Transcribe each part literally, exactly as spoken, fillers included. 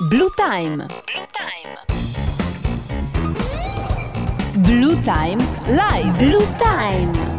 Blue Time. Blue Time Live. Blue Time.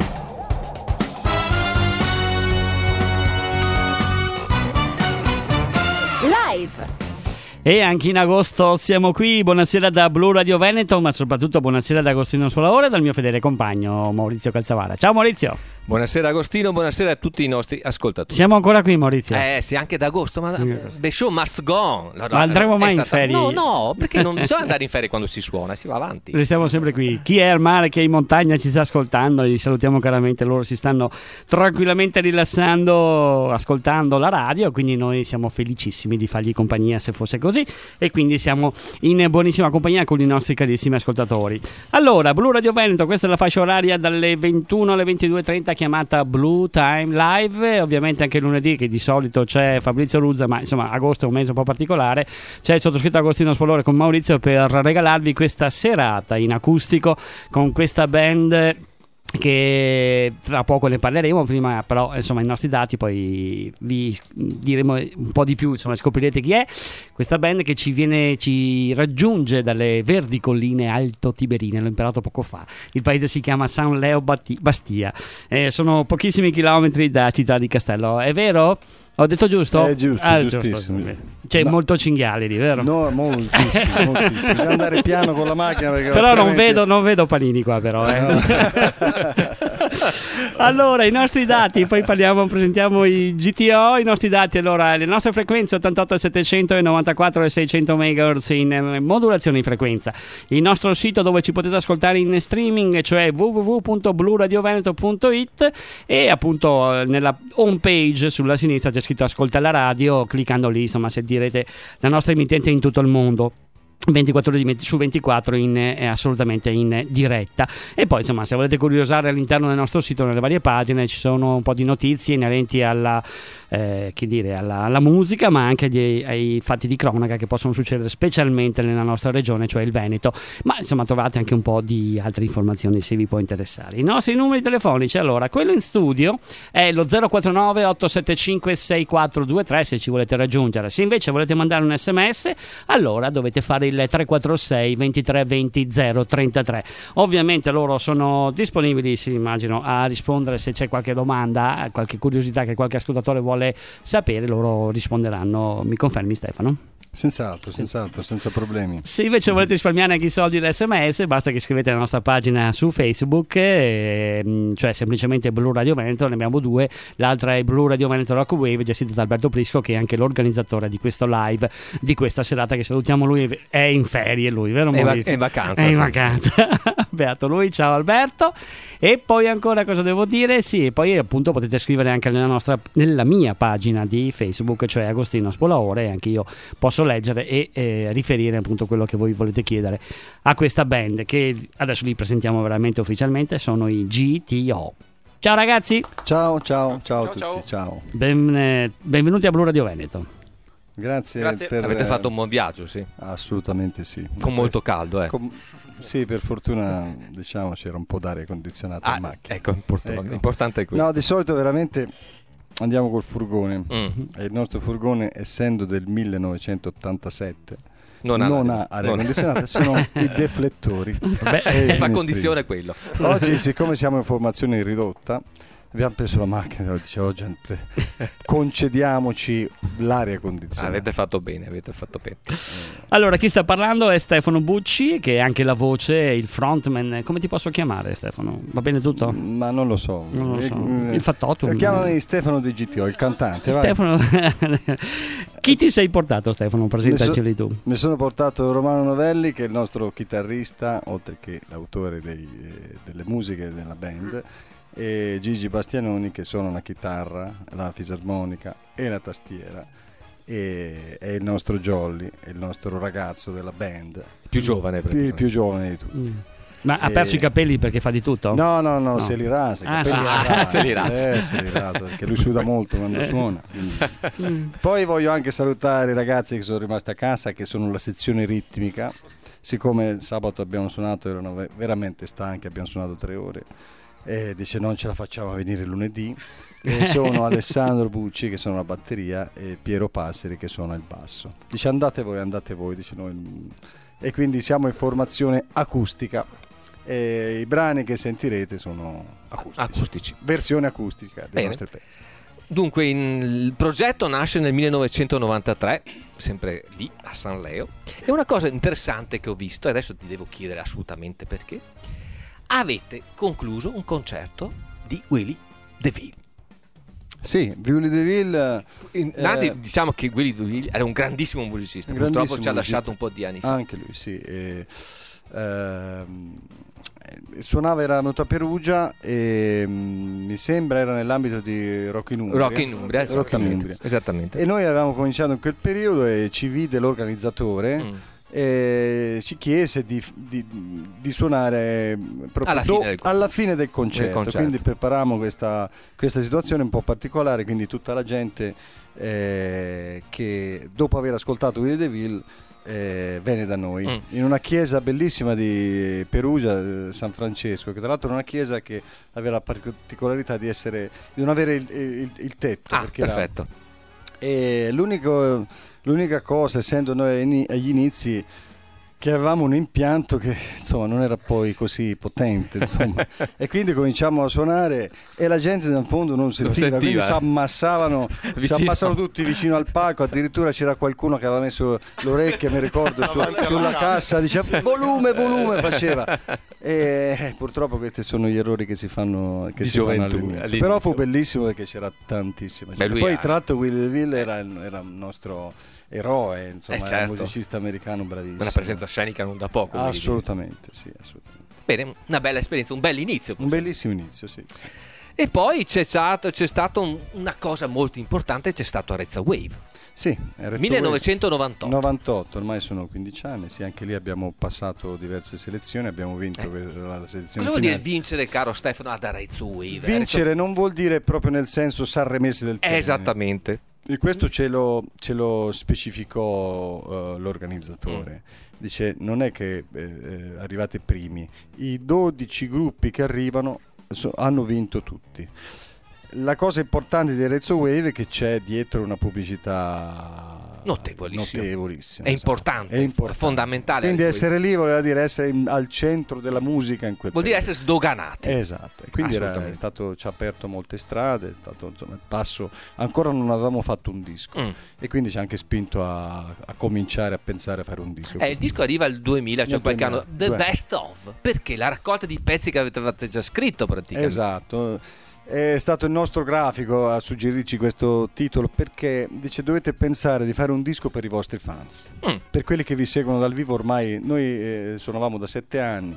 Live. E anche in agosto siamo qui. Buonasera da Blu Radio Veneto, ma soprattutto buonasera da Agostino Spolaore e dal mio fedele compagno Maurizio Calzavara. Ciao Maurizio. Buonasera Agostino, buonasera a tutti i nostri ascoltatori. Siamo ancora qui, Maurizio? Eh sì, anche ad agosto, ma the show must go on. No, no, ma andremo mai in ferie? No, no, perché non bisogna andare in ferie quando si suona, si va avanti. Restiamo sempre qui. Chi è al mare, chi è in montagna ci sta ascoltando, li salutiamo caramente, loro si stanno tranquillamente rilassando ascoltando la radio, quindi noi siamo felicissimi di fargli compagnia se fosse così, e quindi siamo in buonissima compagnia con i nostri carissimi ascoltatori. Allora, Blu Radio Veneto, questa è la fascia oraria dalle ventuno alle ventidue e trenta chiamata Blue Time Live. Ovviamente anche lunedì, che di solito c'è Fabrizio Ruzza, ma insomma agosto è un mese un po' particolare, c'è il sottoscritto Agostino Spolore con Maurizio per regalarvi questa serata in acustico con questa band che tra poco ne parleremo. Prima però insomma i nostri dati, poi vi diremo un po' di più, insomma scoprirete chi è questa band che ci viene ci raggiunge dalle verdi colline Alto Tiberine. L'ho imparato poco fa. Il paese si chiama San Leo Bastia, eh, sono pochissimi chilometri da Città di Castello, è vero? Ho detto giusto? È giusto, ah, giustissimo. Giusto. C'è no. molto cinghiale lì, vero? No, moltissimo, moltissimo. Bisogna andare piano con la macchina perché però altrimenti... non vedo, non vedo panini qua però, eh. No. Allora, i nostri dati, poi parliamo, presentiamo i G T O, i nostri dati. Allora, le nostre frequenze ottantotto settecento e novantaquattro e seicento megahertz in modulazione di frequenza. Il nostro sito dove ci potete ascoltare in streaming, cioè w w w punto blu radio veneto punto i t, e appunto nella home page sulla sinistra c'è scritto ascolta la radio, cliccando lì insomma sentirete la nostra emittente in tutto il mondo ventiquattro ore su ventiquattro in, eh, assolutamente in diretta. E poi insomma se volete curiosare all'interno del nostro sito, nelle varie pagine ci sono un po' di notizie inerenti alla, eh, che dire, alla, alla musica, ma anche agli, ai fatti di cronaca che possono succedere specialmente nella nostra regione, cioè il Veneto, ma insomma trovate anche un po' di altre informazioni se vi può interessare. I nostri numeri telefonici, allora quello in studio è lo zero quattro nove otto sette cinque sei quattro due tre se ci volete raggiungere. Se invece volete mandare un sms, allora dovete fare il tre quattro sei ventitré venti zero trentatré. Ovviamente loro sono disponibili, sì, immagino, a rispondere se c'è qualche domanda, qualche curiosità che qualche ascoltatore vuole sapere, loro risponderanno. Mi confermi, Stefano? Senz'altro, senz'altro, senza problemi. Se invece volete risparmiare anche i soldi dell'S M S, basta che scrivete la nostra pagina su Facebook, eh, cioè semplicemente Blu Radio Veneto, ne abbiamo due, l'altra è Blu Radio Veneto Rock Wave, gestita da Alberto Prisco, che è anche l'organizzatore di questo live, di questa serata, che salutiamo. Lui è in ferie, lui, vero Maurizio? È in vacanza. È in sì. vacanza. Beato lui, ciao Alberto. E poi ancora cosa devo dire? Sì, poi appunto potete scrivere anche nella nostra, nella mia pagina di Facebook, cioè Agostino Spolaore, e anche io posso leggere e eh, riferire appunto quello che voi volete chiedere a questa band, che adesso li presentiamo veramente ufficialmente, sono i G T O. Ciao ragazzi. Ciao, ciao, ciao, ciao a tutti, ciao. ciao. Ben, eh, benvenuti a Blu Radio Veneto. Grazie, Grazie. per... Avete fatto un buon viaggio, sì. Assolutamente sì. Con molto caldo, eh. Com... Sì, per fortuna diciamo c'era un po' d'aria condizionata ah, in macchina. Ecco, importante, ecco. importante è questo. No, di solito veramente andiamo col furgone, Mm. e il nostro furgone, essendo del millenovecentottantasette, Non ha, non ha aria non- condizionata, sono i deflettori. Beh, e i fa finestrini. condizione quello. Oggi, siccome siamo in formazione ridotta, abbiamo preso la macchina e dice oggi concediamoci l'aria condizionata. Avete fatto bene, avete fatto bene. allora chi sta parlando è Stefano Bucci, che è anche la voce, il frontman. Come ti posso chiamare, Stefano? Va bene tutto? Ma non lo so. Non lo so. Eh, Il fattotum. Chiamami Stefano di G T O, il cantante. vai. Stefano, chi ti sei portato, Stefano? Presentaceli tu. Mi sono portato Romano Novelli, che è il nostro chitarrista, oltre che l'autore dei, eh, delle musiche della band, e Gigi Bastianoni, che suona la chitarra, la fisarmonica e la tastiera, e è il nostro Jolly, è il nostro ragazzo della band, Più giovane, più, praticamente. più giovane di tutti. Mm. Ma ha Eh, perso i capelli perché fa di tutto? No, no, no, No. se li rasa, i Ah, capelli sì. si rasa. Se li rasa. Eh, se li rasa, perché lui suda molto quando suona. quindi. Poi voglio anche salutare i ragazzi che sono rimasti a casa, che sono la sezione ritmica. Siccome sabato abbiamo suonato, erano ve- veramente stanchi, abbiamo suonato tre ore. e dice non ce la facciamo a venire lunedì. E sono Alessandro Bucci che sono la batteria e Piero Passeri che suona il basso. Dice andate voi, andate voi, dice noi. E quindi siamo in formazione acustica e i brani che sentirete sono acustici, Acustici. versione acustica dei Bene. nostri pezzi. Dunque in- il progetto nasce nel millenovecentonovantatré, sempre lì a San Leo, e una cosa interessante che ho visto, e adesso ti devo chiedere assolutamente perché, avete concluso un concerto di Willy DeVille. Sì, Willy DeVille Innanzi eh, diciamo che Willy DeVille era un grandissimo musicista, purtroppo grandissimo ci ha musicista. lasciato un po' di anni fa. Anche lui, sì. E, ehm, suonava, era venuto a Perugia e mm, mi sembra era nell'ambito di Rock in Umbria. Rock in Umbria, Rock in esattamente. Umbria. esattamente. E noi avevamo cominciato in quel periodo e ci vide l'organizzatore Mm. e ci chiese di, di- di suonare proprio Alla do- fine del- alla fine del concerto. del concerto. Quindi preparammo questa, questa situazione un po' particolare, quindi tutta la gente eh, che dopo aver ascoltato Willy DeVille eh, venne da noi Mm. in una chiesa bellissima di Perugia, eh, San Francesco, che tra l'altro è una chiesa che aveva la particolarità di essere di non avere il, il- il tetto, Ah, perché era- perfetto. e l'unico, l'unica cosa, essendo noi ini- agli inizi, che avevamo un impianto che insomma non era poi così potente, insomma. E quindi cominciamo a suonare e la gente da fondo non sentiva, sentiva, quindi eh. si ammassavano, si Vicino. ammassavano tutti vicino al palco, addirittura c'era qualcuno che aveva messo l'orecchio, mi ricordo, su- sulla cassa, diceva volume, volume, faceva. E eh, purtroppo questi sono gli errori che si fanno, che Di si fanno gioventù, all'inizio. all'inizio. Però fu bellissimo perché c'era tantissima gente. Beh, lui Poi ha- tra l'altro Willy DeVille era, il- era il nostro eroe, insomma, Eh, era certo. un musicista americano bravissimo. Una presenza scenica non da poco. Willy DeVille. Assolutamente, sì, assolutamente. Bene, una bella esperienza, un bell'inizio. Un bellissimo inizio, sì. sì. E poi c'è stato, c'è stato un- una cosa molto importante, c'è stato Arezzo Wave. Sì, Arezzo millenovecentonovantotto. Wave. novantotto, ormai sono quindici anni, sì, anche lì abbiamo passato diverse selezioni, abbiamo vinto Eh. que- la selezione Cosa vuol dire finale. vincere, caro Stefano, ad Arezzo Wave? Vincere non vuol dire proprio nel senso sanremese del Arezzo- termine. Esattamente. E questo ce lo, ce lo specificò eh, l'organizzatore. Dice, non è che eh, eh, arrivate primi, i dodici gruppi che arrivano so- hanno vinto tutti. La cosa importante di Arezzo Wave è che c'è dietro una pubblicità Notevolissima. notevolissima, È esatto. importante, È importante. fondamentale. Quindi Arezzo essere lì voleva dire essere in- al centro della musica in quel Wave. Vuol dire periodo. essere sdoganati. Esatto, e quindi era, è Assolutamente. stato, ci ha aperto molte strade, è stato insomma, il passo, ancora non avevamo fatto un disco Mm. e quindi ci ha anche spinto a, a cominciare a pensare a fare un disco. Eh, il disco arriva al duemila, cioè Nel qualche anno. duemila, The due. Best of. Perché la raccolta di pezzi che avete già scritto praticamente. Esatto, è stato il nostro grafico a suggerirci questo titolo perché dice dovete pensare di fare un disco per i vostri fans, Mm. per quelli che vi seguono dal vivo. Ormai noi eh, suonavamo da sette anni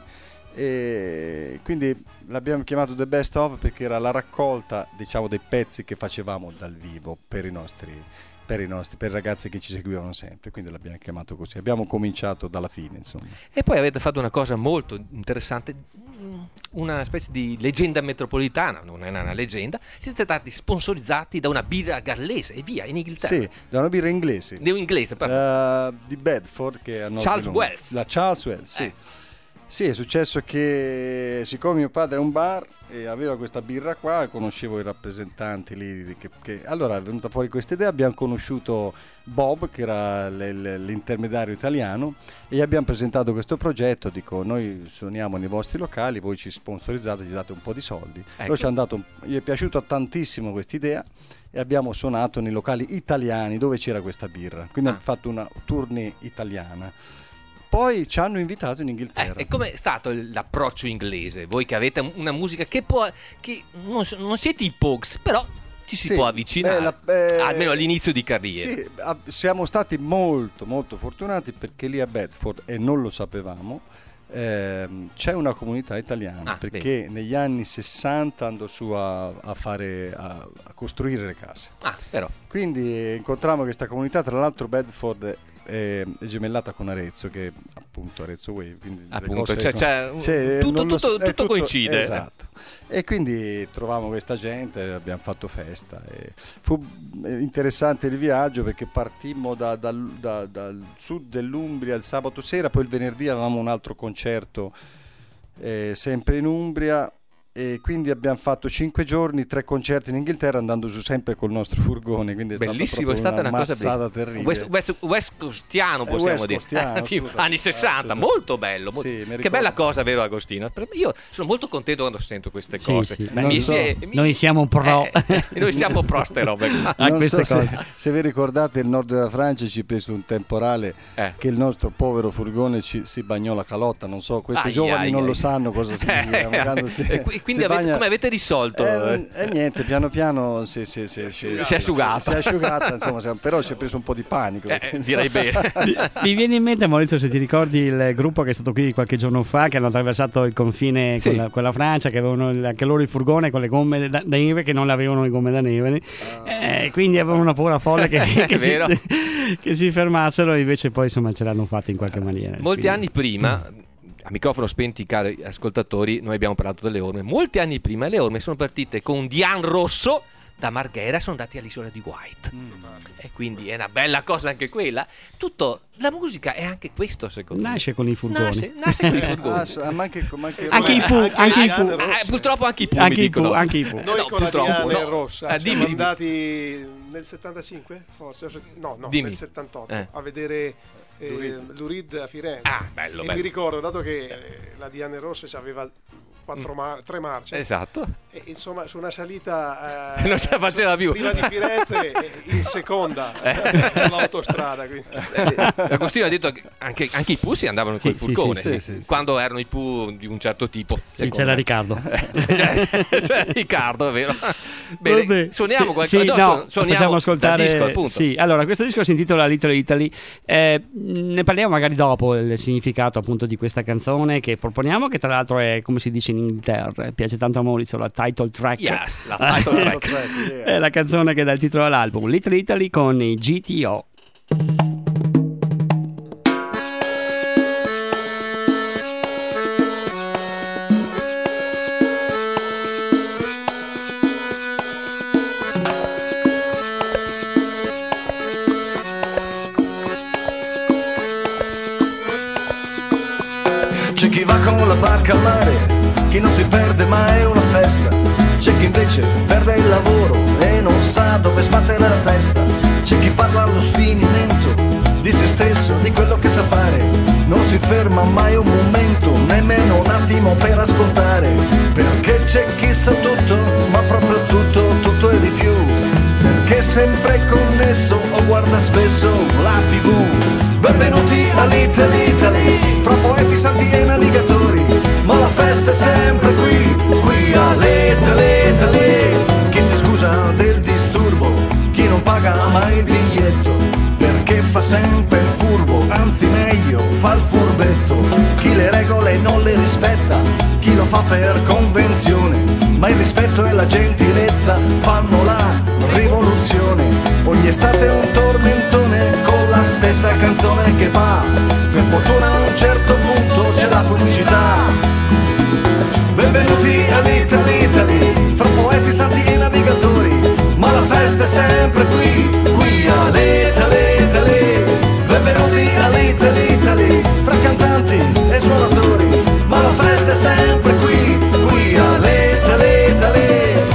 e quindi l'abbiamo chiamato The Best Of perché era la raccolta, diciamo, dei pezzi che facevamo dal vivo per i nostri per i nostri per i ragazzi che ci seguivano sempre, quindi l'abbiamo chiamato così. Abbiamo cominciato dalla fine, insomma. E poi avete fatto una cosa molto interessante, una specie di leggenda metropolitana, non è una leggenda, siete stati sponsorizzati da una birra gallese e via, in Inghilterra. Sì, da una birra inglese. Di un inglese, pardon. Eh, di Bedford che hanno Charles di nome. Wells. La Charles Wells, sì. Eh. Sì, è successo che siccome mio padre è un bar e aveva questa birra qua, conoscevo i rappresentanti lì che, che- allora è venuta fuori questa idea, abbiamo conosciuto Bob che era l- l- l'intermediario italiano e gli abbiamo presentato questo progetto, dico noi suoniamo nei vostri locali, voi ci sponsorizzate, gli date un po' di soldi. Ecco. Poi ci hanno dato un- gli è piaciuta tantissimo questa idea e abbiamo suonato nei locali italiani dove c'era questa birra, quindi Ah. abbiamo fatto una tournée italiana. Poi ci hanno invitato in Eh, Inghilterra. e com'è stato l'approccio inglese? Voi che avete una musica che può, che non, non siete i Pogues, però ci si Sì, può avvicinare, beh, la- eh, almeno all'inizio di carriera. Sì, a- siamo stati molto molto fortunati perché lì a Bedford, e non lo sapevamo, ehm, c'è una comunità italiana, Ah, perché negli anni sessanta andò su a, a fare a, a costruire le case. Ah, però. Quindi incontrammo questa comunità, tra l'altro Bedford è, è gemellata con Arezzo, che è appunto Arezzo Wave, quindi le Appunto, cose- cioè- cioè, Sì, tutto- non lo so- tutto- è tutto coincide. Esatto. E quindi trovavamo questa gente, abbiamo fatto festa. E fu interessante il viaggio perché partimmo da- dal- da- dal sud dell'Umbria il sabato sera, poi il venerdì avevamo un altro concerto eh, sempre in Umbria e quindi abbiamo fatto cinque giorni, tre concerti in Inghilterra andando su sempre col nostro furgone, quindi è bellissimo, è stata stata una cosa mazzata bellissima. terribile. West, West, West Costiano possiamo West dire Costiano, tipo, assolutamente. anni sessanta, molto bello, molto... Sì, mi che ricordo. bella cosa, vero Agostino? Per- io sono molto contento quando sento queste Sì, cose. sì. Mi Non si so. è- mi- Noi siamo pro. eh, noi siamo pro ste robe qua. a Non queste so cose. se, se vi ricordate, il nord della Francia ci prese un temporale Eh. che il nostro povero furgone ci, si bagnò la calotta. Non so, questi Ai, giovani ai, non ai. lo sanno cosa significa. Eh, ma quando si- e qui- quindi si avete- bagna- come avete risolto? Eh, e niente, piano piano si, si, si, si, Si è asciugata. Si è asciugata, insomma, siamo- però ci ha preso un po' di panico. Eh, perché, direi bene. Mi viene in mente, Maurizio, se ti ricordi il gruppo che è stato qui qualche giorno fa, che hanno attraversato il confine Sì. con, la, con la Francia, che avevano il- anche loro il furgone con le gomme da, da neve, che non le avevano le gomme da neve, eh, quindi avevano una pura folla che, che, È si, vero. che si fermassero, invece poi insomma ce l'hanno fatta in qualche maniera. Molti Quindi- anni prima, a microfono spenti, cari ascoltatori, noi abbiamo parlato delle orme. Molti anni prima le orme sono partite con un Dian rosso da Marghera e sono andati all'isola di White. E quindi è una bella cosa anche quella. Tutto, la musica è anche questo, secondo Nasce me. con i furgoni. Nasce, nasce con i furgoni. Ah, so- ah, ma anche, ma anche, Anche i Pooh, Anche anche i i Pooh. Diane Rosse. Eh, purtroppo anche i Pooh Anche mi i Pooh, dicono. anche i Pooh. Eh, Noi no, con la purtroppo, Diane no. Rossa Eh, siamo dimmi, andati nel settantacinque, forse, no, no, Dimmi. nel settantotto, Eh. a vedere eh, Lurid a Firenze. Ah, bello, e bello. mi ricordo, dato che eh, la Diane Rossa aveva quattro mar- tre marce, Esatto. e, insomma su una salita eh, Non ce la faceva più. prima di Firenze eh, in seconda sull'autostrada, quindi. Eh, Agostino ha detto che anche, anche i Pooh si andavano Sì, col sì, furgone sì, sì, sì, sì. quando erano i Pooh di un certo tipo. Sì, secondo c'era me. Riccardo. c'è, c'è Riccardo, è vero. Bene, Vabbè, suoniamo sì, qualcosa. sì, no, no, suoniamo facciamo ascoltare. dal disco, appunto. Sì, allora, questo disco si intitola Little Italy. Eh, ne parliamo magari dopo il significato appunto di questa canzone che proponiamo, che tra l'altro è, come si dice in Inghilterra, piace tanto a Maurizio, la title track. Yes, la title track. Track, yeah. È la canzone che dà il titolo all'album, Little Italy con i G T O. C'è chi va con la barca al mare, chi non si perde mai una festa. C'è chi invece perde il lavoro e non sa dove sbattere la testa. C'è chi parla allo sfinimento di se stesso, di quello che sa fare. Non si ferma mai un momento, nemmeno un attimo per ascoltare. Perché c'è chi sa tutto, ma proprio tutto, tutto e di più. Perché è sempre connesso o guarda spesso la tivù. Benvenuti all'Italy, Italy, fra poeti, santi e navigatori. Ma la festa è sempre qui, qui all'Italy, Italy. Chi si scusa del disturbo, chi non paga mai il biglietto, perché fa sempre il furbo, anzi meglio fa il furbetto. Chi le regole non le rispetta, chi lo fa per convenzione, ma il rispetto e la gentilezza fanno la rivoluzione. Ogni estate è un tormentone con la stessa canzone che va. Per fortuna a un certo punto c'è la pubblicità. Benvenuti all'Italy, Italy, fra poeti, santi e navigatori. Ma la festa è sempre qui, qui all'Italy, Italy. Benvenuti all'Italy, Italy, fra cantanti e suonatori. Ma la festa è sempre qui, qui all'Italy, Italy.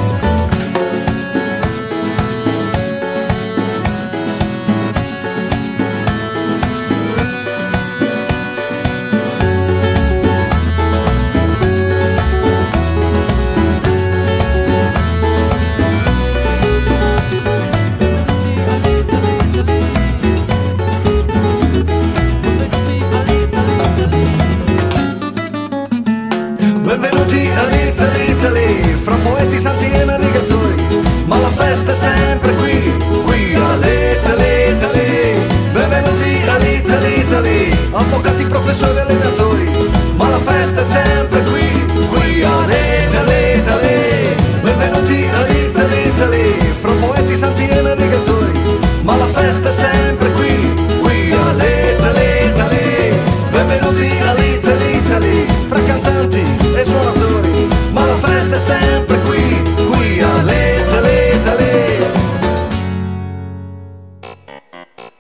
Benvenuti all'Italy, Italy, fra poeti, santi e navigatori. Ma la festa è sempre qui, qui all'Italy, Italy. Benvenuti all'Italy, Italy, avvocati, professori, allenatori. Ma la festa è sempre qui, qui all'Italy, Italy. Benvenuti all'Italy, Italy, fra poeti, santi e navigatori. Ma la festa è sempre qui, qui all'Italy, Italy. Benvenuti all'Italy, Italy, fra cantanti e suonatori. Ma la festa è sempre qui, qui all'Italy, Italy.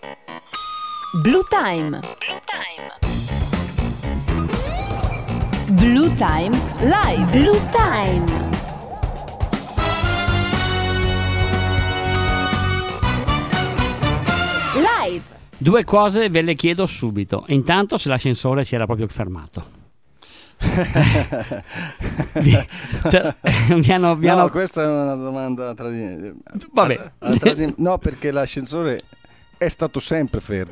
Blue Time. Blue Time Live. Blue Time. Live. Due cose ve le chiedo subito. Intanto se l'ascensore si era proprio fermato. mi, cioè, mi hanno, mi no, hanno... questa è una domanda tra di... Vabbè. a, a tra di... No, perché l'ascensore è stato sempre fermo.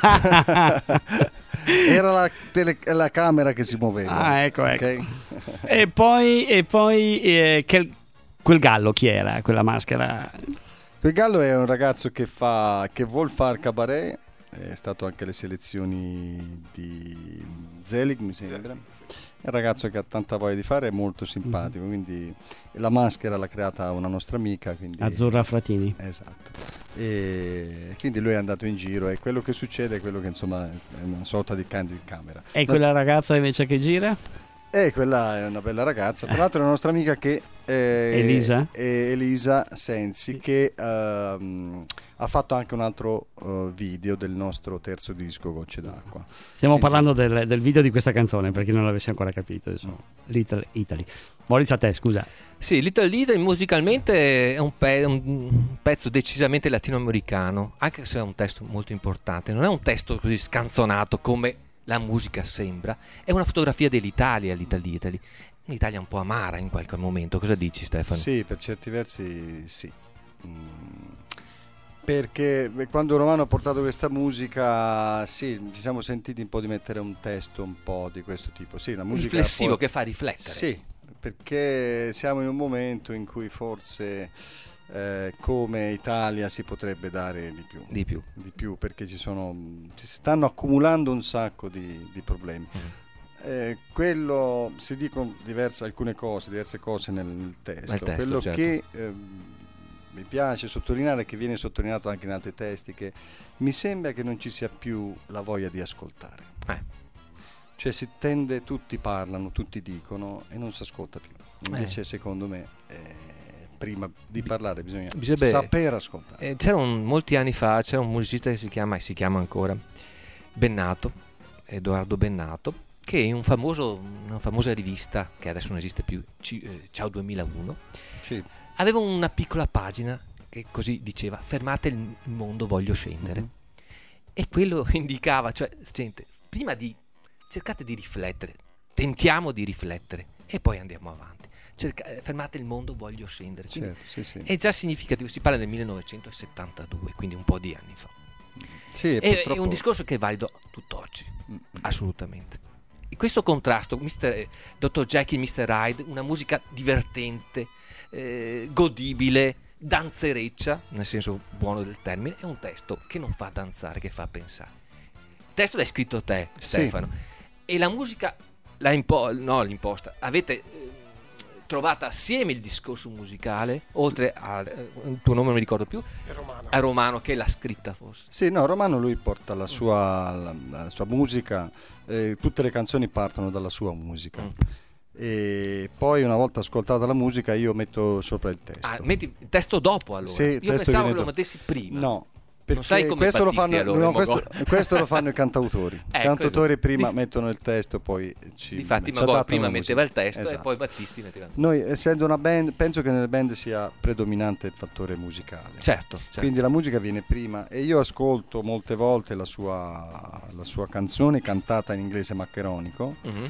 Era la, tele... la camera che si muoveva. Ah, ecco, ecco. Okay? E poi, e poi eh, che... quel gallo chi era? Quella maschera? Quel gallo è un ragazzo che fa che vuol fare cabaret, è stato anche alle selezioni di Zelig, mi sembra. È un ragazzo che ha tanta voglia di fare, è molto simpatico, mm-hmm. quindi la maschera l'ha creata una nostra amica, quindi... Azzurra Fratini. Esatto. E quindi lui è andato in giro e quello che succede è quello che insomma è una sorta di candid camera. E quella ragazza invece che gira? E quella è una bella ragazza, tra l'altro è una nostra amica che è Elisa, è Elisa Sensi, che uh, ha fatto anche un altro uh, video del nostro terzo disco, Gocce d'acqua. Stiamo Quindi... parlando del, del video di questa canzone, per chi non l'avesse ancora capito. No. Little Italy. Maurizio, a te, scusa. Sì, Little Italy musicalmente è un, pe- un pezzo decisamente latinoamericano, anche se è un testo molto importante. Non è un testo così scanzonato come la musica sembra, è una fotografia dell'Italia, Little Italy, un'Italia un po' amara in qualche momento. Cosa dici, Stefano? Sì, per certi versi sì, mm, perché quando Romano ha portato questa musica, sì, ci siamo sentiti un po' di mettere un testo un po' di questo tipo, sì, la musica riflessivo può... che fa riflettere. Sì, perché siamo in un momento in cui forse Eh, come Italia si potrebbe dare di più, di più, di più perché ci sono, si stanno accumulando un sacco di, di problemi. Mm. Eh, quello si dicono diverse, alcune cose, diverse cose nel, nel testo. Nel testo, quello certo. che eh, mi piace sottolineare, che viene sottolineato anche in altri testi, che mi sembra che non ci sia più la voglia di ascoltare. Eh. Cioè si tende, tutti parlano, tutti dicono e non si ascolta più. Invece eh. secondo me eh, prima di parlare bisogna Bisogna saper ascoltare. Eh, c'era un, molti anni fa c'era un musicista che si chiama e si chiama ancora Bennato, Edoardo Bennato, che in un famoso, una famosa rivista che adesso non esiste più, C- eh, Ciao duemilauno, sì. aveva una piccola pagina che così diceva: fermate il, il mondo, voglio scendere. Mm-hmm. E quello indicava, cioè, gente, prima di cercate di riflettere, tentiamo di riflettere e poi andiamo avanti. Cerca, fermate il mondo, voglio scendere. Certo, sì, sì. È già significativo, si parla del millenovecentosettantadue, quindi un po' di anni fa. Sì, è, purtroppo... è un discorso che è valido tutt'oggi, mm-hmm. assolutamente. E questo contrasto, mister, dottor Jekyll, mister Hyde, una musica divertente, eh, godibile, danzereccia, nel senso buono del termine, è un testo che non fa danzare, che fa pensare. Il testo l'hai scritto te, Stefano, sì. E la musica l'ha impo- no, l'imposta. Avete eh, trovato assieme il discorso musicale, oltre al eh, tuo nome non mi ricordo più, Romano. a Romano che l'ha scritta forse. Sì, no, Romano lui porta la sua, la, la sua musica, eh, tutte le canzoni partono dalla sua musica. Mm. E poi una volta ascoltata la musica io metto sopra il testo. Ah, metti il testo dopo allora? Sì, io pensavo che lo mettessi prima. No, non sai come questo, lo fanno, allora, no, questo, questo lo fanno i cantautori. I eh, cantautori prima Dif- mettono il testo, poi ci Difatti ci Magò prima metteva il testo, esatto. E poi Battisti metteva. Noi, essendo una band, penso che nelle band sia predominante il fattore musicale. Certo, certo. Quindi la musica viene prima e io ascolto molte volte la sua, la sua canzone cantata in inglese maccheronico. Mm-hmm.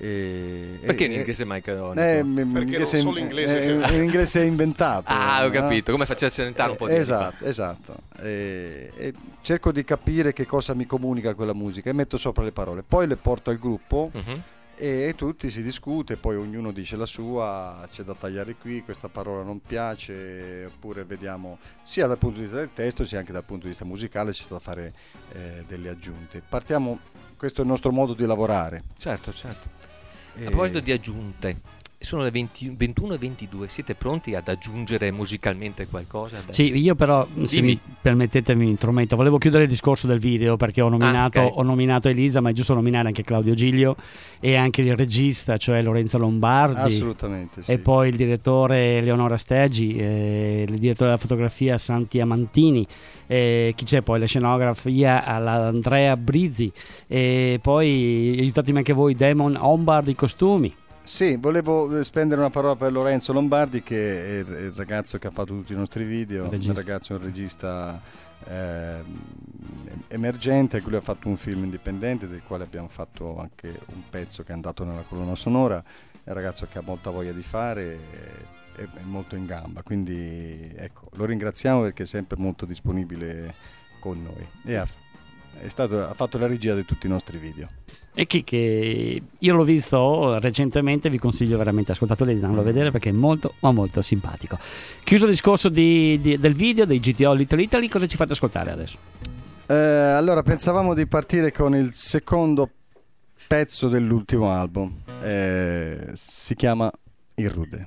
E, perché e, in inglese maccheronico? Eh, perché inglese, non solo inglese. Eh, in inglese è inventato. Ah, ho capito, no? come faceva a Celentano un po' di esatto, esatto. E, e cerco di capire che cosa mi comunica quella musica e metto sopra le parole, poi le porto al gruppo. Mm-hmm. E tutti si discute, poi ognuno dice la sua, c'è da tagliare qui, questa parola non piace, oppure vediamo sia dal punto di vista del testo sia anche dal punto di vista musicale c'è da fare eh, delle aggiunte. Partiamo, questo è il nostro modo di lavorare. Certo, certo. E... A proposito di aggiunte, Sono le venti, ventuno e ventidue, siete pronti ad aggiungere musicalmente qualcosa adesso? Sì, io però, se Dimmi. mi permettete, mi intrometto. Volevo chiudere il discorso del video perché ho nominato, Ah, ok. ho nominato Elisa, ma è giusto nominare anche Claudio Giglio e anche il regista, cioè Lorenzo Lombardi. Assolutamente sì. E poi il direttore Leonora Steggi, eh, il direttore della fotografia Santi Amantini, eh, chi c'è poi? La scenografia Andrea Brizzi, e poi aiutatemi anche voi, Damon Lombard, i costumi. Sì, volevo spendere una parola per Lorenzo Lombardi, che è il il ragazzo che ha fatto tutti i nostri video, Il regista. un ragazzo, un regista eh, emergente, che lui ha fatto un film indipendente del quale abbiamo fatto anche un pezzo che è andato nella colonna sonora. È un ragazzo che ha molta voglia di fare, è, è molto in gamba, quindi ecco, lo ringraziamo perché è sempre molto disponibile con noi e ha, è stato, ha fatto la regia di tutti i nostri video. E chi che io l'ho visto recentemente, vi consiglio veramente, ascoltatore, di andarlo a vedere perché è molto ma molto simpatico. Chiuso il discorso di, di, del video dei G T O Little Italy, cosa ci fate ascoltare adesso? Eh, allora pensavamo di partire con il secondo pezzo dell'ultimo album, eh, si chiama Il Rude.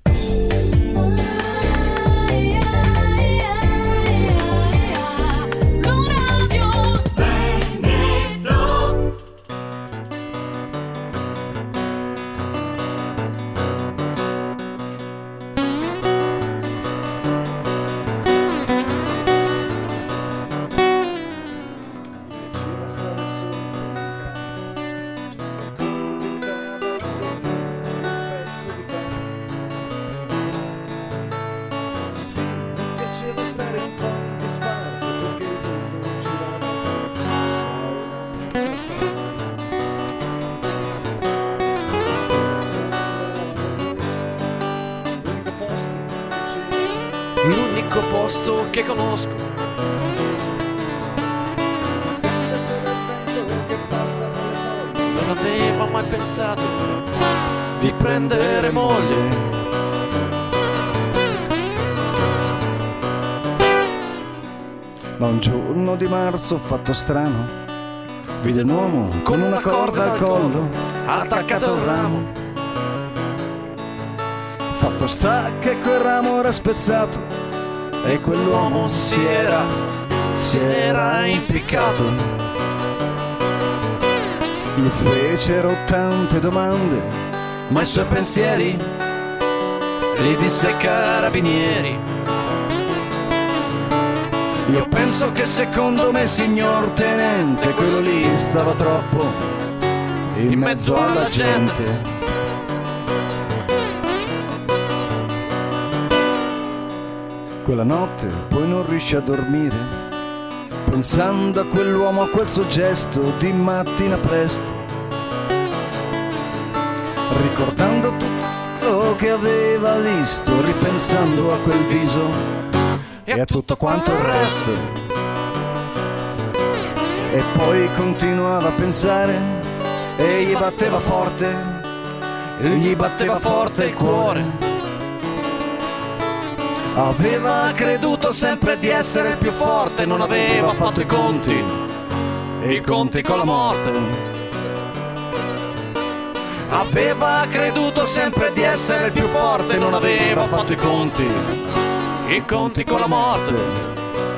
L'unico posto che conosco. Non avevo mai pensato di prendere moglie. Ma un giorno di marzo fatto strano, vide un uomo con una corda al collo, attaccato al ramo. Fatto sta che quel ramo era spezzato e quell'uomo si era, si era impiccato. Gli fecero tante domande, ma i suoi pensieri li disse ai carabinieri. Io penso che secondo me, signor tenente, quello lì stava troppo in mezzo alla gente. Quella notte poi non riesce a dormire, pensando a quell'uomo, a quel suo gesto di mattina presto, ricordando tutto quello che aveva visto, ripensando a quel viso e a tutto quanto il resto. E poi continuava a pensare e gli batteva forte, gli batteva forte il cuore. Aveva creduto sempre di essere il più forte, non aveva fatto i conti, i conti con la morte. Aveva creduto sempre di essere il più forte, non aveva fatto i conti, i conti con la morte.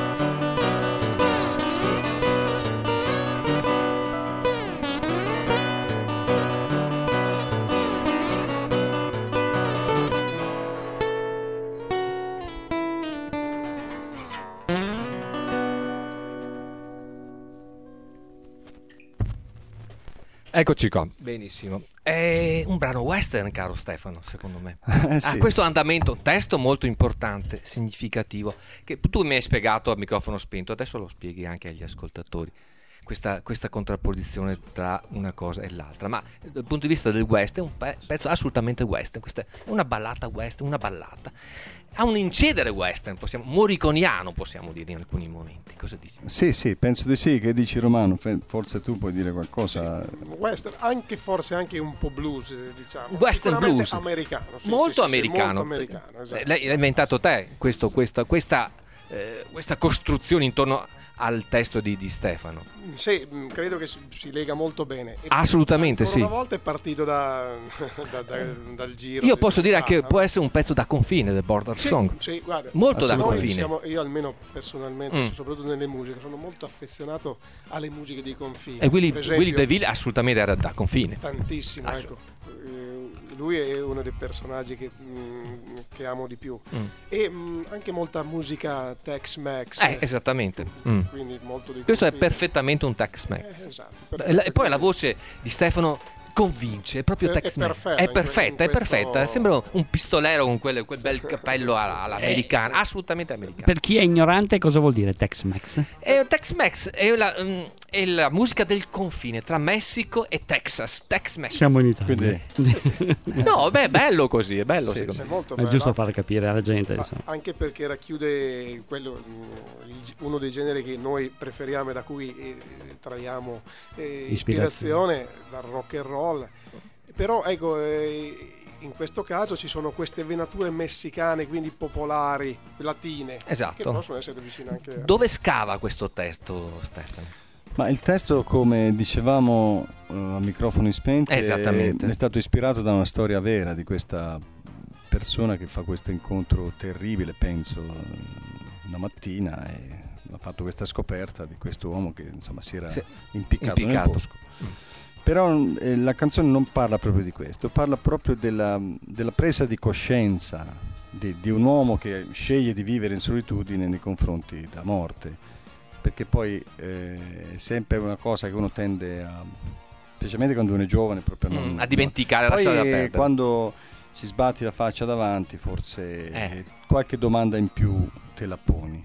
Eccoci qua. Benissimo. È un brano western, caro Stefano, secondo me. Eh, sì. Ha questo andamento, un testo molto importante, significativo, che tu mi hai spiegato a microfono spento, adesso lo spieghi anche agli ascoltatori. Questa, questa contrapposizione tra una cosa e l'altra, ma dal punto di vista del western è un pe- pezzo assolutamente western. Questa è una ballata western, una ballata ha un incedere western, possiamo, morriconiano possiamo dire in alcuni momenti. Cosa dici? Sì, sì, penso di sì. Che dici, Romano? Forse tu puoi dire qualcosa. Western, anche forse anche un po' blues, diciamo. Western Sicuramente blues americano, sì, molto sì, sì, americano, molto americano, esatto. Lei l'hai inventato te questo, questa, questa eh, questa costruzione intorno al testo di, di Stefano. Sì, credo che si, si lega molto bene. E assolutamente sì. Una volta è partito da, da, da, dal giro. Io posso dire che ah, può essere un pezzo da confine del Border sì, Song. Sì, guarda, molto da noi confine. Siamo, io almeno personalmente, mm. soprattutto nelle musiche, sono molto affezionato alle musiche di confine. E Willy, per esempio, Willy DeVille assolutamente era da confine. Tantissimo, Ah, ecco. Lui è uno dei personaggi che, mh, che amo di più. Mm. E mh, anche molta musica Tex-Mex. Eh, esattamente. Mm. Quindi molto di Questo confine. è perfettamente un Tex-Mex. Eh, esatto, E, la, e poi la voce di Stefano convince, è proprio È- è Tex-Mex. perfetta È in que- perfetta, in è perfetta. questo- Sembra un pistolero con quel, quel Sì. bel cappello alla- all'americana, Eh. assolutamente americano. Per chi è ignorante, cosa vuol dire Tex-Mex? E Tex-Mex è la, mm, è la musica del confine tra Messico e Texas. Tex-Mex. Siamo in Italia. Quindi- No, beh, è bello così, è bello Sì, secondo È me. molto È bello. giusto far capire alla gente. Ma Insomma. anche perché racchiude quello, mh, il- uno dei generi che noi preferiamo e da cui eh, traiamo eh, ispirazione, dal rock and roll. Però ecco, eh, in questo caso ci sono queste venature messicane, quindi popolari, latine, Esatto. che possono essere vicine anche a... Dove scava questo testo, Stefano? Ma il testo, come dicevamo eh, a microfoni spenti, è, Esattamente. è stato ispirato da una storia vera di questa persona che fa questo incontro terribile, penso, una mattina, e ha fatto questa scoperta di questo uomo che insomma si era Sì, impiccato, impiccato. nel bosco. Mm. Però eh, la canzone non parla proprio di questo, parla proprio della, della presa di coscienza di, di un uomo che sceglie di vivere in solitudine nei confronti della morte, perché poi eh, è sempre una cosa che uno tende a, specialmente quando uno è giovane, proprio a non- Mm, a dimenticare, a Poi lasciare eh, perdere. quando ci sbatti la faccia davanti, forse Eh. eh, qualche domanda in più te la poni.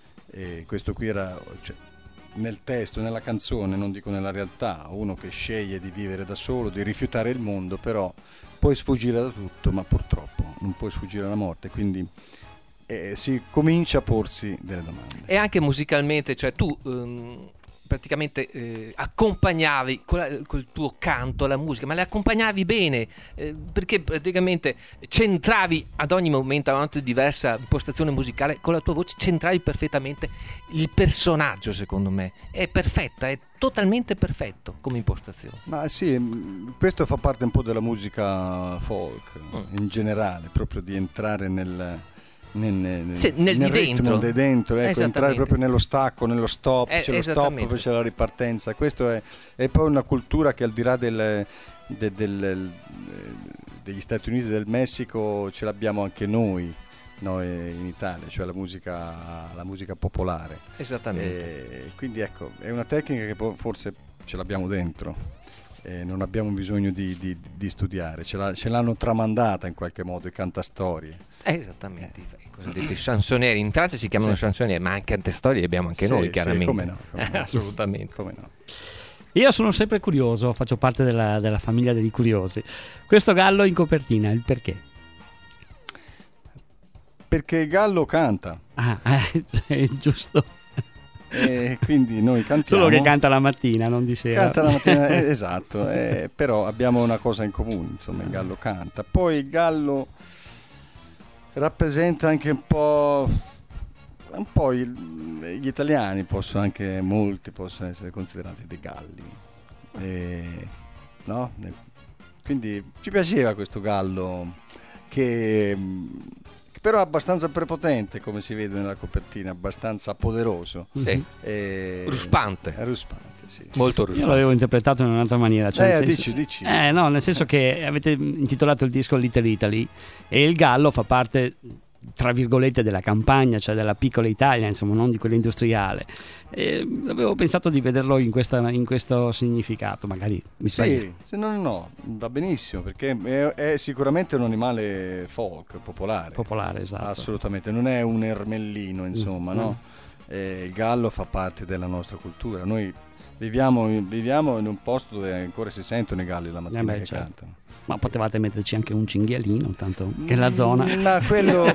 E questo qui era, cioè, nel testo, nella canzone, non dico nella realtà, uno che sceglie di vivere da solo, di rifiutare il mondo, però puoi sfuggire da tutto, ma purtroppo non puoi sfuggire alla morte, quindi eh, si comincia a porsi delle domande. E anche musicalmente, cioè tu ehm, praticamente eh, accompagnavi col, col tuo canto la musica, ma le accompagnavi bene, eh, perché praticamente centravi ad ogni momento, ad ogni diversa impostazione musicale, con la tua voce centravi perfettamente il personaggio. Secondo me è perfetta, è totalmente perfetto come impostazione. Ma sì, mh, questo fa parte un po' della musica folk Mm. in generale, proprio di entrare nel, nel, nel, Sì, nel di ritmo, dentro. di dentro, ecco, entrare Esattamente. proprio nello stacco, nello stop, Eh, c'è lo stop, esattamente. poi c'è la ripartenza. Questo è, è poi una cultura che al di là del, de- del- degli Stati Uniti e del Messico ce l'abbiamo anche noi, noi in Italia, cioè la musica, la musica popolare. Esattamente. E quindi ecco, è una tecnica che po- forse ce l'abbiamo dentro. Eh, non abbiamo bisogno di, di- di studiare, ce, l'ha- ce l'hanno tramandata in qualche modo i cantastorie. Eh, esattamente, i cosiddetti chansonnieri in Francia si chiamano Sì. chansonnieri, ma anche cantastorie abbiamo anche Sì, noi, sì, chiaramente. come no, come no. Assolutamente. Come no? Io sono sempre curioso, faccio parte della, della famiglia dei curiosi. Questo gallo in copertina, il perché? Perché Gallo canta, Ah, eh, è giusto. e quindi noi cantiamo. Solo che canta la mattina, non di sera. Canta la mattina, eh, esatto, eh, però abbiamo una cosa in comune, insomma, il Gallo canta. Poi il Gallo rappresenta anche un po', un po' il- gli italiani, possono anche, molti possono essere considerati dei galli, e, no? Ne- Quindi ci piaceva questo Gallo che, che però è abbastanza prepotente, come si vede nella copertina, abbastanza poderoso. Sì. E, Ruspante. è ruspante, sì. Molto Io ruspante. l'avevo interpretato in un'altra maniera. Cioè Eh, nel senso- dici, dici. Eh, no, nel senso che avete intitolato il disco Little Italy e il gallo fa parte, tra virgolette, della campagna, cioè della piccola Italia, insomma, non di quella industriale. E avevo pensato di vederlo in, questa, in questo significato, magari mi sbaglio. Sì, se no, no, no, va benissimo, perché è, è sicuramente un animale folk, popolare. Popolare, esatto. Assolutamente, non è un ermellino, insomma, Mm. no? E il gallo fa parte della nostra cultura. Noi viviamo, viviamo in un posto dove ancora si sentono i galli la mattina Eh beh, che certo. cantano. Ma potevate metterci anche un cinghialino, tanto che è la zona. Mm, Ma quello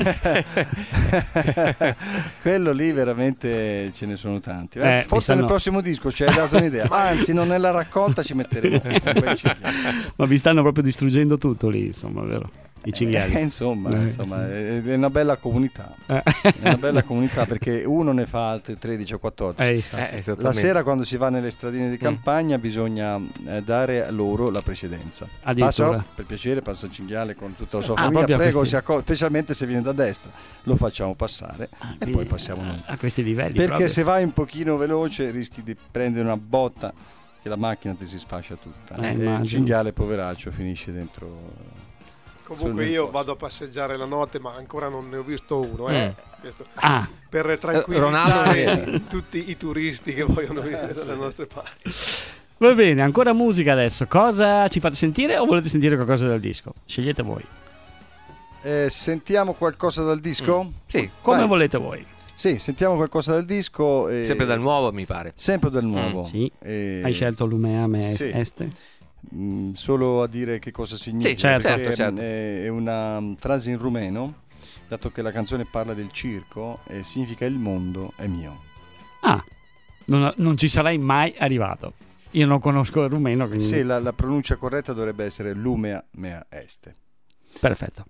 quello lì veramente ce ne sono tanti. Eh, Eh, mi Forse stanno- nel prossimo disco ci hai dato un'idea. Anzi, non nella raccolta ci metteremo un bel cinghiale. Ma vi stanno proprio distruggendo tutto lì, insomma, vero? i cinghiali. Eh, insomma, Eh, insomma sì. è è una bella comunità. Eh. È una bella comunità perché uno ne fa altri tredici o quattordici. Eh, infatti. Eh, La esattamente. sera quando si va nelle stradine di Mm. campagna bisogna eh, dare a loro la precedenza. Addirittura. Passa, per piacere, passa il cinghiale con tutta la sua Ah, famiglia, proprio a prego, questi- si acco- specialmente se viene da destra, lo facciamo passare e Quindi, poi passiamo noi. a questi livelli. Perché proprio. se vai un pochino veloce rischi di prendere una botta che la macchina ti si sfascia tutta. Eh, e immagino. il cinghiale, poveraccio, finisce dentro. Comunque sul io fuoco. vado a passeggiare la notte, ma ancora non ne ho visto uno. Eh. Questo, Ah, per Eh, tranquillizzare Ronaldo- tutti i turisti che vogliono venire dalle nostre parti. va bene, ancora musica adesso. Cosa ci fate sentire o volete sentire qualcosa dal disco? Scegliete voi. Eh, sentiamo qualcosa dal disco? Sì, Come Vai. volete voi. Sì, sentiamo qualcosa dal disco. e- sempre dal nuovo mi pare. Sempre del nuovo. Mm, sì. E- Hai scelto Lumea Me Sì. Este? Mm, solo a dire che cosa significa. Sì, certo, perché, certo, certo. mm, È una mm, frase in rumeno, dato che la canzone parla del circo, e significa il mondo è mio. Ah, non, non ci sarei mai arrivato. Io non conosco il rumeno, quindi... Sì, la, la pronuncia corretta dovrebbe essere Lumea Mea Este. Perfetto.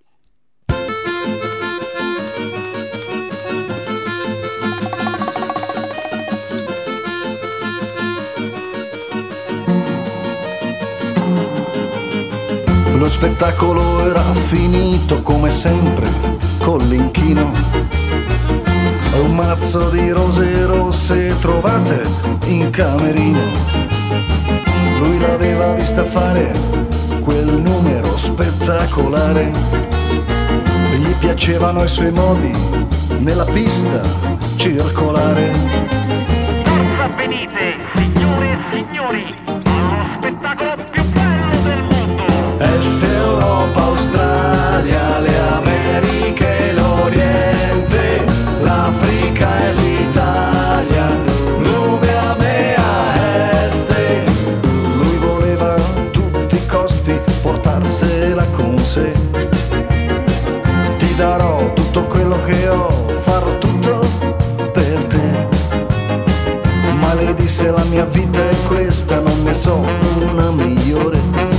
Lo spettacolo era finito come sempre con l'inchino. Un mazzo di rose rosse trovate in camerino. Lui l'aveva vista fare quel numero spettacolare. Gli piacevano i suoi modi nella pista circolare. Forza venite, signore e signori, allo spettacolo più bello del mondo. Est, Europa, Australia, le Americhe, l'Oriente, l'Africa e l'Italia, Lumea Mea Este. Lui voleva a tutti i costi portarsela con sé. Ti darò tutto quello che ho, farò tutto per te. Ma le disse la mia vita è questa, non ne so una migliore.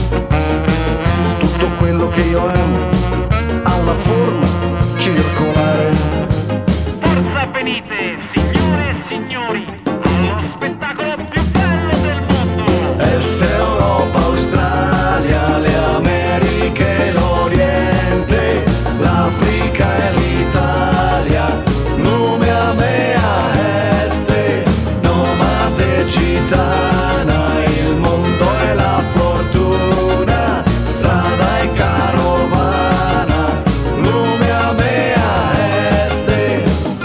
Tutto quello che io amo ha la forma circolare. Forza venite, signore e signori, allo spettacolo più bello del mondo. Est, Europa, Australia, le Americhe, l'Oriente, l'Africa e l'Italia, Lumea Mea Este, nomade gitana, il mondo e la fortuna, strada e carovana, Lumea Mea Este.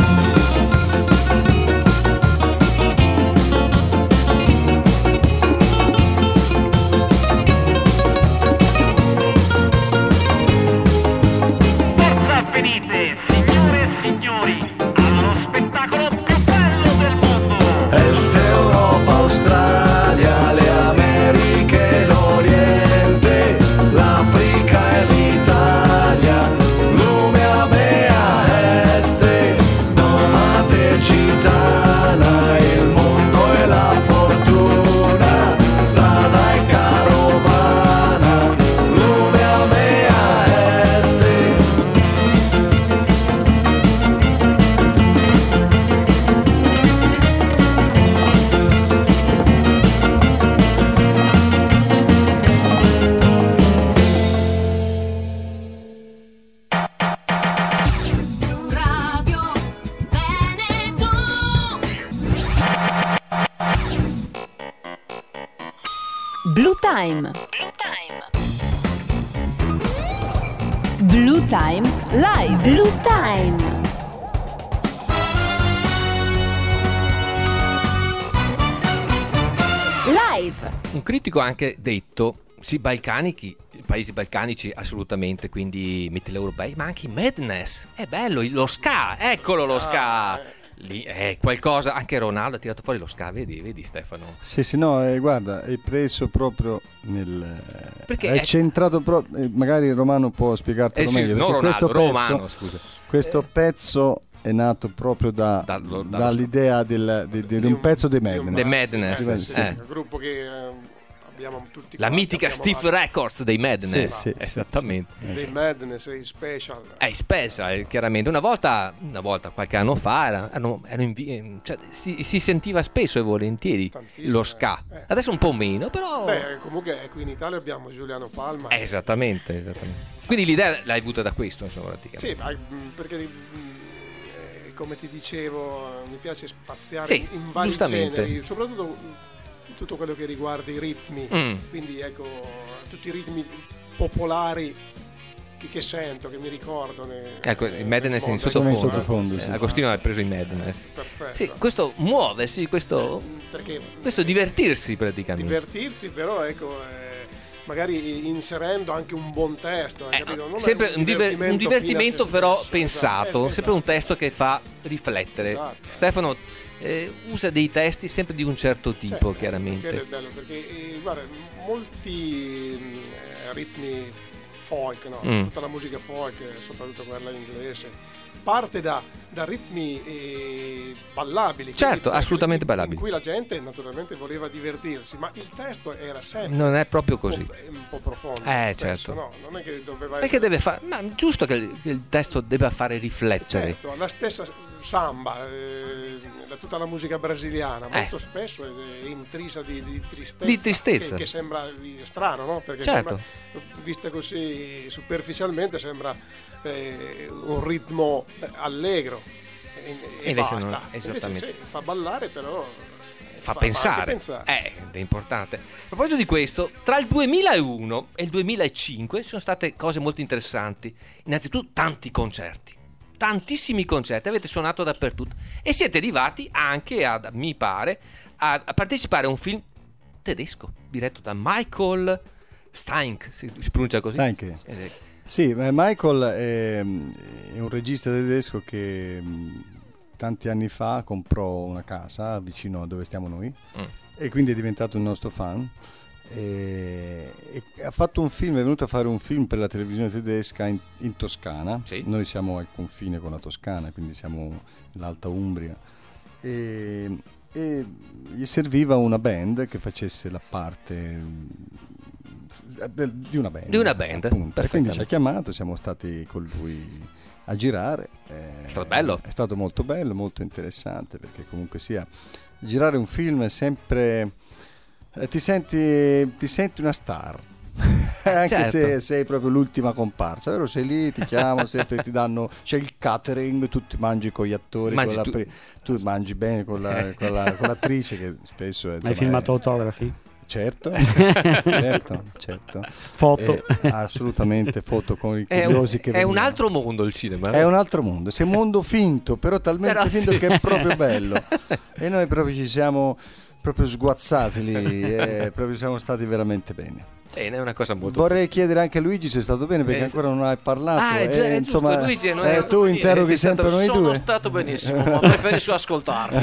Forza venite, signore e signori, allo spettacolo più bello del mondo. Est, Europa, Australia, le Americhe, l'Oriente, l'Africa e l'Italia, Lumea Mea Este, nomade gitana, il mondo e la fortuna, strada e carovana, Lumea Mea Este. Radio Veneto. Blue Time. Blue Time Live. Blue Time. Live. Un critico ha anche detto, sì, balcanici, paesi balcanici assolutamente, quindi mitteleuropei, ma anche i Madness, è bello, il- lo ska, eccolo lo ska, lì è qualcosa, anche Ronaldo ha tirato fuori lo ska, vedi, vedi Stefano? Sì, sì, no, eh, guarda, è preso proprio nel... Perché è è- centrato proprio... eh, magari Romano può spiegartelo Eh sì, meglio. non perché Ronaldo, questo pezzo- Romano, scusa. Questo pezzo è nato proprio da, Dallo- dallo- dall'idea del- di, di- di un pezzo dei Madness. The Madness, Eh, sì, sì, eh. un gruppo che eh, abbiamo tutti La quanti, mitica abbiamo Stiff altri- Records dei Madness, Sì, sì, esattamente. dei Madness, i Special. È special, chiaramente. Una volta, una volta qualche anno fa, era- erano, erano invi- cioè, si, si sentiva spesso e volentieri Tantissimo, lo ska. eh. Adesso un po' meno, però. Beh, comunque qui in Italia abbiamo Giuliano Palma. Eh, esattamente, esattamente. Quindi l'idea l'hai avuta da questo, insomma, praticamente. Sì, ma, mh, perché mh, eh, come ti dicevo, mi piace spaziare Sì, in vari giustamente. generi, soprattutto mh, tutto quello che riguarda i ritmi. Mm. Quindi ecco, tutti i ritmi popolari che, che sento, che mi ricordo. ne- Ecco, ne- il Madness nel in mondo. sottofondo. in sottofondo, Eh, sì, Agostino ha preso i Madness. Perfetto. Sì, questo muove, sì, questo, Perché questo divertirsi praticamente. divertirsi, però ecco, eh, magari inserendo anche un buon testo. hai Eh, capito? Non è sempre un, diver- un fine a divertimento se però stesso. pensato, Esatto, sempre un esatto. testo che fa riflettere. Esatto. Stefano eh, usa dei testi sempre di un certo tipo, Cioè, chiaramente. quello è bello perché eh, guarda, molti mh, eh, ritmi folk, no? Mm. Tutta la musica folk, eh, soprattutto quella inglese, parte da, da ritmi eh, ballabili. Certo, quindi, assolutamente in- ballabili. In cui la gente naturalmente voleva divertirsi, ma il testo era sempre Non è proprio un po'- così. un po' profondo. Eh, spesso, certo. no? Non è che doveva Perché deve fare. Ma è giusto che il, che il testo debba fare riflettere. Certo, la stessa samba, eh, da tutta la musica brasiliana, molto spesso è, è intrisa di, di tristezza, Di tristezza. Che, che sembra strano, no? Perché Certo. sembra, vista così superficialmente, sembra eh, un ritmo eh, allegro e, e E invece basta. non- Invece esattamente. sì, fa ballare, però Fa, anche pensare. pensare. Eh, è importante. A proposito di questo, tra il duemilauno e il duemilacinque ci sono state cose molto interessanti. Innanzitutto tanti concerti. Tantissimi concerti, avete suonato dappertutto e siete arrivati anche a, mi pare, a, a partecipare a un film tedesco diretto da Michael Steinke, si, si pronuncia così? Steinke. Eh, Sì, eh, Michael è, è un regista tedesco che mh, tanti anni fa comprò una casa vicino a dove stiamo noi Mm. e quindi è diventato un nostro fan e, e ha fatto un film, è venuto a fare un film per la televisione tedesca in, in Toscana. Sì. Noi siamo al confine con la Toscana, quindi siamo nell'Alta Umbria e, e gli serviva una band che facesse la parte mh, del- di una band, Di una band, appunto. E quindi perfettamente. ci ha chiamato, siamo stati con lui a girare. eh, È stato bello? È stato molto bello, molto interessante, perché comunque sia girare un film è sempre eh, ti senti ti senti una star. Anche certo. se sei proprio l'ultima comparsa, vero? Sei lì, ti chiamano, sempre ti danno, c'è il catering, tu ti mangi con gli attori, Mangi con la tu- pri- tu mangi bene con, la- con la- con l'attrice che spesso è, Hai insomma, filmato è- autografi? certo, certo, certo. Foto? Eh, assolutamente, foto con i È, un, curiosi che è un venivano. altro mondo il cinema. È un altro mondo, c'è un mondo finto, però talmente Però finto sì. che è proprio bello. E noi proprio ci siamo proprio sguazzati lì, e proprio siamo stati veramente bene. Bene, è una cosa molto. Vorrei chiedere anche a Luigi se è stato bene, perché Eh, ancora non hai parlato. Ah, è e, già- è insomma, giusto, Luigi, non eh, è- tu eh, interroghi sei stato- sempre noi Sono due. stato benissimo, ma preferisco ascoltarmi.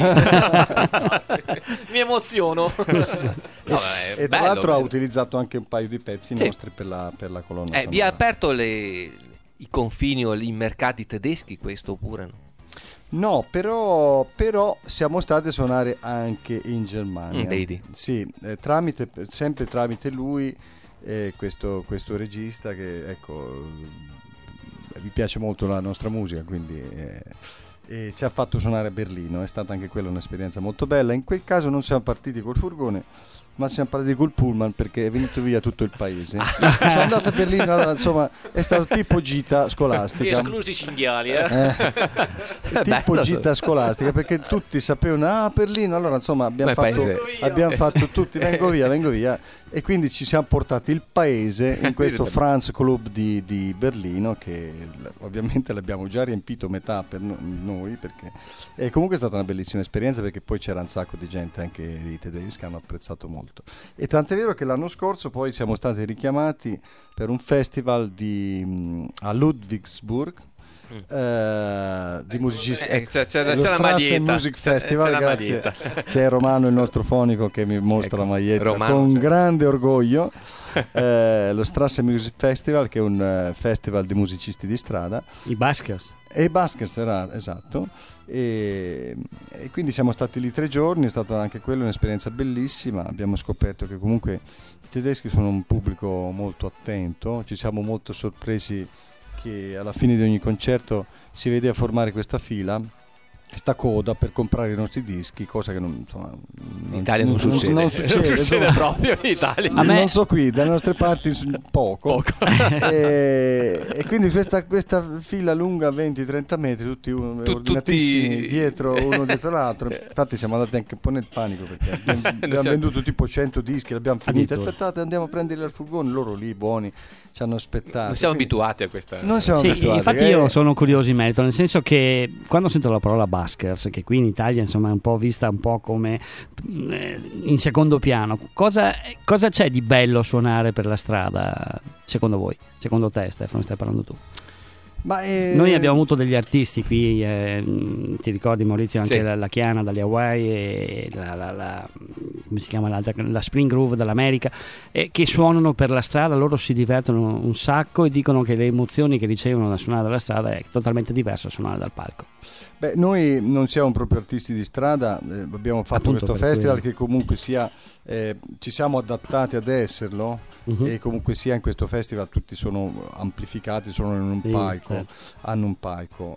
Mi emoziono. No, è E tra bello, l'altro ha bello. utilizzato anche un paio di pezzi Sì. nostri per la, per la colonna Eh, vi ha sonora. aperto le- i confini o i mercati tedeschi questo oppure no? No, però, però siamo stati a suonare anche in Germania. Mm, vedi. Sì, eh, tramite, sempre tramite lui, eh, questo, questo regista che, ecco, eh, mi piace molto la nostra musica, quindi eh, e ci ha fatto suonare a Berlino. È stata anche quella un'esperienza molto bella. In quel caso non siamo partiti col furgone, ma siamo partiti col pullman, perché è venuto via tutto il paese. Sono andato a Berlino, allora, insomma, è stato tipo gita scolastica. Esclusi i cinghiali, eh. Eh, tipo Bello. gita scolastica, perché tutti sapevano, ah, Berlino, allora insomma abbiamo Beh, fatto, paese. abbiamo fatto tutti, vengo via, vengo via, e quindi ci siamo portati il paese in questo Franz Club di, di Berlino, che l- ovviamente l'abbiamo già riempito metà per no- noi, perché e comunque è stata una bellissima esperienza, perché poi c'era un sacco di gente, anche di tedeschi, che hanno apprezzato molto. E tant'è vero che l'anno scorso poi siamo stati richiamati per un festival di, mh, a Ludwigsburg, eh, di musicisti. Eh, c'è- c'è- lo c'è la Strassen maglietta. Music C'è- Festival, c'è la grazie. maglietta. C'è Romano, il nostro fonico, che mi mostra Ecco, la maglietta Romano, con sì. grande orgoglio. Eh, lo Strassen Music Festival, che è un eh, festival di musicisti di strada. I Baskers. E Baskers era, esatto, e, e quindi siamo stati lì tre giorni, è stata anche quella un'esperienza bellissima, abbiamo scoperto che comunque i tedeschi sono un pubblico molto attento, ci siamo molto sorpresi che alla fine di ogni concerto si vedeva formare questa fila, questa coda per comprare i nostri dischi, cosa che non, insomma, in Italia non, non succede, non succede, non succede insomma, proprio in Italia. A me... non so qui, dalle nostre parti poco, poco. e, e quindi questa, questa fila lunga venti trenta metri, tutti un, Tu, ordinatissimi tutti... dietro uno dietro l'altro, infatti siamo andati anche un po' nel panico perché abbiamo, abbiamo siamo... venduto tipo cento dischi, l'abbiamo finito, aspettate andiamo a prenderli al furgone, loro lì buoni ci hanno aspettato. Non siamo quindi... abituati a questa. Non siamo sì, abituati. Infatti eh... io sono curioso in merito, nel senso che quando sento la parola Baskers, che qui in Italia insomma è un po' vista un po' come eh, in secondo piano, cosa, cosa c'è di bello a suonare per la strada secondo voi? Secondo te, Stefano, stai parlando tu? Ma eh... Noi abbiamo avuto degli artisti qui, eh, ti ricordi Maurizio, anche sì. la, la Chiana dagli Hawaii e la, la, la, come si chiama l'altra, la Spring Groove dall'America, eh, che suonano per la strada, loro si divertono un sacco e dicono che le emozioni che ricevono da suonare dalla strada è totalmente diverso da suonare dal palco. Beh, noi non siamo proprio artisti di strada, eh, abbiamo fatto Appunto, questo per festival quello. che comunque sia, eh, ci siamo adattati ad esserlo, uh-huh. e comunque sia in questo festival tutti sono amplificati, sono in un Sì, palco, certo. hanno un palco,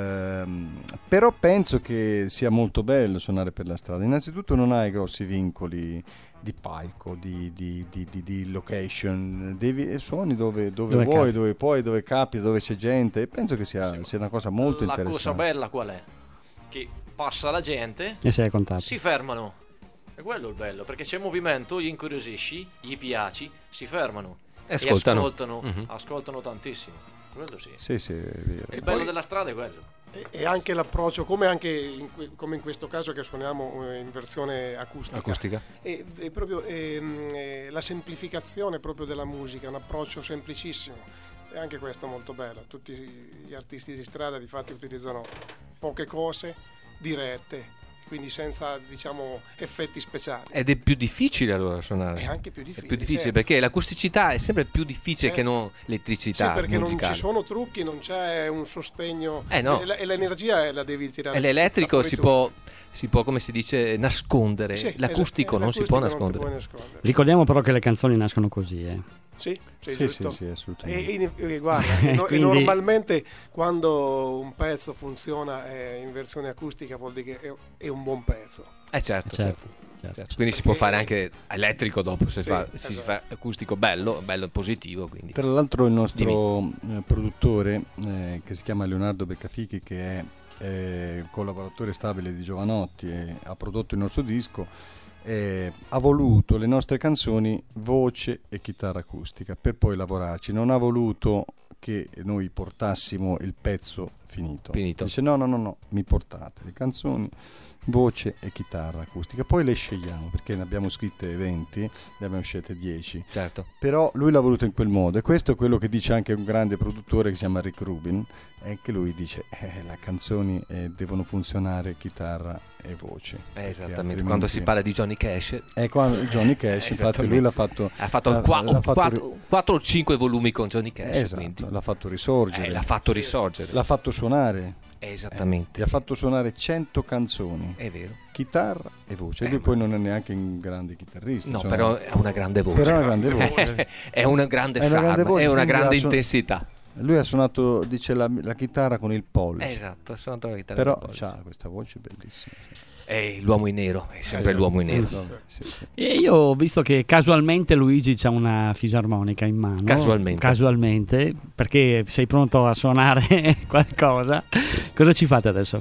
ehm, però penso che sia molto bello suonare per la strada. Innanzitutto non hai grossi vincoli di palco, di, di, di, di, di location, devi, suoni dove, dove, Dove vuoi, capi. dove puoi, dove capi, dove c'è gente, e penso che sia, sia una cosa molto La interessante. cosa bella qual è? Che passa la gente, E sei a contatto. si fermano. E quello è il bello, perché c'è movimento, gli incuriosisci, gli piaci, si fermano. E ascoltano. E ascoltano, Mhm. ascoltano tantissimo. Quello sì. Sì, sì, è vero. Il bello della strada è quello. E, e anche l'approccio, come anche in, que- come in questo caso che suoniamo eh, in versione acustica, Acustica. E, e proprio ehm, eh, la semplificazione proprio della musica, un approccio semplicissimo. E anche questo molto bello. Tutti gli artisti di strada di fatti utilizzano poche cose dirette, quindi senza, diciamo, effetti speciali. Ed è più difficile allora suonare. È anche più difficile, È più difficile certo. perché l'acusticità è sempre più difficile Certo. che non l'elettricità Sì, perché musicale. non ci sono trucchi, non c'è un sostegno, Eh, no. e, la- e l'energia la devi tirare. E l'elettrico fuori si tu. può, si può, come si dice, nascondere. Sì, L'acustico esatto, non si l'acustico può non ti nascondere. puoi nascondere. Ricordiamo però che le canzoni nascono così, eh. Sì, sì, Sì, giusto. sì, sì, E, assolutamente. e- e guarda, e no- e Quindi- normalmente quando un pezzo funziona eh, in versione acustica vuol dire che è, è un buon pezzo. Eh certo, certo. Certo, certo. certo. Quindi si può fare anche elettrico dopo, se Sì, fa, si esatto. fa acustico bello, bello positivo. Quindi. Tra l'altro il nostro eh, produttore, eh, che si chiama Leonardo Beccafichi, che è eh, collaboratore stabile di Giovanotti e ha prodotto il nostro disco, eh, ha voluto le nostre canzoni voce e chitarra acustica per poi lavorarci, non ha voluto che noi portassimo il pezzo finito. Finito. Dice no no no no, mi portate le canzoni voce e chitarra acustica, poi le scegliamo perché ne abbiamo scritte venti, ne abbiamo scelte dieci, Certo. però lui l'ha voluto in quel modo, e questo è quello che dice anche un grande produttore che si chiama Rick Rubin, e che lui dice eh, le canzoni eh, devono funzionare chitarra e voce. Eh, perché esattamente. altrimenti- Quando si parla di Johnny Cash, è quando Johnny Cash, infatti lui l'ha fatto ha fatto l'ha- qua- l'ha fatto quattro, quattro o cinque volumi con Johnny Cash. esatto, quindi. l'ha fatto risorgere, Eh, l'ha fatto risorgere. l'ha fatto suonare, Eh, Esattamente. gli ha fatto suonare cento canzoni, È vero. chitarra e voce, e lui poi non è neanche un grande chitarrista, No, insomma. però è una grande voce. Però è una grande voce. è una grande È una charme, grande voce, è una quindi grande ha suon- intensità. Lui ha suonato, dice, la, la chitarra con il pollice, Esatto, ha suonato la chitarra. però del pollice. c'ha questa voce bellissima. Sì. È l'uomo in nero, è sempre Esatto. l'uomo in nero. Sì, sì, sì. E io ho visto che casualmente Luigi c'ha una fisarmonica in mano. Casualmente. Casualmente, perché sei pronto a suonare qualcosa. Cosa ci fate adesso?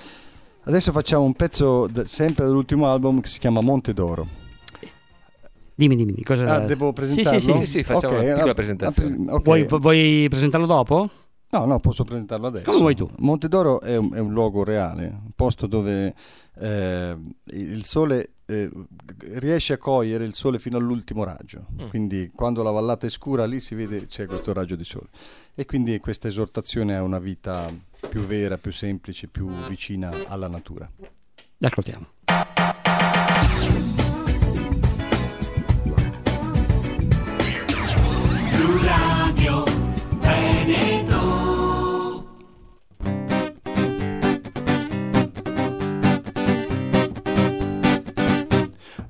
Adesso facciamo un pezzo de- sempre dell'ultimo album che si chiama Monte d'Oro. Dimmi, dimmi. Cosa... Ah, devo presentarlo? Sì, sì, Sì, sì, facciamo Ok, una piccola ah, presentazione. ah, pres- ok. Vuoi, vuoi presentarlo dopo? No, no, posso presentarlo adesso. Come vuoi tu. Monte d'Oro è un, è un luogo reale, un posto dove eh, il sole eh, riesce a cogliere il sole fino all'ultimo raggio. Mm. Quindi quando la vallata è scura lì si vede c'è questo raggio di sole. E quindi questa esortazione a una vita più vera, più semplice, più vicina alla natura. Ascoltiamo.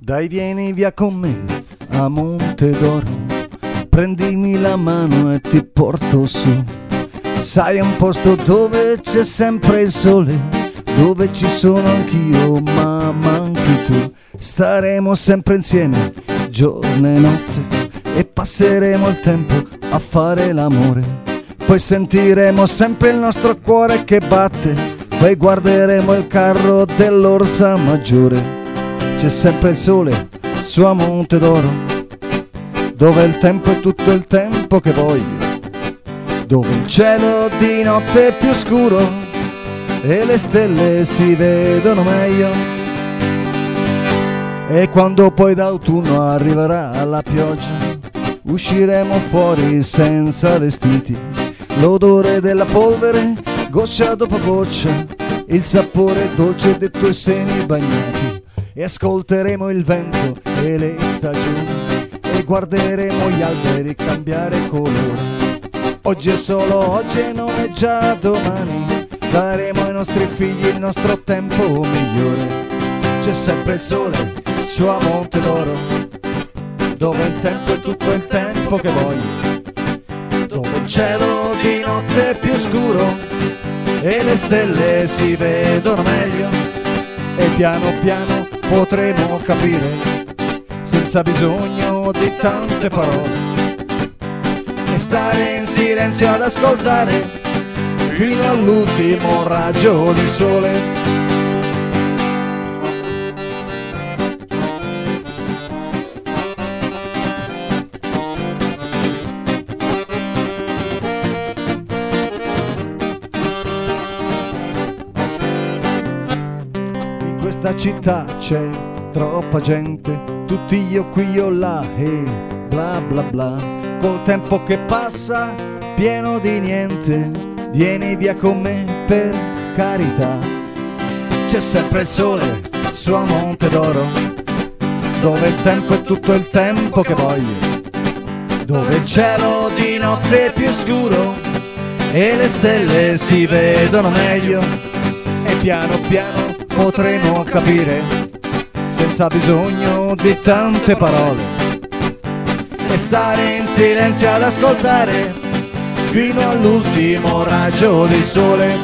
Dai, vieni via con me a Monte d'Oro, prendimi la mano e ti porto su. Sai, è un posto dove c'è sempre il sole, dove ci sono anch'io, ma anche tu. Staremo sempre insieme, giorno e notte, e passeremo il tempo a fare l'amore. Poi sentiremo sempre il nostro cuore che batte, poi guarderemo il carro dell'Orsa Maggiore. C'è sempre il sole su a Monte d'Oro, dove il tempo è tutto il tempo che voglio, dove il cielo di notte è più scuro e le stelle si vedono meglio. E quando poi d'autunno arriverà la pioggia, usciremo fuori senza vestiti, l'odore della polvere, goccia dopo goccia, il sapore dolce dei tuoi seni bagnati. E ascolteremo il vento e le stagioni, e guarderemo gli alberi cambiare colore. Oggi è solo oggi e non è già domani, daremo ai nostri figli il nostro tempo migliore. C'è sempre il sole su a Monte d'Oro, dove il tempo è tutto il tempo che voglio, dove il cielo di notte è più scuro e le stelle si vedono meglio. E piano piano potremo capire, senza bisogno di tante parole, e stare in silenzio ad ascoltare fino all'ultimo raggio di sole. Questa città c'è troppa gente, tutti io qui io là e bla bla bla. Col tempo che passa pieno di niente, vieni via con me per carità. C'è sempre il sole su a Monte d'Oro, dove il tempo è tutto il tempo che voglio, dove il cielo di notte è più scuro e le stelle si vedono meglio. E piano piano potremo capire, senza bisogno di tante parole, e stare in silenzio ad ascoltare fino all'ultimo raggio di sole.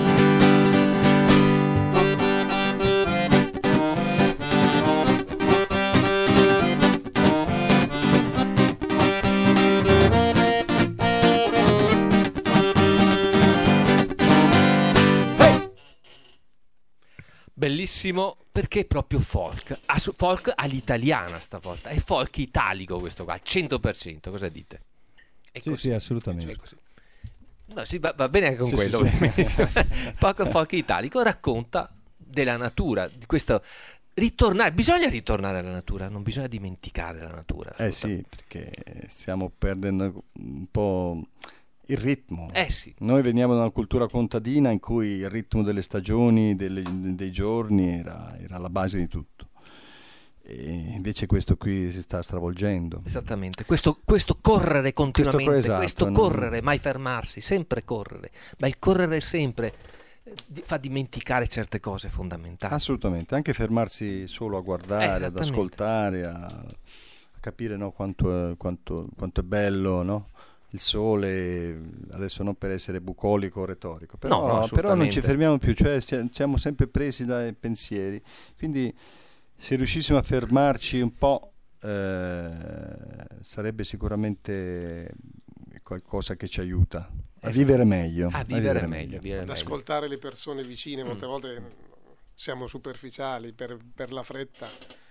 Bellissimo, perché è proprio folk, ah, su- folk all'italiana stavolta, è folk italico questo qua, al cento per cento, cosa dite? È Sì, così, sì, assolutamente. è così. No, sì, va, va bene anche con Sì, quello, sì, sì. ovviamente. Poco folk italico racconta della natura, di questo ritornare, bisogna ritornare alla natura, non bisogna dimenticare la natura. Eh sì, perché stiamo perdendo un po' il ritmo. Eh sì. Noi veniamo da una cultura contadina in cui il ritmo delle stagioni, delle- dei giorni era, era la base di tutto. E invece questo qui si sta stravolgendo. Esattamente, questo, questo correre continuamente, Questo co- questo esatto, correre, mai fermarsi, sempre correre, ma il correre sempre eh, di- fa dimenticare certe cose fondamentali. Assolutamente, anche fermarsi solo a guardare, ad Esattamente. ascoltare, a, a capire, no, quanto, è- quanto- quanto è bello, no? Il sole, adesso non per essere bucolico o retorico, però, No, no, però non assolutamente. ci fermiamo più, cioè sia- siamo sempre presi dai pensieri, quindi se riuscissimo a fermarci un po' eh, sarebbe sicuramente qualcosa che ci aiuta a Esatto. vivere meglio. A vivere meglio, a vivere Ad meglio. ascoltare le persone vicine, molte Mm. volte siamo superficiali per, per la fretta,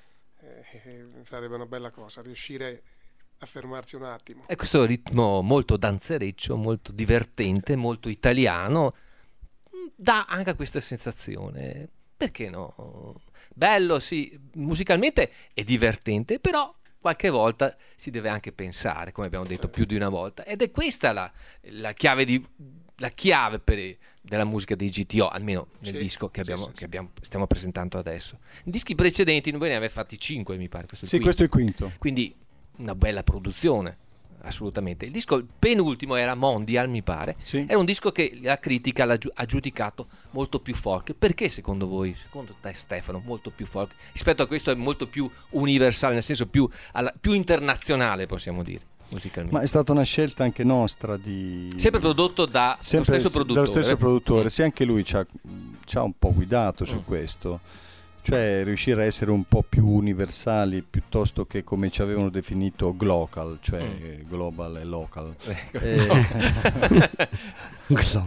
eh, sarebbe una bella cosa riuscire a fermarsi un attimo. E questo ritmo molto danzereccio, molto divertente, molto italiano, mh, dà anche questa sensazione. Perché no? Bello, sì, musicalmente è divertente, però qualche volta si deve anche pensare, come abbiamo detto più di una volta. Ed è questa la, la chiave, di, la chiave per, della musica dei G T O, almeno nel Sì, disco che, sì, abbiamo, sì, che sì. abbiamo- stiamo presentando adesso. In dischi precedenti noi ne aveva fatti cinque, mi pare. Questo è il Sì, quinto. questo è il quinto. Quindi una bella produzione assolutamente. Il disco il penultimo era Mondial, mi pare. Sì. Era un disco che la critica l'ha giu- ha giudicato molto più folk. Perché secondo voi, secondo te Stefano, molto più folk? Rispetto a questo è molto più universale, nel senso più, alla, più internazionale, possiamo dire, musicalmente. Ma è stata una scelta anche nostra di... Sempre prodotto da Sempre lo stesso produttore. dallo stesso produttore. Mm. Sì, anche lui ci ha, ci ha un po' guidato su Mm. questo. Cioè riuscire a essere un po' più universali piuttosto che come ci avevano definito glocal, cioè Mm. global e local. Ecco. E...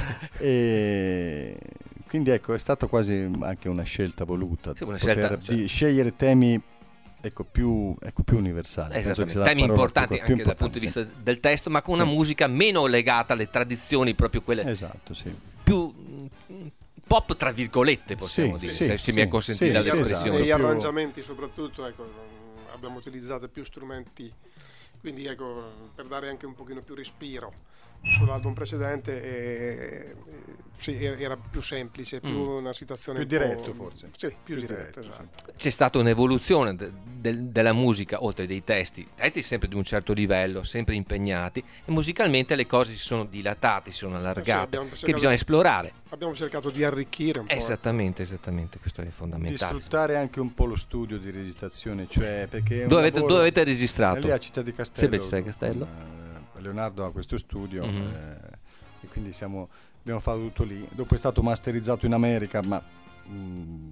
e... Quindi ecco, è stata quasi anche una scelta voluta, Sì, una poter scelta, di scegliere temi ecco più, ecco, più universali. Penso Esattamente, sia la temi parola importanti più- anche più dal punto di importante, vista del testo, ma con una Sì. musica meno legata alle tradizioni, proprio quelle sì. Esatto, sì. più mm, pop tra virgolette, possiamo Sì, dire, sì, se, se sì, mi è consentita sì, Negli, l'espressione. negli Più- arrangiamenti soprattutto, ecco, abbiamo utilizzato più strumenti, quindi ecco, per dare anche un pochino più respiro. Sull'album precedente eh, eh, sì, era era più semplice, più Mm. una situazione Più un po'- diretto, forse. Sì, più, Più diretto, diretto, esatto. C'è stata un'evoluzione de- del- della musica, oltre dei testi, testi sempre di un certo livello, sempre impegnati, e musicalmente le cose si sono dilatate, si sono Eh sì, allargate, abbiamo che cercato- bisogna esplorare. Abbiamo cercato di arricchire un po'. Esattamente, esattamente, questo è Di fondamentale. sfruttare anche un po' lo studio di registrazione, cioè perché è un Dove avete, lavoro- dove avete È registrato? lì a Città di Castello. Sempre Città di Castello. Eh, Leonardo ha questo studio Mhm. eh, e quindi siamo, abbiamo fatto tutto lì. Dopo è stato masterizzato in America, ma mm,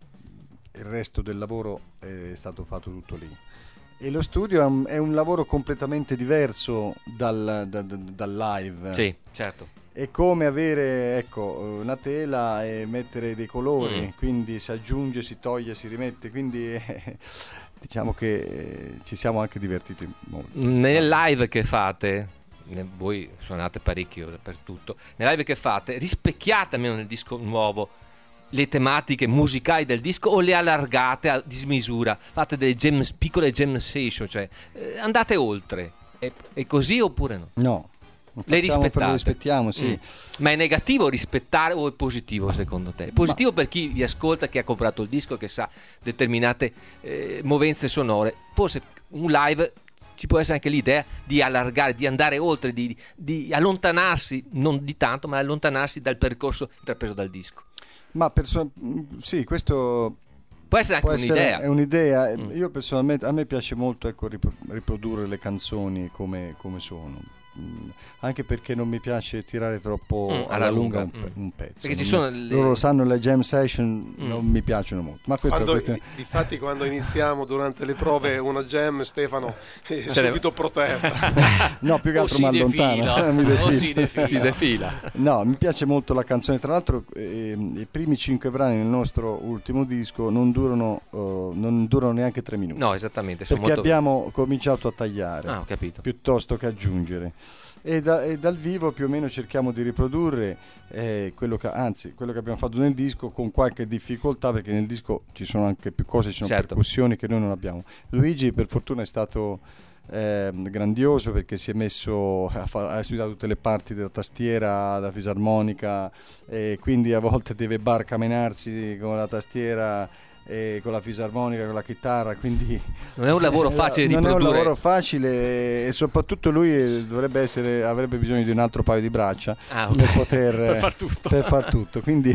il resto del lavoro è stato fatto tutto lì. E lo studio è un, è un lavoro completamente diverso dal, da- da- dal live. Sì, certo. È come avere ecco, una tela e mettere dei colori, Mm. quindi si aggiunge, si toglie, si rimette, quindi eh, diciamo che eh, ci siamo anche divertiti molto. Nel live che fate, ne- voi suonate parecchio dappertutto, nei live che fate, rispecchiate almeno nel disco nuovo le tematiche musicali del disco o le allargate a dismisura, fate delle jam, piccole jam session, cioè eh, andate oltre, è, è così oppure no? No, non Le facciamo, rispettate? però le rispettiamo, sì. Mm. Ma è negativo rispettare o è positivo secondo te? È positivo per chi vi ascolta, chi ha comprato il disco, che sa determinate eh, movenze sonore. Forse un live ci può essere anche l'idea di allargare, di andare oltre, di, di allontanarsi, non di tanto, ma allontanarsi dal percorso intrapreso dal disco. Ma perso- sì, questo Può essere anche può essere, un'idea. è un'idea. Mm. Io personalmente, a me piace molto ecco, ripro- riprodurre le canzoni come, come sono. Mm, anche perché non mi piace tirare troppo Mm, alla, alla lunga, lunga, un, pe- mm. un pezzo. Perché ci Non sono mi- le- Loro sanno le jam session Mm. non mi piacciono molto. Ma questo è Quando, questione- difatti quando iniziamo durante le prove una jam, Stefano eh, Se ne- subito protesta. No, più che O altro si mi allontana. defila, Mi o defila. si defila. Si defila. No, mi piace molto la canzone. Tra l'altro, ehm, i primi cinque brani del nostro ultimo disco non durano, eh, non durano neanche tre minuti. No, esattamente. Sono perché molto... abbiamo cominciato a tagliare Ah, ho capito. piuttosto che aggiungere. E, da- e dal vivo più o meno cerchiamo di riprodurre eh, quello che, anzi, quello che abbiamo fatto nel disco con qualche difficoltà, perché nel disco ci sono anche più cose, ci sono Certo. percussioni che noi non abbiamo. Luigi per fortuna è stato eh, grandioso perché si è messo a fa- ha studiato tutte le parti della tastiera, della fisarmonica, e quindi a volte deve barcamenarsi con la tastiera e con la fisarmonica, con la chitarra, quindi Non è un lavoro facile di non è un riprodurre. lavoro facile e soprattutto lui dovrebbe essere, avrebbe bisogno di un altro paio di braccia Ah, ok. per poter Per far tutto. per far tutto. Quindi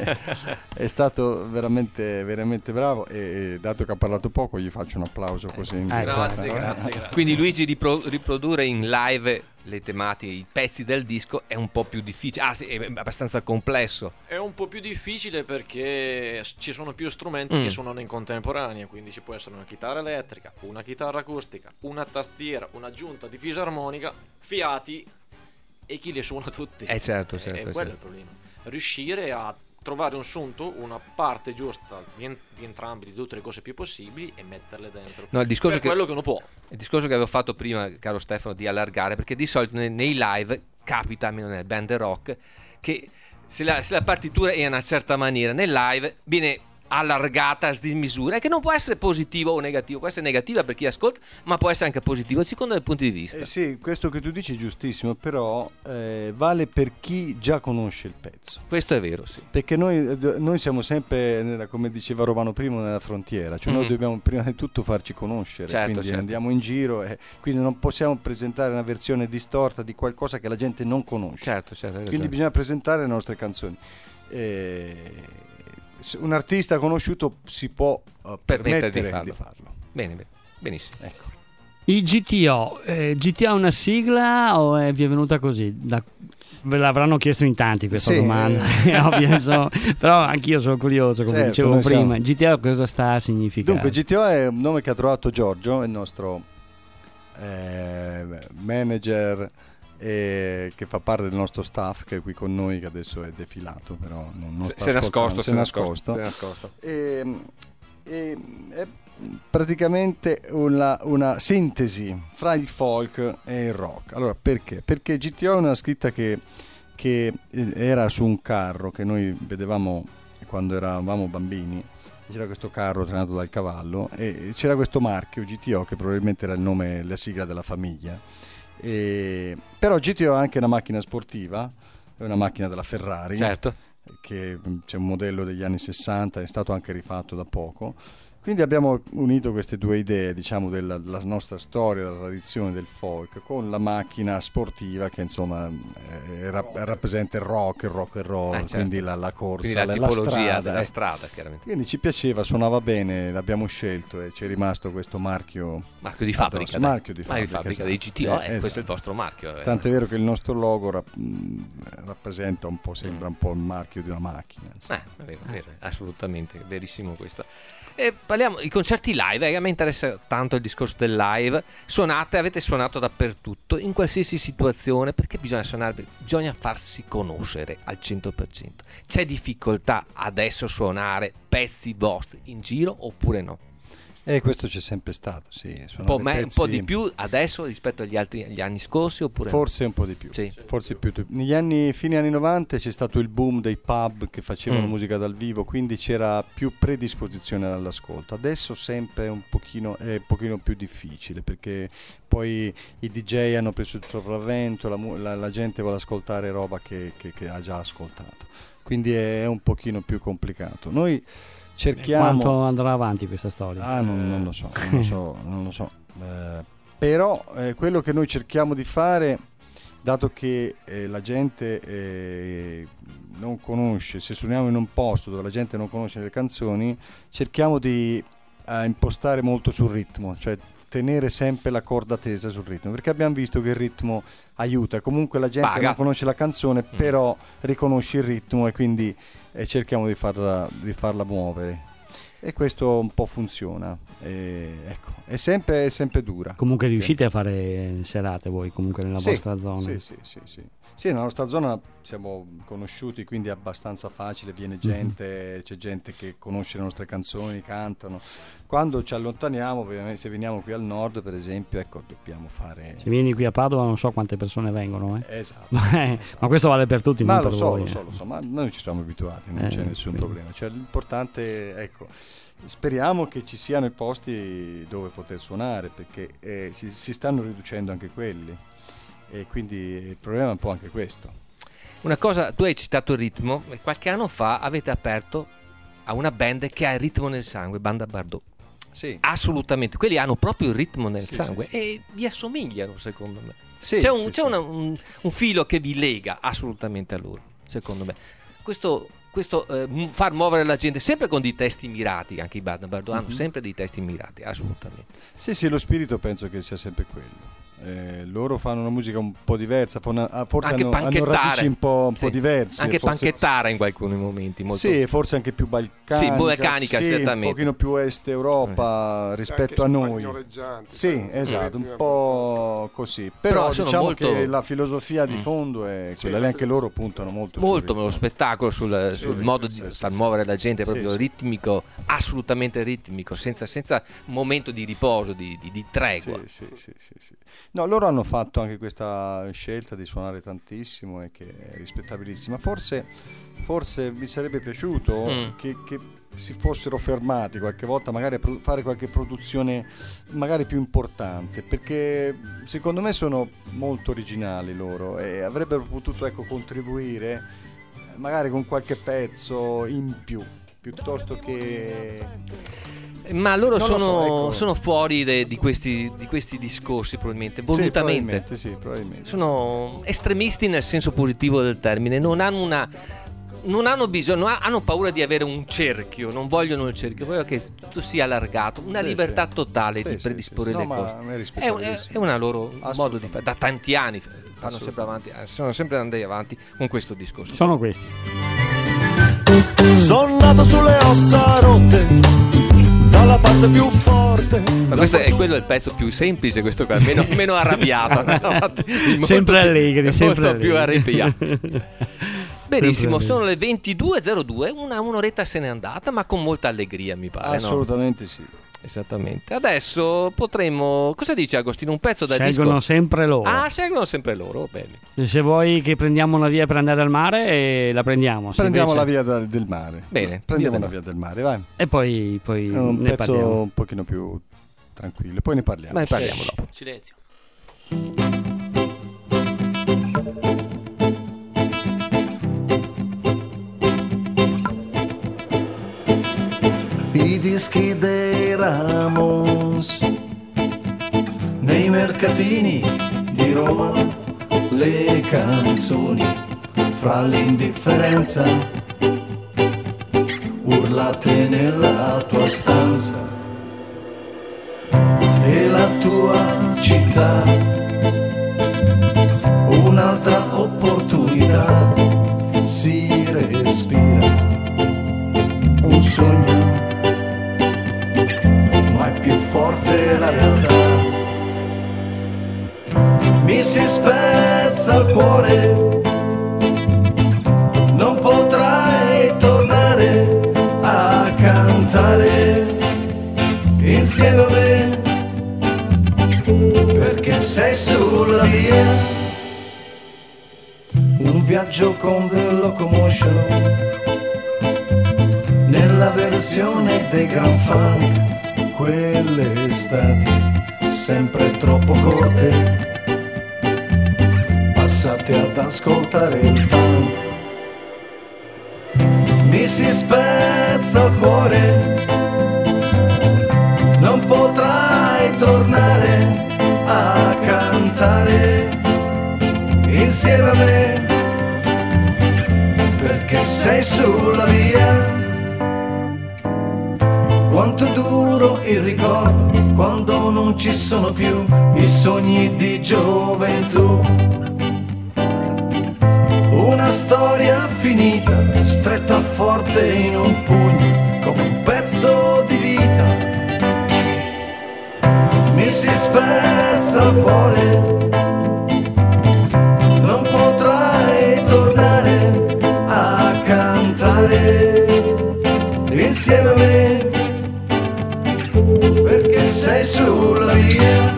è stato veramente veramente bravo e dato che ha parlato poco gli faccio un applauso così in Ecco. diretta. Grazie, grazie, grazie. Quindi Luigi ripro- riprodurre in live le tematiche, i pezzi del disco è un po' più difficile, ah sì, è abbastanza complesso. È un po' più difficile perché ci sono più strumenti Mm. che suonano in contemporanea, quindi ci può essere una chitarra elettrica, una chitarra acustica, una tastiera, un'aggiunta di fisarmonica, fiati e chi le suona tutti. Eh certo, E certo, quello è il certo. problema. Riuscire a trovare un sunto, una parte giusta di, en- di entrambi, di tutte le cose più possibili e metterle dentro. No, il discorso per che- quello che uno può. Il discorso che avevo fatto prima, caro Stefano, di allargare, perché di solito nei, nei live capita, almeno nelle band rock, che se la, se la partitura è in una certa maniera, nel live viene allargata a dismisura, e che non può essere positivo o negativo, può essere negativa per chi ascolta, ma può essere anche positivo secondo il punto di vista. Eh sì, questo che tu dici è giustissimo, però eh, vale per chi già conosce il pezzo. Questo è vero, sì. Perché noi, noi siamo sempre, nella, come diceva Romano primo, nella frontiera, cioè mm-hmm. noi dobbiamo prima di tutto farci conoscere, certo, quindi certo. andiamo in giro e quindi non possiamo presentare una versione distorta di qualcosa che la gente non conosce. Certo, certo, quindi certo. bisogna presentare le nostre canzoni. E un artista conosciuto si può uh, permettere di farlo. di farlo. Bene, bene, benissimo. Ecco. I G T O, eh, G T O è una sigla o è, vi è venuta così? Da, ve l'avranno chiesto in tanti questa sì, domanda, eh. Ovvio, so, però anch'io sono curioso, come certo, dicevo prima. siamo... G T O cosa sta a significare? Dunque, G T O è un nome che ha trovato Giorgio, il nostro eh, manager, eh, che fa parte del nostro staff, che è qui con noi, che adesso è defilato, però non, non sta si è nascosto, si è nascosto. nascosto. E, e, è praticamente una, una sintesi fra il folk e il rock. Allora, perché? Perché G T O è una scritta che, che era su un carro che noi vedevamo quando eravamo bambini. C'era questo carro trainato dal cavallo e c'era questo marchio G T O, che probabilmente era il nome, la sigla della famiglia. E, però G T O è anche una macchina sportiva, è una macchina della Ferrari, certo. che c'è un modello degli anni sessanta, è stato anche rifatto da poco. Quindi abbiamo unito queste due idee, diciamo, della, della nostra storia, della tradizione del folk, con la macchina sportiva che insomma eh, rap- rappresenta il rock, il rock and roll, eh, certo. quindi la, la corsa, quindi la, la tipologia strada, della strada, chiaramente. Quindi ci piaceva, suonava bene, l'abbiamo scelto e ci è rimasto questo marchio, marchio di fabbrica, marchio di fabbrica, fabbrica, dei G T O, eh, eh, questo esatto. è il vostro marchio. Eh. Tanto è vero che il nostro logo rap- rappresenta un po', sembra un po' il marchio di una macchina. Eh, è vero, è vero, assolutamente, verissimo questo. E parliamo i concerti live, eh, a me interessa tanto il discorso del live. Suonate, avete suonato dappertutto, in qualsiasi situazione, perché bisogna suonare, bisogna farsi conoscere al cento per cento. C'è difficoltà adesso suonare pezzi vostri in giro oppure no? E questo c'è sempre stato, sì. Un po', me, pezzi... un po' di più adesso rispetto agli altri agli anni scorsi oppure forse no? un po' di più, sì. forse più. Negli anni fine anni novanta c'è stato il boom dei pub che facevano mm. musica dal vivo, quindi c'era più predisposizione all'ascolto. Adesso sempre un pochino è un pochino più difficile, perché poi i D J hanno preso il sopravvento, la, la, la gente vuole ascoltare roba che, che, che ha già ascoltato, quindi è, è un pochino più complicato. Noi cerchiamo... Quanto andrà avanti questa storia? Ah, non, non lo so, non lo so, non lo so. Eh, però eh, quello che noi cerchiamo di fare, dato che eh, la gente eh, non conosce, se suoniamo in un posto dove la gente non conosce le canzoni, cerchiamo di eh, impostare molto sul ritmo, cioè tenere sempre la corda tesa sul ritmo, perché abbiamo visto che il ritmo aiuta, comunque la gente Paga. non conosce la canzone, mm. però riconosce il ritmo e quindi e cerchiamo di farla, di farla muovere, e questo un po' funziona, e, ecco, è sempre, è sempre dura. Comunque riuscite a fare serate voi comunque nella sì, vostra zona? Sì, sì, sì, sì. Sì, nella nostra zona siamo conosciuti, quindi è abbastanza facile, viene gente, mm-hmm. c'è gente che conosce le nostre canzoni, cantano. Quando ci allontaniamo, se veniamo qui al nord per esempio, ecco, dobbiamo fare... Se vieni qui a Padova non so quante persone vengono, eh. Esatto, ma, esatto. ma questo vale per tutti, ma non lo per so, voi. lo eh. so, lo so, ma noi ci siamo abituati, non eh, c'è nessun quindi. problema. Cioè, l'importante, ecco, speriamo che ci siano i posti dove poter suonare, perché eh, si, si stanno riducendo anche quelli, e quindi il problema è un po' anche questo. Una cosa, tu hai citato il ritmo, e qualche anno fa avete aperto a una band che ha il ritmo nel sangue, Banda Bardot. Sì. Assolutamente, quelli hanno proprio il ritmo nel sì, sangue, sì, sì. e vi assomigliano secondo me. Sì, c'è un, sì, c'è sì. una, un, un filo che vi lega assolutamente a loro, secondo me. Questo, questo eh, far muovere la gente, sempre con dei testi mirati, anche i Banda Bardot hanno mm-hmm. sempre dei testi mirati, assolutamente. Sì, sì, lo spirito penso che sia sempre quello. Eh, loro fanno una musica un po' diversa, forse anche hanno, hanno radici un po', un sì. po' diverse, anche forse... panchettara in alcuni momenti molto... sì, forse anche più balcanica, sì, balcanica sì, certamente, un pochino più est Europa eh. rispetto a noi, sì, esatto, un po' così, però, però diciamo molto... che la filosofia di fondo è quella, sì, anche loro puntano molto molto sul lo spettacolo, sul, sì, sul sì, modo sì, di sì, far sì, muovere la gente, proprio sì, ritmico, assolutamente ritmico, senza, senza momento di riposo, di, di, di tregua. Sì, sì, sì, sì, sì. No, loro hanno fatto anche questa scelta di suonare tantissimo, e che è rispettabilissima. Forse, forse mi sarebbe piaciuto mm. che, che si fossero fermati qualche volta magari a pro- fare qualche produzione magari più importante, perché secondo me sono molto originali loro e avrebbero potuto, ecco, contribuire magari con qualche pezzo in più piuttosto che... Ma loro Non lo sono, so, ecco. sono fuori de- di, questi, di questi discorsi, probabilmente, Sì, volutamente. probabilmente, sì, probabilmente. Sono estremisti nel senso positivo del termine, non hanno una... non hanno bisogno, hanno paura di avere un cerchio, non vogliono il cerchio, vogliono che tutto sia allargato, una Sì, libertà sì. totale Sì, di sì, predisporre sì, le sì. No, cose. ma è È, è, rispettabilissimo. è una loro modo di Assolutamente. fare, da tanti anni fanno sempre Assolutamente. avanti, sono sempre andati avanti con questo discorso. Sono questi. Sono nato sulle ossa rotte, dalla parte più forte. Ma questo è quello è il pezzo più semplice, questo qua, meno, meno arrabbiato, molto Sempre più- allegri, sempre molto più allegri. arrabbiati. Benissimo, Sempre sono le ventidue e zero due, una, un'oretta se n'è andata, ma con molta allegria, mi pare. no? Assolutamente sì. Esattamente. Adesso potremmo. Cosa dice Agostino? Un pezzo dal Scelgono disco. sempre loro. Ah, scelgono sempre loro. Belli. Se vuoi che prendiamo una via per andare al mare, eh, la prendiamo. Se Prendiamo invece- la via da- del mare. Bene, Prendiamo via la del via del mare, vai. E poi, poi È un ne pezzo parliamo. un pochino più tranquillo, poi ne parliamo. Ma ne parliamo dopo. Silenzio. I dischi dei Ramos nei mercatini di Roma, le canzoni fra l'indifferenza urlate nella tua stanza e la tua città, un'altra opportunità, si respira un sogno, ma è più forte la realtà. Mi si spezza il cuore, non potrai tornare a cantare insieme a me, perché sei sulla via. Un viaggio con The Locomotion nella versione dei Grand Funk, quelle estati sempre troppo corte, passate ad ascoltare il punk. Mi si spezza il cuore, non potrai tornare a cantare insieme a me, perché sei sulla via. Quanto è duro il ricordo quando non ci sono più i sogni di gioventù. Una storia finita, stretta forte in un pugno, come un pezzo di vita. Mi si spezza il cuore, non potrai tornare a cantare insieme a me, perché sei sulla via.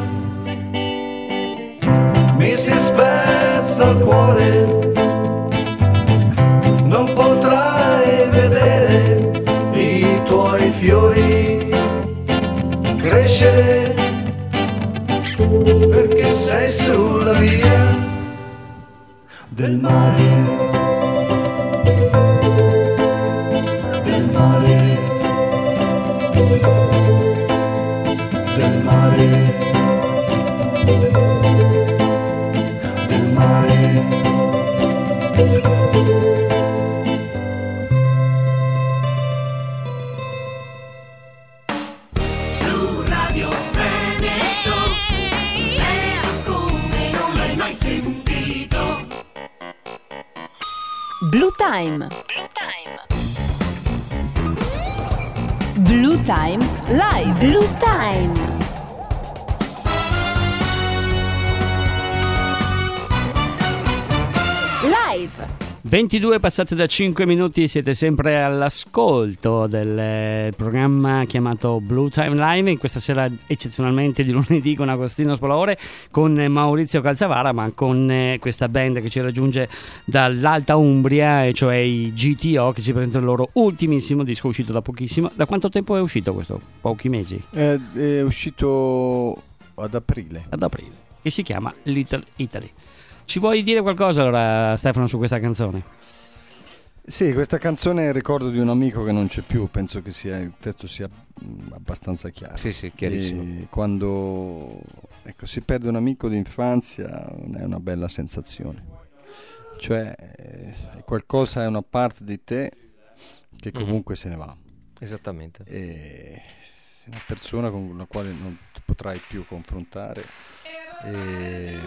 Mi si spezza il cuore, non potrai vedere i tuoi fiori crescere, perché sei sulla via del mare, del mare, del mare, del mare. Su Radio Veneto, è come non l'hai mai sentito. Blue Time. Blue Time Live. Blue Time. Live. ventidue passate da cinque minuti, siete sempre all'ascolto del eh, programma chiamato Blue Time Live, in questa sera eccezionalmente di lunedì con Agostino Spolaore, con eh, Maurizio Calzavara, ma con eh, questa band che ci raggiunge dall'Alta Umbria, e cioè i G T O, che ci presentano il loro ultimissimo disco uscito da pochissimo. Da quanto tempo è uscito questo? Pochi mesi? È, è uscito ad aprile. Ad aprile. E si chiama Little Italy. Ci vuoi dire qualcosa allora, Stefano, su questa canzone? Sì, questa canzone è il ricordo di un amico che non c'è più, penso che sia, il testo sia abbastanza chiaro. Sì, sì, chiarissimo. E quando ecco, si perde un amico d'infanzia è una bella sensazione. Cioè, è qualcosa, è una parte di te che comunque mm-hmm. se ne va. Esattamente. E è una persona con la quale non ti potrai più confrontare. E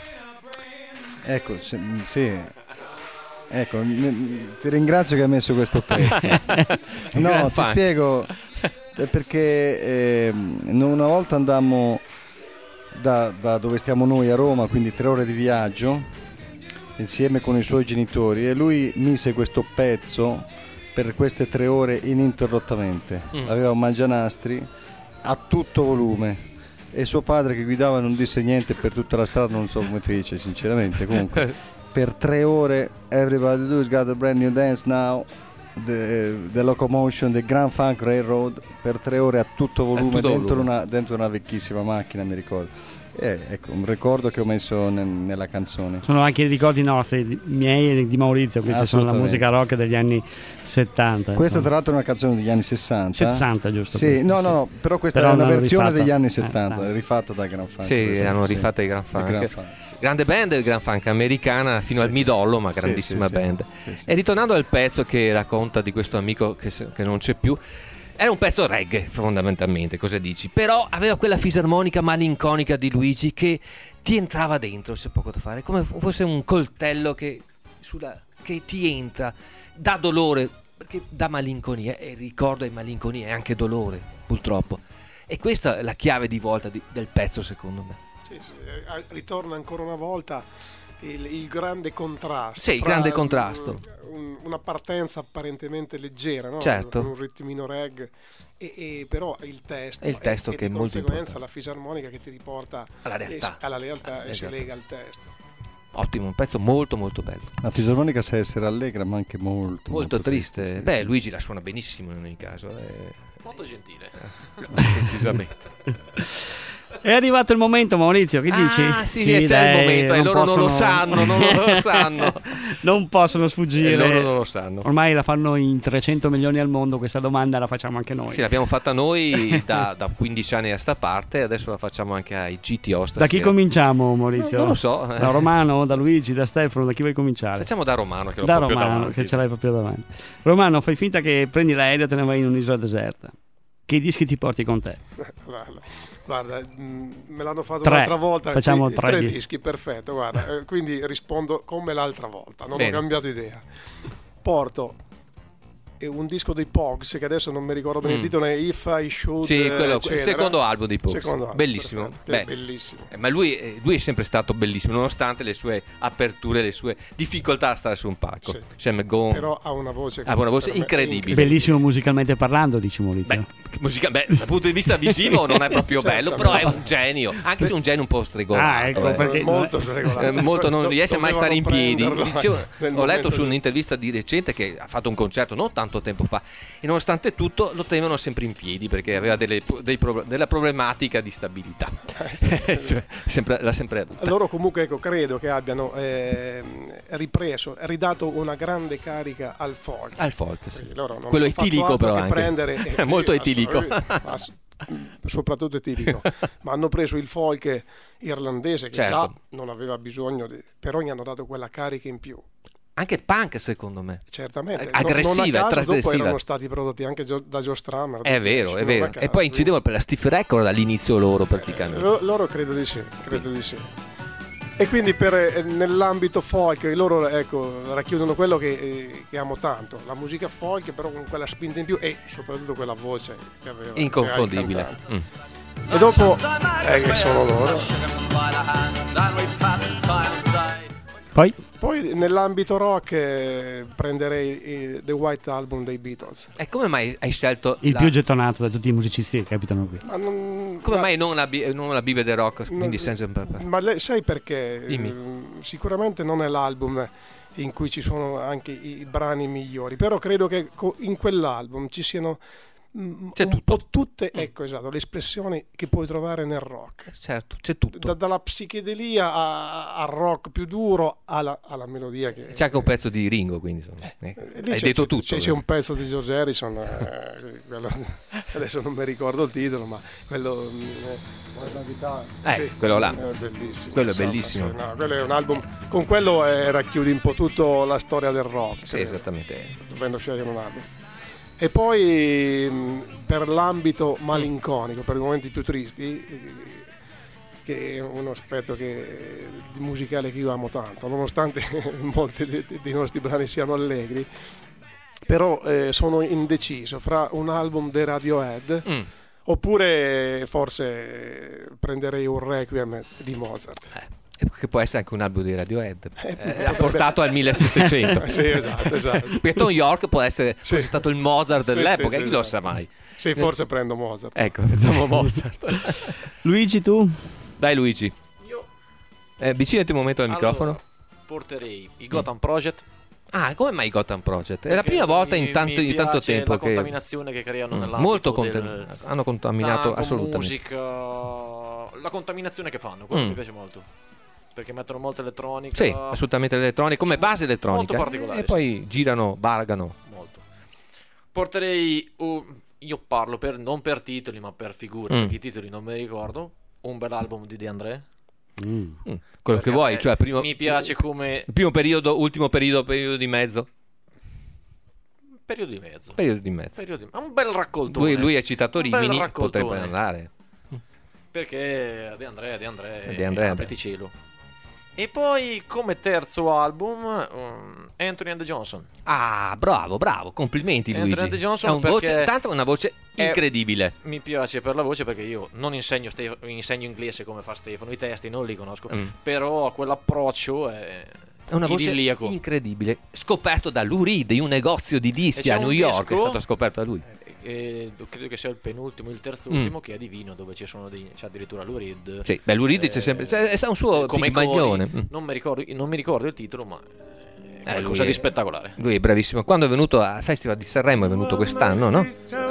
ecco, se, sì, ecco, mi, ti ringrazio che hai messo questo pezzo. No, ti spiego perché eh, una volta andammo da, da dove stiamo noi a Roma, quindi tre ore di viaggio insieme con i suoi genitori, e lui mise questo pezzo per queste tre ore ininterrottamente. Mm. Aveva un mangianastri a tutto volume. E suo padre che guidava non disse niente per tutta la strada, non so come fece sinceramente. Comunque per tre ore Everybody Do's Got a Brand New Dance Now, The, the Locomotion, The Grand Funk Railroad, per tre ore a tutto volume, tutto dentro, volume. Una, dentro una vecchissima macchina, mi ricordo. Eh, ecco, un ricordo che ho messo ne, nella canzone. Sono anche i ricordi nostri, miei e di Maurizio. Questa sono la musica rock degli anni settanta. Questa insomma. Tra l'altro è una canzone degli anni sessanta. sessanta, giusto? Sì, questa, no, sì. no, no, però questa però è una versione rifatta. degli anni settanta, eh, rifatta da Grand Funk. Sì, hanno rifatta i Grand Funk. Grand Funk sì. Grande band del Grand Funk, americana fino sì, al midollo, ma grandissima sì, sì, band. Sì, sì, sì. E ritornando al pezzo che racconta di questo amico che, che non c'è più, era un pezzo reggae fondamentalmente, cosa dici? Però aveva quella fisarmonica malinconica di Luigi che ti entrava dentro, c'è poco da fare, come fosse un coltello che, sulla, che ti entra, dà dolore, perché dà malinconia, e ricordo e malinconia e anche dolore, purtroppo. E questa è la chiave di volta di, del pezzo, secondo me. Sì, sì, ritorna ancora una volta il, il grande contrasto. Sì, il grande contrasto. Un, una partenza apparentemente leggera, no? Certo. Con un ritmino reggae, e, e però il testo, è il testo e, che e è di molto conseguenza la fisarmonica che ti riporta alla realtà, e, alla realtà ah, e esatto. si lega al testo. Ottimo, un pezzo molto molto bello. La fisarmonica sa essere allegra ma anche molto molto, molto triste, triste sì. Beh, Luigi la suona benissimo in ogni caso, è molto gentile. Precisamente. È arrivato il momento, Maurizio, che ah, dici? Sì, sì, c'è dai, il momento e loro possono... non lo sanno, non lo sanno. Non possono sfuggire. E loro non lo sanno. Ormai la fanno in trecento milioni al mondo, questa domanda la facciamo anche noi. Sì, l'abbiamo fatta noi da, da quindici anni a sta parte, adesso la facciamo anche ai G T O stasera. Da chi cominciamo, Maurizio? No, non lo so. Da Romano, da Luigi, da Stefano, da chi vuoi cominciare? Facciamo da Romano, che l'ho da proprio Romano, davanti. che ce l'hai proprio davanti. Romano, fai finta che prendi l'aereo e te ne vai in un'isola deserta. Che dischi ti porti con te? Guarda, me l'hanno fatto tre. un'altra volta. Facciamo quindi, tre, tre dischi. dischi, perfetto. Guarda, eh, quindi rispondo come l'altra volta, non Bene. ho cambiato idea. Porto e un disco dei Pogs, che adesso non mi ricordo bene Mm. il titolo, è If I Should. Sì, quello, il eccetera. secondo album dei Pogues. Secondo album, Bellissimo. perfetto, Beh, bellissimo. eh, ma lui, eh, lui è sempre stato bellissimo, nonostante le sue aperture, le sue difficoltà a stare su un palco. Sì. Sam Gone Però ha una voce, ha una voce per me è incredibile. Bellissimo musicalmente parlando, dici Maurizio. Beh, musica, beh, dal punto di vista visivo non è proprio Certo, bello, però no. è un genio, anche se è un genio un po' stregolato. Ah, ecco, eh. perché- molto sregolato. Eh, molto non Do- riesce mai a stare in dovevano piedi. prenderlo Dicevo, nel ho momento letto su giusto. un'intervista di recente che ha fatto un concerto non tanto tempo fa e nonostante tutto lo tenevano sempre in piedi perché aveva delle, dei pro- della problematica di stabilità. Cioè, sempre, l'ha sempre avuta. Loro comunque ecco, credo che abbiano eh, ripreso, ridato una grande carica al folk. Al folk, sì. Perché loro non Quello hanno fatto etilico altro però che anche. prendere, eh, Molto sì, etilico. assolutamente, ass- soprattutto etilico, ma hanno preso il folk irlandese che Certo. già non aveva bisogno di, però gli hanno dato quella carica in più. Anche punk secondo me. Certamente, Aggressiva, non, non a caso trasgressiva. dopo erano stati prodotti anche Gio- da Joe Strummer. È vero, è non vero. a caso. E poi incidevano per la Stiff Record all'inizio loro praticamente. Lo- loro credo di sì, credo di sì. E quindi per, eh, nell'ambito folk loro ecco, racchiudono quello che, eh, che amo tanto, la musica folk però con quella spinta in più e soprattutto quella voce che aveva. Inconfondibile. che ha il cantante. Mm. E dopo, eh, che sono loro. Poi? Poi nell'ambito rock eh, prenderei eh, The White Album dei Beatles. E come mai hai scelto Il la... più gettonato da tutti i musicisti che capitano qui. Ma non, Come ma, mai non la, bi- non la Bibbia del rock, quindi no, senza Pepper? Ma lei, sai perché? Dimmi. Eh, Sicuramente non è l'album in cui ci sono anche i, i brani migliori, però credo che co- in quell'album ci siano mm, C'è un tutto. po' tutte, ecco esatto, le espressioni che puoi trovare nel rock. Certo, c'è tutto. Da- dalla psichedelia a- al rock più duro alla, alla melodia che C'è anche un pezzo di Ringo, quindi insomma. Eh, Eh, lì hai c'è, detto tutto. c'è, c'è un pezzo di George Harrison, eh, quello- adesso non mi ricordo il titolo, ma quello mm, eh, la chitarra, Eh, quello là. è bellissimo. Quello è insomma, bellissimo. sì, no, quello è un album, con quello eh, racchiudi un po' tutta la storia del rock, Sì, credo, esattamente. dovendo scegliere un album. E poi mh, per l'ambito malinconico, per i momenti più tristi, eh, che è un aspetto che, di musicale che io amo tanto, nonostante molti dei, dei nostri brani siano allegri, però eh, sono indeciso fra un album dei Radiohead Mm. oppure forse prenderei un Requiem di Mozart. Eh, che può essere anche un album di Radiohead. Eh, Eh, ha portato al millesettecento. Sì, esatto, esatto. Perché Tom York può essere Sì. fosse stato il Mozart Sì, dell'epoca, sì, sì, chi lo esatto. sa mai. Sì, forse prendo Mozart. Ecco, facciamo Mozart. Luigi, tu? Dai Luigi, Io eh, avvicinati un momento al microfono. allora, porterei i Gotham Project. Ah, come mai Gotham Project? È la perché prima volta mi- in tanto, mi in tanto piace tempo la che contaminazione che creano Mm, nell'ambito molto del contam- hanno contaminato tango, assolutamente. musica, la contaminazione che fanno, quello Mm. mi piace molto. Perché mettono molta elettronica. Sì, assolutamente elettronica, come base elettronica. Molto particolare, E poi girano, vargano. Molto. Porterei uh, io parlo per, non per titoli, ma per figure, Mm. perché i titoli non mi ricordo. Un bel album di De André. Mm. Mm, quello Perché che vuoi, a me cioè primo, mi piace come primo periodo, ultimo periodo, periodo di mezzo. periodo di mezzo. Periodo di mezzo. Periodo di- Un bel raccoltone. Lui, lui ha citato Un bel Rimini, raccoltone. potrebbe andare. Perché De André, De André, De André, apriti cielo. E poi come terzo album um, Anthony and the Johnson. Ah, bravo, bravo, complimenti Anthony Luigi. and the Johnson È un voce, perché tanto è una voce è- incredibile. Mi piace per la voce perché io non insegno, Stef- insegno inglese come fa Stefano, i testi non li conosco, Mm. però quell'approccio è, È una voce idilliaco. incredibile. Scoperto da Lou Reed in un negozio di E dischi c'è a un New York. disco- È stato scoperto da lui. E credo che sia il penultimo, il terzo Mm. ultimo, che è Divino, dove ci sono dei, c'è addirittura Lou Reed. Sì, beh, Lou Reed c'è sempre. Cioè, è stato un suo come pigmaglione. cori. Mm. Non mi ricordo, non mi ricordo il titolo, ma è qualcosa lui è- di spettacolare. Lui è bravissimo. Quando è venuto al Festival di Sanremo, è venuto quest'anno, no?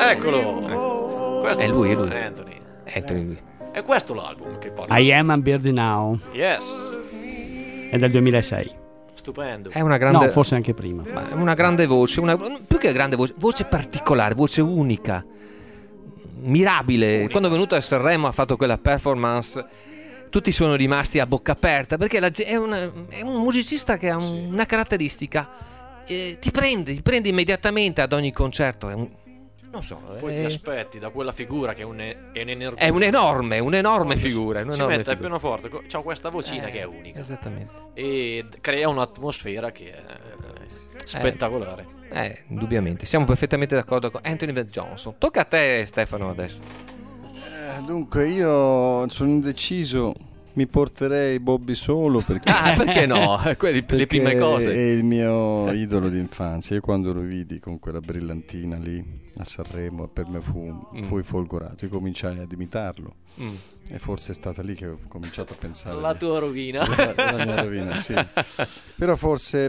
Eccolo! Questo È lui, è lui. Anthony. Anthony lui. È questo l'album che parla. I Am a Bird Now Yes, è del duemilasei. stupendo. È una grande. No, forse anche prima. Ma è una grande voce, una, più che grande voce, voce particolare, voce unica, mirabile. Unica. Quando è venuto a Sanremo ha fatto quella performance, tutti sono rimasti a bocca aperta perché la ge- è, una- è un musicista che ha un- Sì. una caratteristica, eh, ti prende, ti prende immediatamente ad ogni concerto. È un, non so, Poi è, ti aspetti da quella figura che è un, è un energia. è un'enorme, un'enorme Quando si- figura. Si un'enorme mette al figura. pianoforte, co- c'ha questa vocina Eh, che è unica Esattamente. e d- crea un'atmosfera che è eh, spettacolare. Eh, indubbiamente, siamo perfettamente d'accordo con Anthony Van Johnson. Tocca a te, Stefano, adesso. Eh, dunque, io sono indeciso. Mi porterei Bobby Solo perché, Ah, perché no? Quelli, le perché prime cose. è il mio idolo di infanzia. Io quando lo vidi con quella brillantina lì a Sanremo, per me fu, Mm. fui folgorato. Io cominciai ad imitarlo Mm. e forse è stata lì che ho cominciato a pensare La tua rovina. la, la mia rovina, sì. Però forse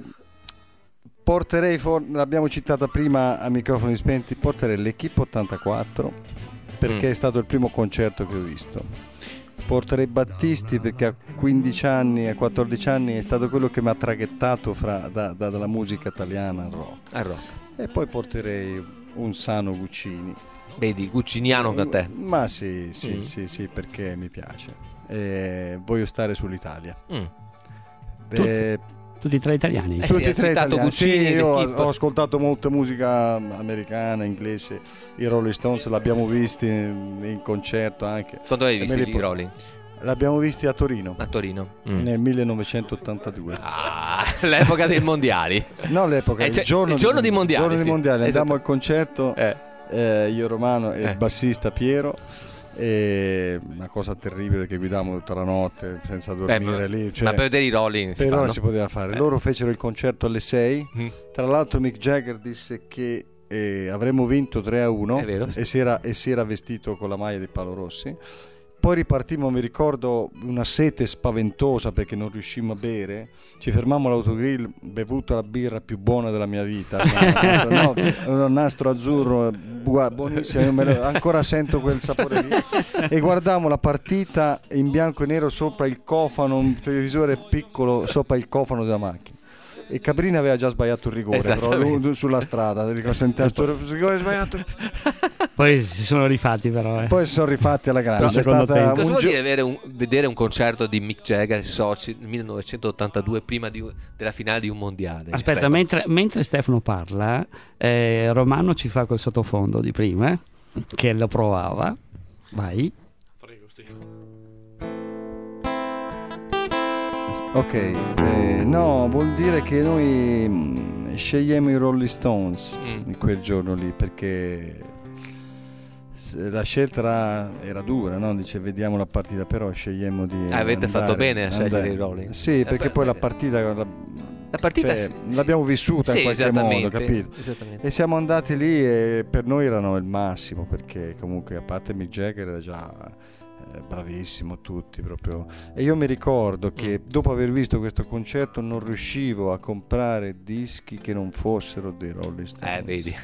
porterei, for- l'abbiamo citata prima a microfoni spenti, porterei l'Equipe ottantaquattro perché Mm. è stato il primo concerto che ho visto. Porterei Battisti perché a quindici anni, a quattordici anni è stato quello che mi ha traghettato fra, da- da- dalla musica italiana al rock. Al rock. E poi porterei un sano Guccini. Vedi, gucciniano da te. Ma sì, sì, Mm. sì, sì, perché mi piace. E voglio stare sull'Italia. Mm. Beh, Tutti e tre italiani. Eh, tutti sì, e tre hai citato italiani. Guccini, Sì, io ho, l'Equipe. ho ascoltato molta musica americana, inglese. I Rolling Stones l'abbiamo visti in, in concerto anche. Quando hai E visto me li i po- Rolling? L'abbiamo visti a Torino A Torino. Mm. nel millenovecentottantadue. Ah, l'epoca dei mondiali. No, l'epoca, Eh, il cioè, giorno, il giorno di, di mondiali, giorno di sì. mondiali. Esatto. Andammo al concerto, Eh. eh, io Romano e Eh. il bassista Piero. E una cosa terribile che guidavamo tutta la notte senza dormire. Beh, ma, lì, cioè, ma per vedere i Rolling si però fanno? si poteva fare. Beh. Loro fecero il concerto alle sei. Mm. Tra l'altro Mick Jagger disse che eh, avremmo vinto tre a uno. È vero, sì. e, si era, e si era vestito con la maglia dei Palo Rossi. Poi ripartimmo, mi ricordo, una sete spaventosa perché non riuscimmo a bere. Ci fermammo all'autogrill, bevuta la birra più buona della mia vita, no, un nastro azzurro buonissimo, io me lo, ancora sento quel sapore lì. E guardavamo la partita in bianco e nero sopra il cofano, un televisore piccolo sopra il cofano della macchina. E Cabrini aveva già sbagliato il rigore, però lui, sulla strada rigore sbagliato. Poi si sono rifatti però eh. Poi si sono rifatti alla grande. Però È stata tempo. Cosa un vuol gio- dire avere un, vedere un concerto di Mick Jagger e soci nel millenovecentottantadue prima di, della finale di un mondiale? Aspetta, Stefano. mentre, mentre Stefano parla, eh, Romano ci fa quel sottofondo di prima, eh, che lo provava. Vai. Prego, Stefano. Ok, eh, no, vuol dire che noi mh, scegliamo i Rolling Stones Mm. in quel giorno lì perché s- la scelta era, era dura, no? Dice vediamo la partita, però scegliamo di Ah, avete andare- fatto bene a scegliere andare. i Rolling. Sì, Eh, perché beh, poi la beh, partita, la, La partita cioè, sì, l'abbiamo vissuta sì, in qualche modo, esattamente, capito? esattamente. E siamo andati lì e per noi erano il massimo perché comunque a parte Mick Jagger era già eh, bravissimo tutti proprio. E io mi ricordo che Mm. dopo aver visto questo concerto non riuscivo a comprare dischi che non fossero dei Rolling Stones. Eh, vedi.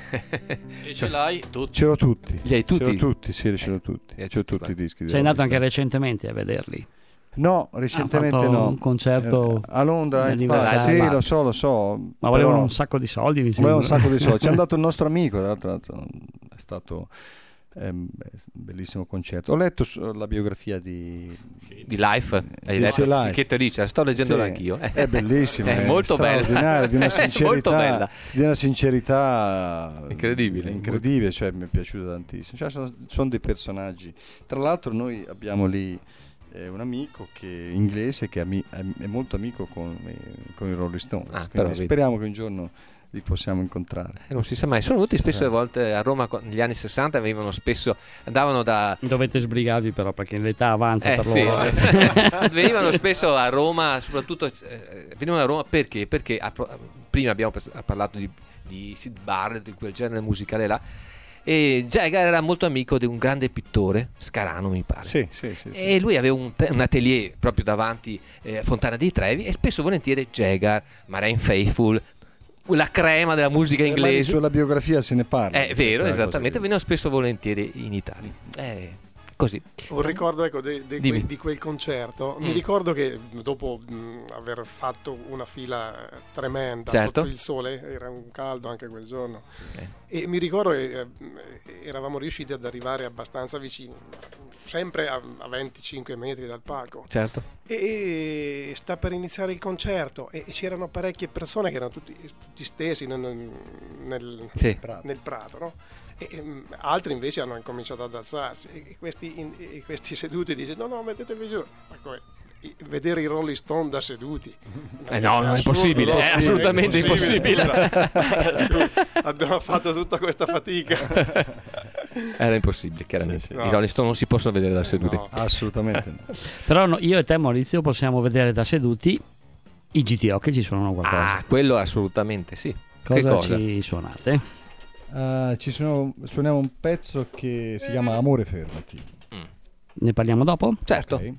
E ce l'hai tutti. C'ero tutti. Li hai tutti? C'ero tutti, sì, c'ero tutti. li hai C'ero tutti, tutti i dischi. dei Sei andato Rolling anche Stones. recentemente a vederli. No, recentemente Ha fatto no. un concerto Eh, a Londra, di eh, pa- anniversario. sì, lo so, lo so. Ma volevano però- un sacco di soldi, mi sembra. Voleva un sacco di soldi. Ci è andato il nostro amico, tra l'altro, è stato ehm, un bellissimo concerto. Ho letto su- la biografia di, Di Life, hai Di letto? Life. Di Kate Richards, sto leggendola Sì, anch'io. è bellissima, è molto bella. straordinaria, di una È molto sincerità, bella. di una sincerità Incredibile. incredibile, cioè mi è piaciuta tantissimo. Cioè, sono, sono dei personaggi. Tra l'altro noi abbiamo lì eh, un amico che inglese che è, ami- è- è molto amico con, eh, con i Rolling Stones. Ah, Quindi però vedi. speriamo che un giorno li possiamo incontrare. Eh, non si sa mai, sono venuti spesso a volte a Roma co- negli anni sessanta, venivano spesso, andavano da... Dovete sbrigarvi però perché l'età avanza Eh, per sì. loro. eh. venivano spesso a Roma, soprattutto eh, venivano a Roma perché? Perché a- prima abbiamo pres- parlato di, di Syd Barrett, di quel genere musicale là, e Jagger era molto amico di un grande pittore, Scarano mi pare. Sì, sì, sì, sì. E lui aveva un, te- un atelier proprio davanti eh, a Fontana dei Trevi e spesso volentieri Jagger, Marianne Faithfull, la crema della musica Eh, ma lì inglese. sulla biografia se ne parla. È di vero, questa esattamente, cosa. venivano spesso volentieri in Italia. Eh, così. Un ricordo ecco, de- de- Dimmi. que- di quel concerto. Mm. Mi ricordo che dopo mh, aver fatto una fila tremenda Certo. sotto il sole, era un caldo anche quel giorno, Eh. e mi ricordo che eh, eravamo riusciti ad arrivare abbastanza vicini, sempre a, a venticinque metri dal palco. Certo. E sta per iniziare il concerto e e c'erano parecchie persone che erano tutti, tutti stesi nel, nel, Sì. nel prato, no? E, e, altri invece hanno incominciato ad alzarsi e, e questi, in- e questi seduti dicono no no mettetevi giù. Ma come? I- vedere i Rolling Stone da seduti Eh no, non è assurdo, possibile, no? è Sì, assolutamente impossibile. Scusa, abbiamo fatto tutta questa fatica. Era impossibile, chiaramente. Sì, sì. I No. Rolling Stone non si possono vedere da seduti. No. Assolutamente no. Però no, io e te Maurizio possiamo vedere da seduti i G T O che ci suonano qualcosa. Ah, quello assolutamente sì. cosa, che cosa? ci suonate? Ah, ci sono, suoniamo un pezzo che si chiama Amore fermati. Ne parliamo dopo? Certo. Ok?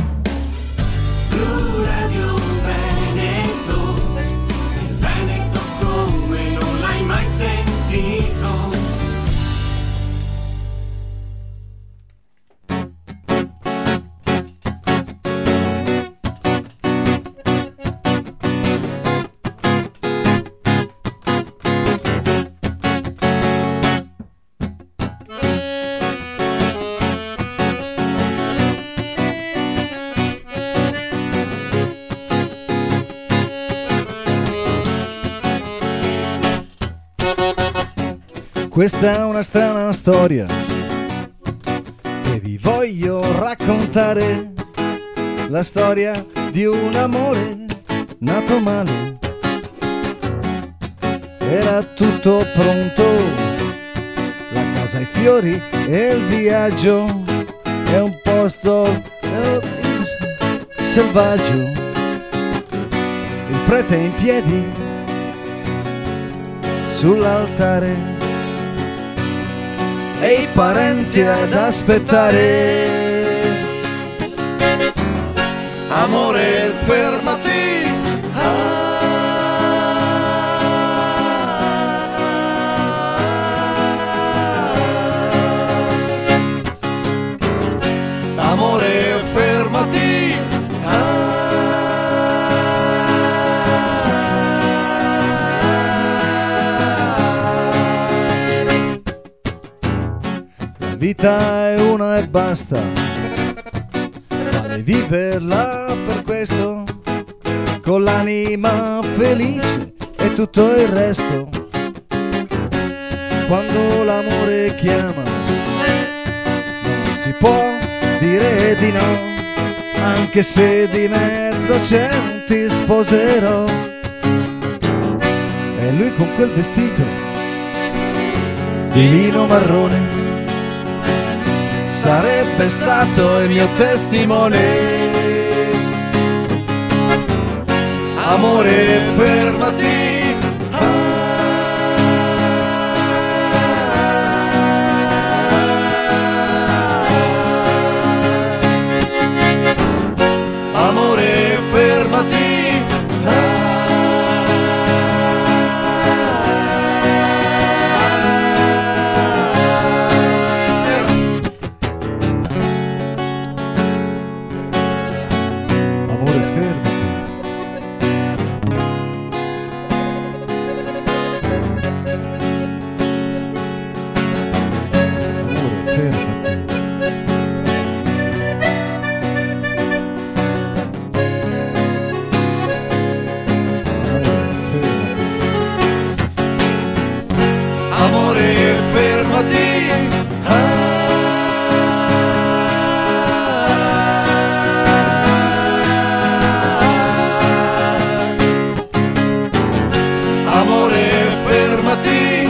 Blu Radio Veneto, il Veneto come non l'hai mai sentito. Questa è una strana storia che vi voglio raccontare, la storia di un amore nato male. Era tutto pronto, la casa, i fiori e il viaggio, è un posto eh, selvaggio, il prete in piedi sull'altare e i parenti ad aspettare. Amore, fermati, amore, fermati, la vita è una e basta, vale viverla per questo, con l'anima felice e tutto il resto. Quando l'amore chiama non si può dire di no, anche se di mezzo c'è un ti sposerò. E lui con quel vestito di lino marrone sarebbe stato il mio testimone. Amore, fermati, amore, fermati, amore, fermati. Amore, fermati, amore, fermati,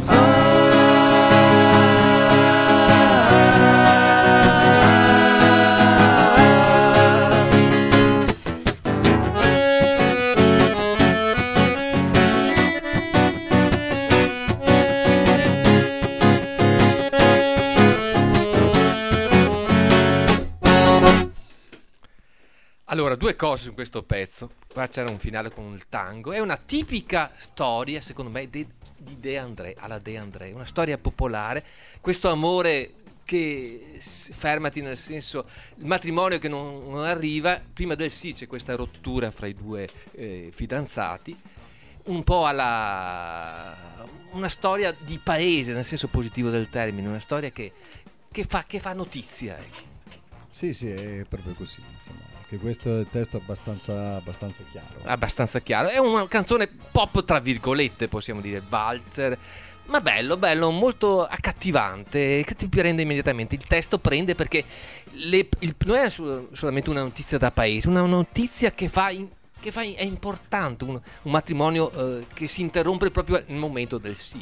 Allora, due cose su questo pezzo. Qua c'era un finale con il tango. È una tipica storia, secondo me, de, di De André, alla De André. Una storia popolare. Questo amore che, fermati nel senso, il matrimonio che non, non arriva. Prima del sì c'è questa rottura fra i due eh, fidanzati. Un po' alla... una storia di paese, nel senso positivo del termine. Una storia che, che, fa, che fa notizia, ecco. Sì, sì, è proprio così, insomma, che questo è il testo abbastanza, abbastanza chiaro. Abbastanza chiaro. È una canzone pop, tra virgolette, possiamo dire, valzer, ma bello, bello, molto accattivante, che ti prende immediatamente. Il testo prende perché le, il, non è solamente una notizia da paese, una notizia che fa... In, che fa è importante, un, un matrimonio eh, che si interrompe proprio nel momento del sì.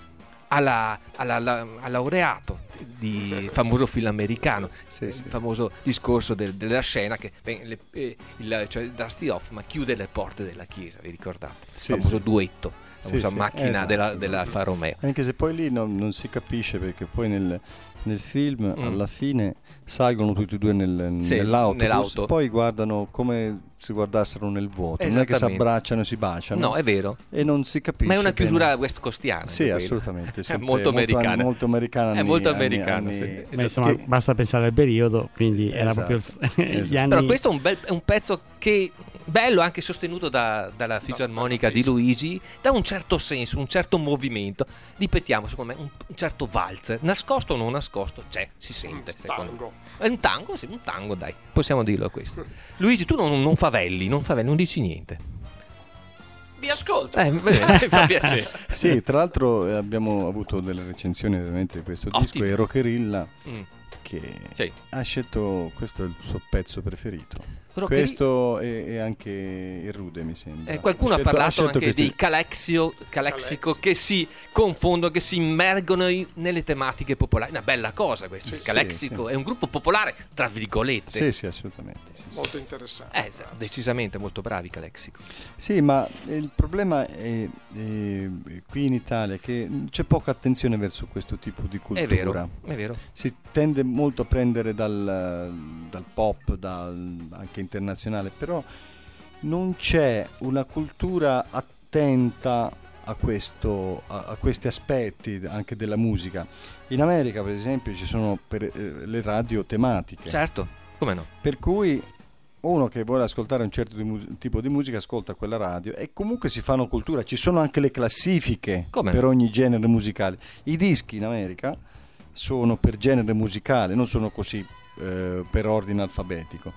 Alla, alla, alla, al laureato di famoso film americano, sì, il sì. famoso discorso del, della scena che beh, le, eh, il, cioè Dusty Hoffman chiude le porte della chiesa, vi ricordate? Sì, il famoso sì. duetto, la famosa sì, macchina esatto, della, esatto. dell'Alfa Romeo. Anche se poi lì non, non si capisce, perché poi nel, nel film mm. alla fine salgono tutti e due nel, sì, nell'autobus, nell'auto. Poi guardano come se guardassero nel vuoto, non è che si abbracciano e si baciano. No, è vero. E non si capisce. Ma è una chiusura bene. west costiana. Sì, assolutamente. È molto americana. Molto americana. È molto americana. Sì. Esatto. Beh, insomma, che... basta pensare al periodo, quindi era esatto. proprio il... esatto. gli anni... Però questo è un, bel, è un pezzo che bello, anche sostenuto da, dalla fisarmonica no, di Luigi, da un certo senso, un certo movimento. Ripetiamo, secondo me, un, un certo valzer, nascosto o non nascosto, c'è, si sente. Un tango. È un tango, sì, un tango, dai, possiamo dirlo questo. Luigi, tu non, non favelli, non favelli, non dici niente. Vi ascolto. Eh, mi fa piacere. Sì, tra l'altro eh, abbiamo avuto delle recensioni ovviamente di questo Ottimo. disco, e Rockerilla Mm. che Sì. ha scelto, questo è il suo pezzo preferito. Roccheria. Questo e, e anche il Rude, mi sembra. Eh, qualcuno Ha ha scelto- parlato scelto anche questi- dei Calexio, Calexico che si confondono, che si immergono in- nelle tematiche popolari. Una bella cosa questo. Sì, il Calexico sì. è un gruppo popolare, tra virgolette. Sì, sì, assolutamente. Sì, sì. Molto interessante. Eh, sì, decisamente molto bravi i Calexico. Sì, ma il problema è, è qui in Italia che c'è poca attenzione verso questo tipo di cultura. È vero, è vero. Si tende molto a prendere dal, dal pop, dal, anche internazionale, però non c'è una cultura attenta a, questo, a, a questi aspetti anche della musica. In America, per esempio, ci sono per, eh, le radio tematiche. Certo, come no? Per cui uno che vuole ascoltare un certo di mu- tipo di musica ascolta quella radio e comunque si fanno cultura. Ci sono anche le classifiche Come? per ogni genere musicale. I dischi in America sono per genere musicale, non sono così eh, per ordine alfabetico.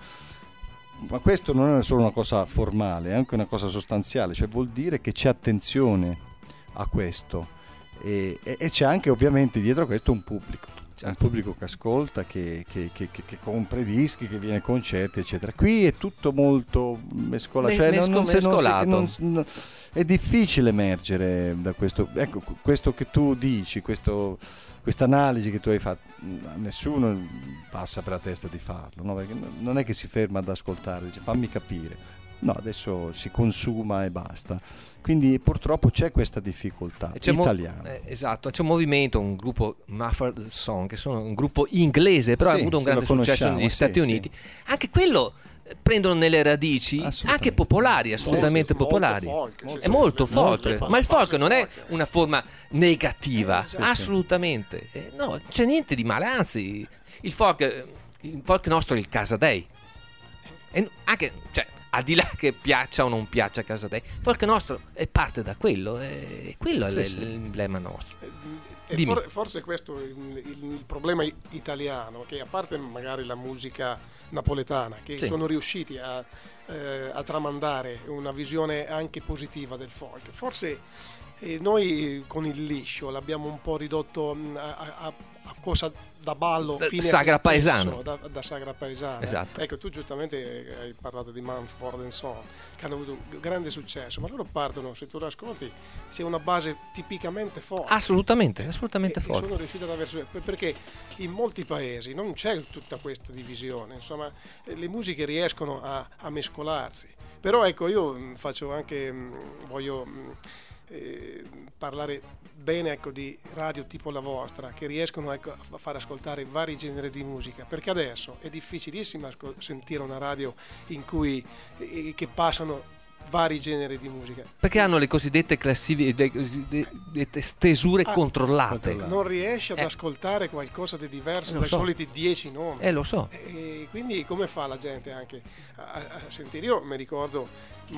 Ma questo non è solo una cosa formale, è anche una cosa sostanziale, cioè vuol dire che c'è attenzione a questo e, e, e c'è anche ovviamente dietro questo un pubblico. Certo. Un pubblico che ascolta, che, che, che, che, che compra i dischi, che viene a concerti, eccetera. Qui è tutto molto mescolato, Me- cioè mesco- non, non, se- non si- mescolato. non s- no- è difficile emergere da questo. Ecco, questo che tu dici, questo, questa analisi che tu hai fatto, a nessuno passa per la testa di farlo, no? Perché non è che si ferma ad ascoltare, dice fammi capire. No, adesso si consuma e basta. Quindi purtroppo c'è questa difficoltà E c'è mo- italiana. eh, esatto, c'è un movimento, un gruppo Muffled Song, che sono un gruppo inglese, però Sì, ha avuto un sì, grande lo successo conosciamo, negli sì, Stati sì. Uniti. Anche quello eh, prendono nelle radici, Assolutamente. anche popolari, assolutamente Sì, sì, popolari. molto folk, sì, È sì, molto sì, folk, molto folk. ma il folk Folk, non è folk. una forma negativa, Eh, sì, sì. assolutamente. Eh, no, c'è niente di male, anzi, il folk, eh, il folk nostro è il Casadei. E n- anche, cioè, al di là che piaccia o non piaccia a Casadei, il folk nostro è parte da quello, e quello Sì, è l- sì. l'emblema nostro. E Dimmi. for- forse questo è il, il- il problema i- italiano, che a parte magari la musica napoletana, che Sì. sono riusciti a, eh, a tramandare una visione anche positiva del folk, forse eh, noi con il liscio l'abbiamo un po' ridotto mh, a, a- a cosa da ballo Da- fine a se sagra stesso, paesano. da, da sagra paesana. Esatto. Ecco, tu giustamente hai parlato di Mumford and Son, che hanno avuto un grande successo, ma loro partono, se tu lo ascolti, c'è una base tipicamente folk. Assolutamente, assolutamente E- e folk. sono riuscito ad aver su- per- perché in molti paesi non c'è tutta questa divisione, insomma, eh, le musiche riescono a, a mescolarsi. Però ecco, io mh, faccio anche mh, voglio mh, eh, parlare bene, ecco, di radio tipo la vostra, che riescono, ecco, a far ascoltare vari generi di musica, perché adesso è difficilissimo ascol- sentire una radio in cui eh, che passano vari generi di musica. Perché hanno le cosiddette classifiche, le cosiddette stesure Ah, controllate. controllate. Non riesci ad Eh. ascoltare qualcosa di diverso Lo dai so. soliti dieci nomi. Eh, lo so. E quindi come fa la gente anche a, a- a sentire? Io mi ricordo, mh,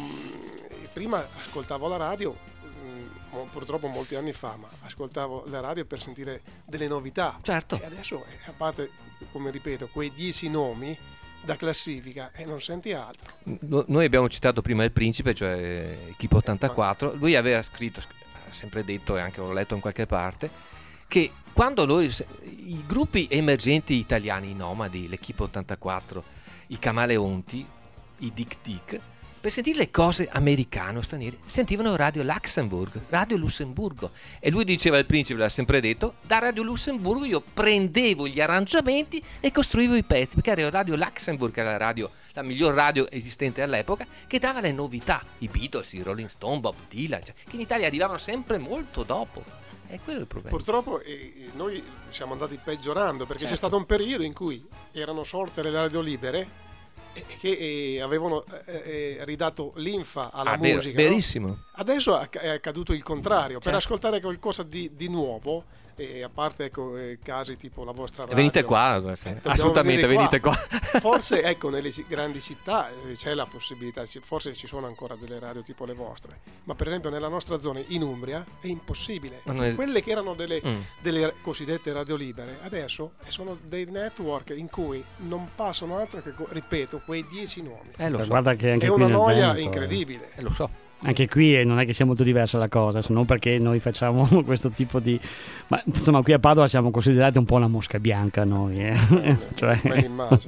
prima ascoltavo la radio, mh, mo- purtroppo molti anni fa, ma ascoltavo la radio per sentire delle novità. Certo. E adesso, eh, a parte, come ripeto, quei dieci nomi da classifica e non senti altro. No- Noi abbiamo citato prima il principe, cioè Equipa ottantaquattro. Lui aveva scritto, sc- ha sempre detto, e anche l'ho letto in qualche parte, che quando noi, i gruppi emergenti italiani, i nomadi, l'Equipa ottantaquattro, i Camaleonti, i Dick Dick, per sentire le cose americane o straniere, sentivano Radio Luxemburg, Radio Lussemburgo. E lui diceva, il principe l'ha sempre detto, da Radio Lussemburgo io prendevo gli arrangiamenti e costruivo i pezzi, perché era Radio Luxemburg, che era la radio, la miglior radio esistente all'epoca, che dava le novità, i Beatles, i Rolling Stone, Bob Dylan, cioè, che in Italia arrivavano sempre molto dopo. E quello è il problema. Purtroppo eh, noi siamo andati peggiorando, perché Certo. c'è stato un periodo in cui erano sorte le radio libere e che eh, avevano eh, eh, ridato linfa alla Ah, vero- musica, no? verissimo. Adesso è acc- è accaduto il contrario. Per Certo. ascoltare qualcosa di, di nuovo, e a parte, ecco, eh, casi tipo la vostra radio, Venite qua, sì. dobbiamo Assolutamente, venire venite qua. Forse, ecco, nelle ci- grandi città eh, c'è la possibilità, ci- forse ci sono ancora delle radio tipo le vostre, ma per esempio nella nostra zona in Umbria è impossibile. Ma noi- Quelle che erano delle, Mm. delle cosiddette radio libere adesso sono dei network in cui non passano altro che, ripeto, quei dieci nomi. Eh, lo so. Guarda che anche È qui una nel noia Veneto, incredibile. Eh, lo so. Anche qui eh, non è che sia molto diversa la cosa, se non perché noi facciamo questo tipo di... Ma insomma qui a Padova siamo considerati un po' una mosca bianca noi. Eh. Cioè- Me l'immagino.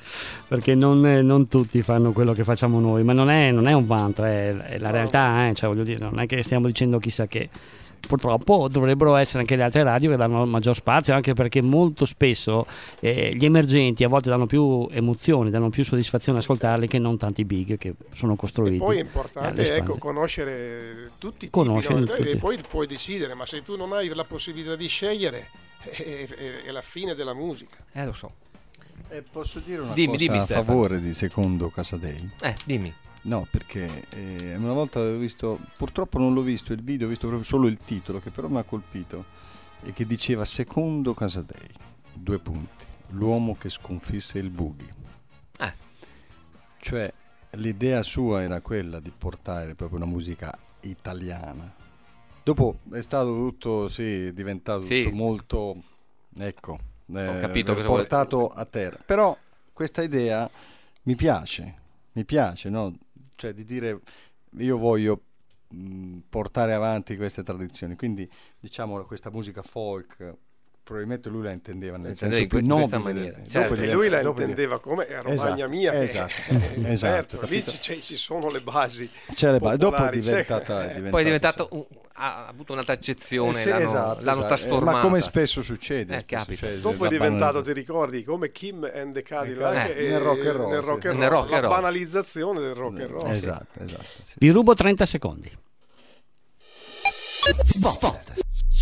perché non, non tutti fanno quello che facciamo noi, ma non è, non è un vanto, è, è la realtà, eh? Cioè, voglio dire, non è che stiamo dicendo chissà che. Purtroppo dovrebbero essere anche le altre radio che danno maggior spazio, anche perché molto spesso eh, gli emergenti a volte danno più emozioni, danno più soddisfazione ad ascoltarli che non tanti big che sono costruiti. E poi è importante ecco, conoscere tutti i tipi, no? tutti. E poi puoi decidere, ma se tu non hai la possibilità di scegliere è, è, è la fine della musica. Eh lo so. Eh, posso dire una dimmi, cosa dimmi, a Stefano. favore di Secondo Casadei? Eh, dimmi. No, perché eh, una volta avevo visto, purtroppo non l'ho visto il video, ho visto proprio solo il titolo che però mi ha colpito e che diceva Secondo Casadei, due punti, l'uomo che sconfisse il boogie. Eh. Cioè l'idea sua era quella di portare proprio una musica italiana. Dopo è stato tutto, sì, è diventato sì. tutto molto, ecco, eh, ho capito cosa portato vuole... a terra. Però questa idea mi piace, mi piace, no? Cioè di dire io voglio mh, portare avanti queste tradizioni, quindi diciamo questa musica folk probabilmente lui la intendeva nel senso in più que- nobile maniera. del- Certo, dopo e lui la dopo intendeva come è Romagna esatto, mia, esatto, eh, esatto, certo, lì ci, ci sono le basi. C'è le ba- dopo è popolari, diventata, cioè, è diventata Poi è diventato un, ha avuto un'altra accezione, Eh sì, l'hanno, esatto, l'hanno esatto. trasformata. Ma come spesso succede, Eh, spesso capita. succede, dopo la è diventato, banalizzazione. ti ricordi, come Kim and the Cadillac Eh, e- nel rock and roll, nel sì. rock and Nel roll, rock and la roll. banalizzazione del rock and roll. sì. Esatto, esatto. Sì. Vi rubo trenta secondi. Spot.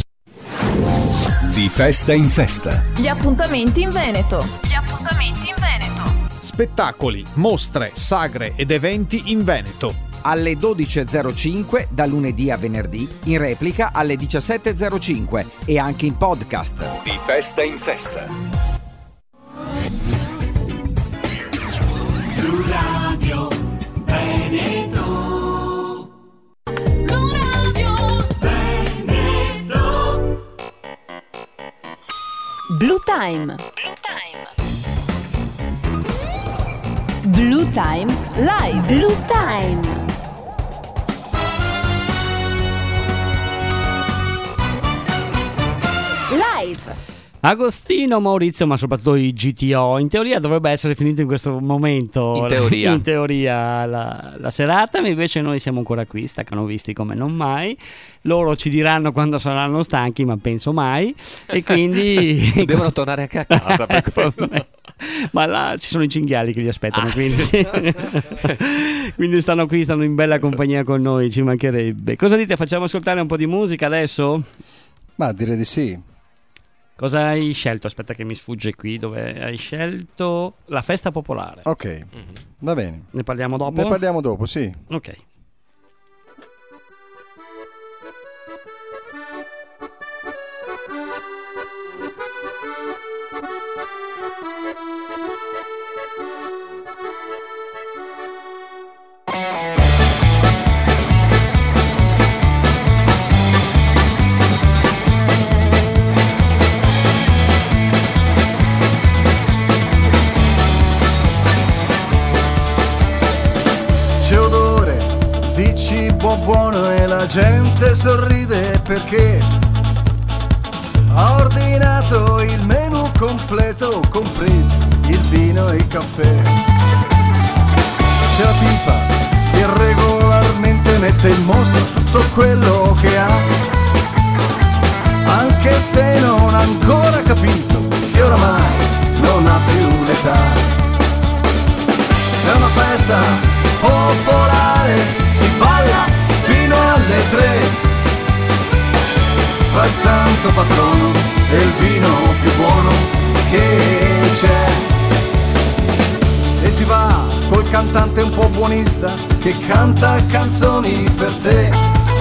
Di festa in festa. Gli appuntamenti in Veneto. Gli appuntamenti in Veneto. Spettacoli, mostre, sagre ed eventi in Veneto. Alle dodici e zero cinque da lunedì a venerdì, in replica alle diciassette e zero cinque e anche in podcast. Di festa in festa. Blu Radio Veneto. Blu Radio Veneto. Blue Time. Blue Time Live. Blue Time. Live. Agostino, Maurizio, ma soprattutto i G T O. In teoria dovrebbe essere finito in questo momento. In teoria. In teoria la, la serata, ma invece noi siamo ancora qui, staccano visti come non mai. Loro ci diranno quando saranno stanchi, ma penso mai. E quindi devono tornare anche a casa. Per quello. Ma là ci sono i cinghiali che li aspettano, Ah, quindi. sì. Quindi stanno qui, stanno in bella compagnia con noi, ci mancherebbe. Cosa dite? Facciamo ascoltare un po' di musica adesso? Ma direi di sì. Cosa hai scelto? Aspetta che mi sfugge qui. Dove hai scelto la festa popolare? Ok, Mm-hmm. va bene. Ne parliamo dopo? Ne parliamo dopo, sì. Ok. C'è odore di cibo buono e la gente sorride perché ha ordinato il menù completo, compresi il vino e il caffè. C'è la tipa che regolarmente mette in mostra tutto quello che ha, anche se non ha ancora capito che oramai non ha più l'età. È una festa popolare, si balla fino alle tre, fra il santo patrono e il vino più buono che c'è. E si va col cantante un po' buonista che canta canzoni per te,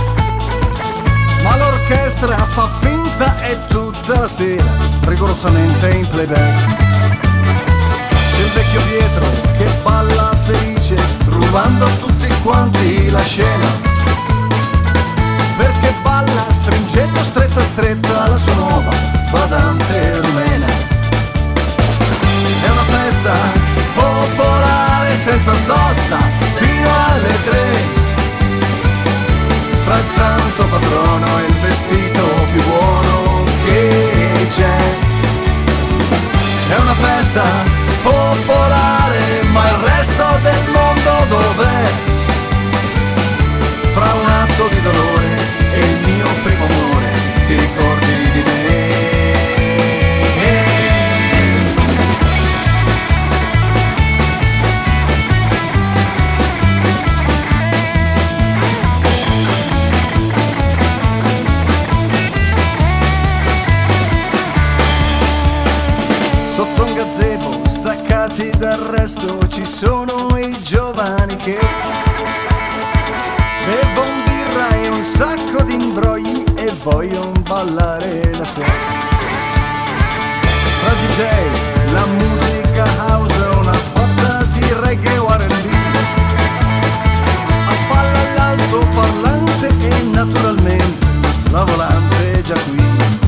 ma l'orchestra fa finta e tutta la sera rigorosamente in playback. C'è il vecchio Pietro che balla felice, rubando a tutti quanti la scena, perché balla stringendo stretta stretta la sua nuova badante rumena. È una festa popolare senza sosta fino alle tre, fra il santo patrono e il vestito più buono che c'è. È una festa popolare, ma il resto del mondo dov'è? Fra un atto di dolore e il mio primo amore, ti ricordi di me? Sotto un gazebo, staccati dal resto, ci sono i giovani che bevono birra e un sacco di imbrogli e vogliono ballare da sé. Tra D J, la musica house, una botta di reggae o R and B, a palla l'altoparlante e naturalmente la volante è già qui.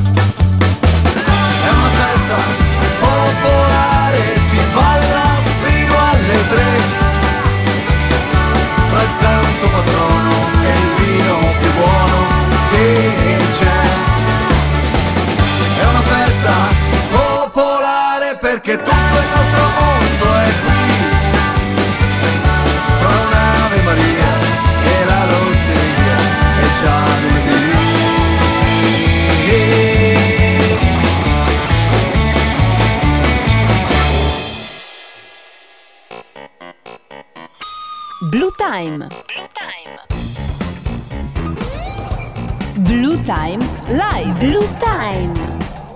È una festa popolare, si balla fino alle tre, tra il santo patrono e il vino più buono che c'è. È una festa popolare perché tutto il nostro mondo è qui, fra un'Ave Maria e la lotteria è già lunedì. Blue Time. Blue Time Live. Blue Time.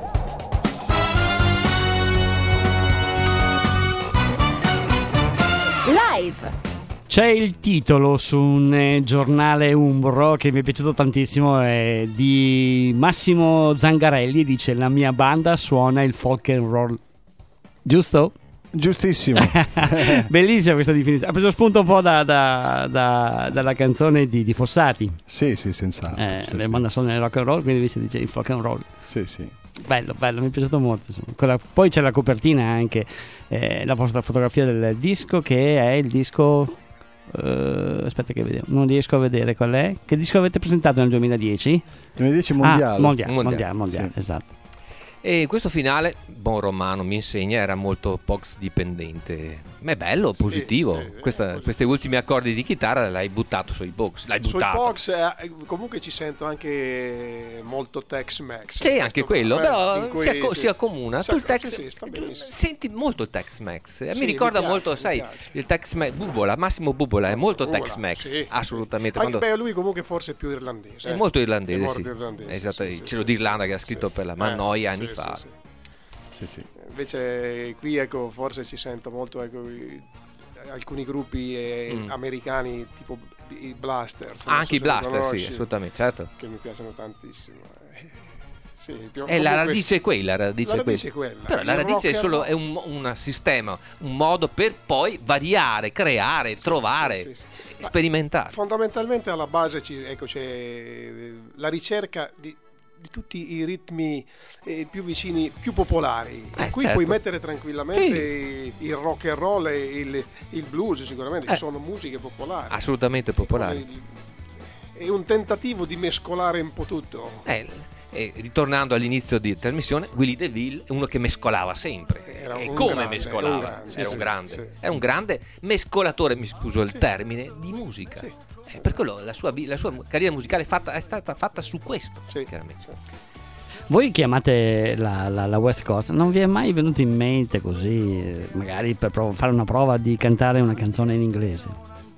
Live. C'è il titolo su un eh, giornale umbro che mi è piaciuto tantissimo, è di Massimo Zangarelli, dice: la mia banda suona il folk and roll. Giusto? Giustissimo. Bellissima questa definizione. Ha preso spunto un po' da, da, da, dalla canzone di, di Fossati. Sì, sì, senz'altro. Eh, sì, le sì. bande sono nel rock and roll, quindi invece dice il folk and roll. Sì, sì. Bello, bello, mi è piaciuto molto. Quella, poi c'è la copertina anche, eh, la vostra fotografia del disco, che è il disco. Uh, aspetta che vediamo, non riesco a vedere qual è. Che disco avete presentato nel duemiladieci? duemiladieci mondiale. Ah, mondiale, Mondiale. mondiale, mondiale, Sì. esatto. E questo finale, buon romano mi insegna, era molto pox dipendente, ma è bello, positivo. sì, Questa- questi ultimi accordi di chitarra l'hai buttato sui box, l'hai Sui buttato. Pox eh, comunque ci sento anche molto Tex-Mex. Sì, anche quello, eh, però in cui si, acco- sì, si accomuna. si Tu il acco- Tex, sì, sì, sta benissimo. senti molto il Tex-Mex. Eh, Sì, mi ricorda mi piace, molto, mi sai, piace. il Tex-Mex, Bubola, Massimo Bubola è molto Bubola, Tex-Mex, sì, assolutamente. Anche, Quando- beh, lui comunque forse è più irlandese. È eh. molto irlandese, È molto sì. irlandese, Esatto, sì, sì, Cielo sì, d'Irlanda sì, che ha scritto sì. per la Eh, Mannoia anni sì, fa. sì, sì. Sì, sì. Invece qui ecco forse ci sento molto ecco, i- alcuni gruppi eh, Mm. americani tipo i Blasters. non Anche so i se li Blaster, sì, conosci, assolutamente, certo. che mi piacciono tantissimo. Eh, sì, più- E la comunque- radice è quella, la radice, La è radice quella. è quella. Però la Il radice è rock and solo roll- è un, un sistema, un modo per poi variare, creare, trovare, sì, sì. sperimentare. Fondamentalmente alla base ci- ecco, c'è la ricerca di, di tutti i ritmi eh, più vicini, più popolari. Eh, In cui certo. puoi mettere tranquillamente il rock and roll e il, il blues, sicuramente, Eh. che sono musiche popolari. Assolutamente popolari. Come il- È un tentativo di mescolare un po' tutto. Eh, e ritornando all'inizio di trasmissione, Willy DeVille è uno che mescolava sempre. Era e un come grande, mescolava? un grande, era sì, un grande, sì. era un grande mescolatore, mi scuso il termine, di musica. Sì. Eh, per quello la sua, vi- la sua carriera musicale è, fatta- è stata fatta su questo, chiaramente. Voi chiamate la, la- la West Coast, non vi è mai venuto in mente così, eh, magari per prov- fare una prova di cantare una canzone in inglese?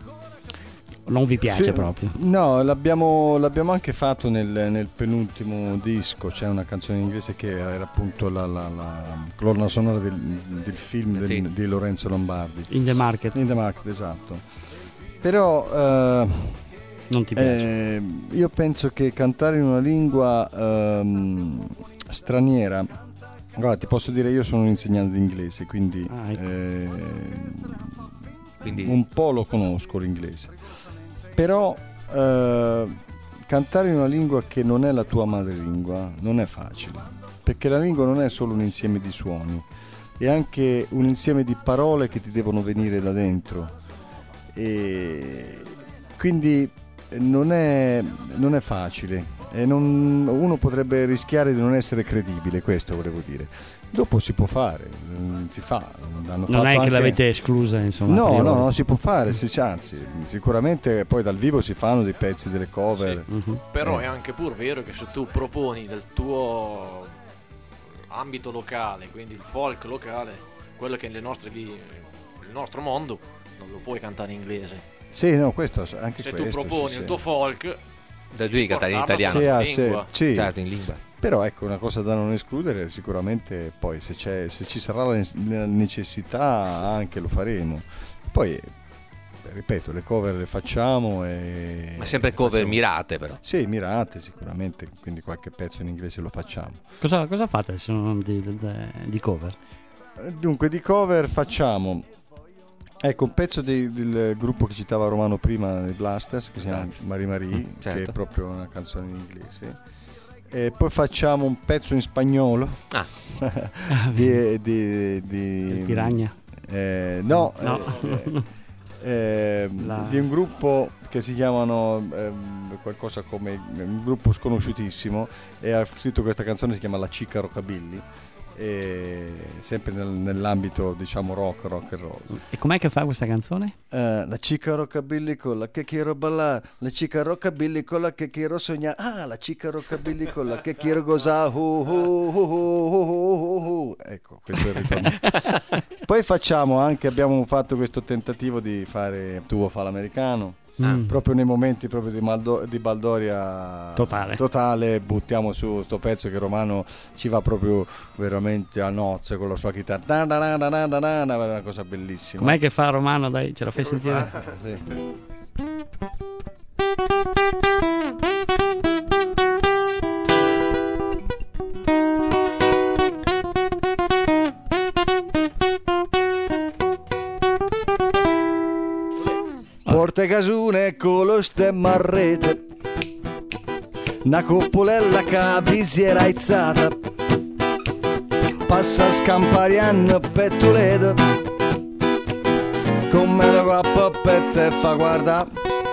Non vi piace Sì, proprio? No, l'abbiamo, l'abbiamo anche fatto nel, nel penultimo disco. C'è una canzone in inglese che era appunto la, la, la colonna sonora del, del film del- Film. di Lorenzo Lombardi. In the Market. In the Market, esatto. Però eh, non ti piace? eh, io penso che cantare in una lingua ehm, straniera. Guarda, ti posso dire, io sono un insegnante di inglese, quindi, Ah, ecco. eh, Quindi- un po' lo conosco l'inglese. Però eh, cantare in una lingua che non è la tua madrelingua non è facile, perché la lingua non è solo un insieme di suoni, è anche un insieme di parole che ti devono venire da dentro, e quindi non è, non è facile. e non, uno potrebbe rischiare di non essere credibile, questo volevo dire. Dopo si può fare, si fa. Hanno non fatto è che anche... l'avete esclusa, insomma. No, no, no, si può fare, si, anzi, sicuramente poi dal vivo si fanno dei pezzi, delle cover. Sì. Mm-hmm. Però eh. è anche pur vero che se tu proponi del tuo ambito locale, quindi il folk locale, quello che nelle nostre lì, il nostro mondo, non lo puoi cantare in inglese. Sì, no, questo anche se questo, tu proponi sì, il sì. tuo folk, devi cantare in italiano, sì, in ah, lingua. sì, Certo, in lingua. Però ecco, una cosa da non escludere, sicuramente poi se, c'è, se ci sarà la la necessità anche lo faremo. Poi, beh, ripeto, le cover le facciamo e... Ma sempre cover facciamo... mirate però. Sì, mirate sicuramente, quindi qualche pezzo in inglese lo facciamo. Cosa, cosa fate se non di, di, di cover? Dunque, di cover facciamo... Ecco, un pezzo di, del gruppo che citava Romano prima, i Blasters, che si chiama Marie Marie, Mm, certo. che è proprio una canzone in inglese. E poi facciamo un pezzo in spagnolo ah. di, di, di Piragna. Eh, no, no. Eh, eh, La... di un gruppo che si chiamano eh, qualcosa come un gruppo sconosciutissimo, e ha scritto questa canzone, si chiama La Chica Rockabilly, e sempre nel, nell'ambito diciamo rock, rock and roll. E com'è che fa questa canzone? Uh, la chica rockabilly con la che quiero ballar, la chica rockabilly con la che quiero sognare, ah, la chica rockabilly con la che quiero gozare, uh, uh, uh, uh, uh, uh, uh. Ecco, questo è il ritorno. Poi facciamo anche, abbiamo fatto questo tentativo di fare Tu vuoi fa l'americano. Mm. Proprio nei momenti proprio di, Maldo, di baldoria totale. totale buttiamo su sto pezzo che Romano ci va proprio veramente a nozze con la sua chitarra, da, da, da, da, da, da, da, una cosa bellissima. Com'è che fa Romano? Dai, ce la fai sentire? Sì. Porte casune con lo stemma a rete, una coppolella che vi si era aizzata, passa scamparian per Toledo, con me lo guappo per te fa guarda.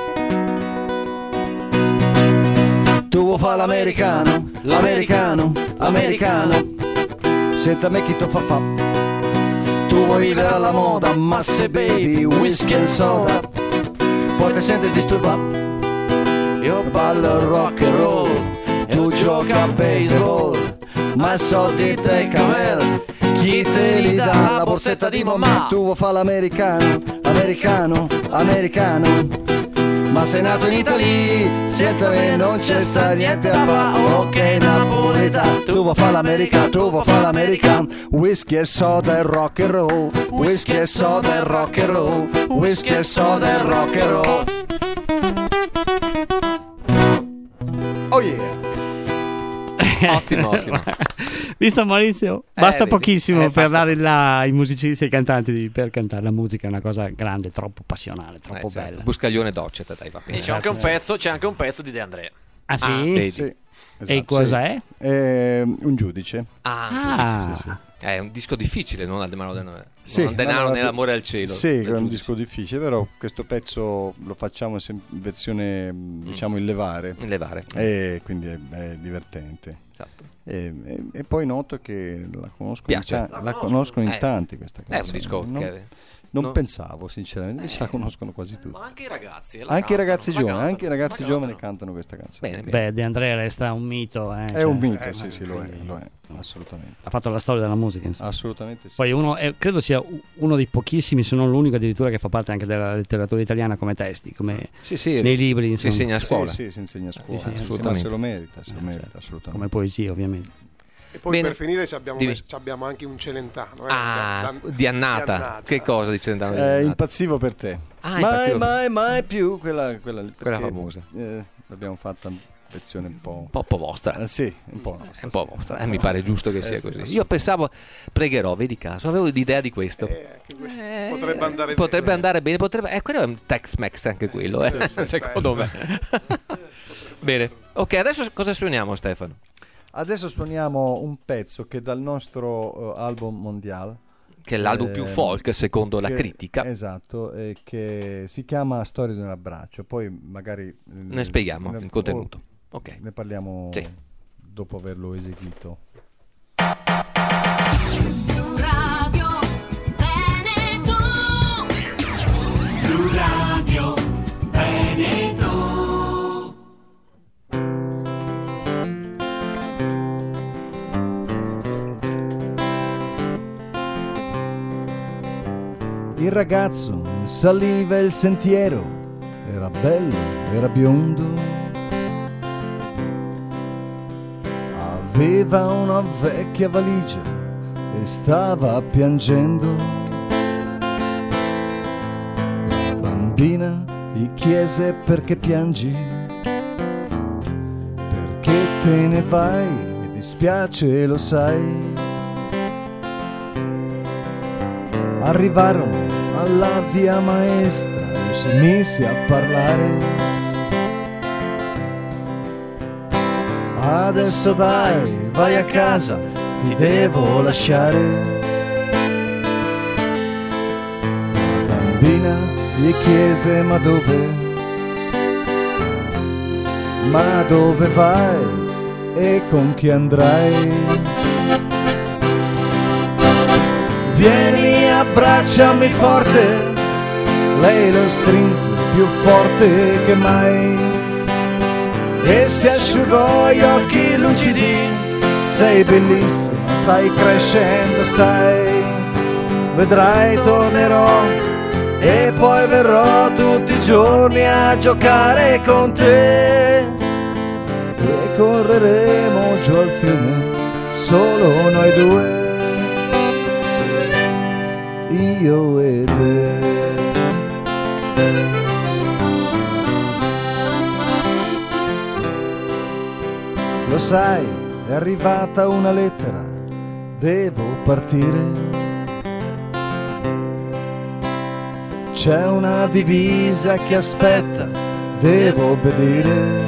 Tu vuoi fa l'americano, l'americano, americano, senta me chi to fa fa. Tu vuoi vivere alla moda, ma se bevi whisky e soda poi ti senti disturbato. Io ballo rock and roll, tu gioca a baseball, ma so di te camel, chi te li dà la borsetta di mamma. Tu vuoi fa l'americano, americano, americano, ma sei nato in Italia, senta me non c'è sta niente a fa. Ok napoletano, tu vuoi fa l'americano, tu vuoi fa l'americano, whisky e soda e rock and roll, whisky e soda e rock and roll, whisky e soda e rock and roll. Oh yeah. Ottimo, ottimo. Visto Maurizio? Basta eh, pochissimo eh, per basta. dare là ai musicisti e ai cantanti di, per cantare. La musica è una cosa grande, troppo passionale, troppo eh, certo. bella. Buscaglione docet, dai, va bene. E c'è anche un pezzo, c'è anche un pezzo di De André. Ah sì? Ah, vedi. Sì, esatto, e cosa sì. è? È un giudice. Ah, Ah. sì, sì, sì. È un disco difficile, non al denaro, denaro, Sì, non denaro no, nell'amore al cielo. Sì, del è un giudice. disco difficile, però questo pezzo lo facciamo in versione, diciamo, in levare. In levare. E quindi è, è divertente. Esatto. E, e, e poi noto che la conoscono, Piace. in, ta- La la conoscono? conoscono in Eh, tanti questa è un canzone. disco non, che- non no. pensavo sinceramente, invece la conoscono quasi tutti. Ma anche i ragazzi. la Anche i cantano, ragazzi la giovani, cantano, anche i ragazzi la giovani cantano. cantano questa canzone. Bene, bene. Beh, De André resta un mito. Eh, È cioè, un mito, eh, sì, sì, lo è, quindi- lo è, assolutamente. Ha fatto la storia della musica, insomma. Assolutamente sì. Poi uno, è, credo sia u- uno dei pochissimi, se non l'unico addirittura, che fa parte anche della letteratura italiana come testi, come Sì, sì, nei libri, si insomma. insegna a scuola. Sì, sì, si insegna a scuola, Sì, sì, sì, assolutamente. ma se lo merita, se lo Eh, merita, certo. assolutamente. Come poesia, ovviamente. E poi Bene. per finire ci abbiamo, Dimmi. messo- ci abbiamo anche un Celentano. Eh, Ah, da- da- di Annata. di Annata. Che cosa dice Celentano? di Eh, Annata? impazzivo per te. Ah, mai, impazzivo. mai, mai più quella, quella, lì, Quella perché, famosa. eh, l'abbiamo fatta in lezione un po'. Un po', po' vostra. Eh, sì, un po' È nostra, un po' sì. vostra. Eh, mi pare giusto che Eh, sia sì, così. Io pensavo, pregherò, vedi caso, avevo l'idea di questo. Eh, anche que- Eh, potrebbe andare potrebbe bene. andare bene, potrebbe, eh, quello è un Tex-Mex anche quello, eh, Sì, sì, secondo me. Bene, ok, adesso cosa suoniamo, Stefano? Adesso suoniamo un pezzo che dal nostro eh, album mondiale, Che è l'album più eh, folk secondo la che- critica. Esatto, e che si chiama Storia di un abbraccio. Poi magari eh, Ne spieghiamo il contenuto. o- Ok. Ne parliamo sì. dopo averlo eseguito. Radio Veneto. Radio Veneto. Il ragazzo saliva il sentiero, era bello, era biondo, aveva una vecchia valigia e stava piangendo. La bambina gli chiese: perché piangi? Perché te ne vai? Mi dispiace, lo sai. Arrivarono alla via maestra e si mise a parlare. Adesso dai, vai a casa, ti devo lasciare. La bambina gli chiese: ma dove? Ma dove vai e con chi andrai? Vieni, abbracciami forte. Lei lo strinse più forte che mai e si asciugò gli occhi lucidi. Sei bellissima, stai crescendo, sai. Vedrai, tornerò e poi verrò tutti i giorni a giocare con te e correremo giù al fiume, solo noi due, io e te. Lo sai, è arrivata una lettera, devo partire. C'è una divisa che aspetta, devo obbedire.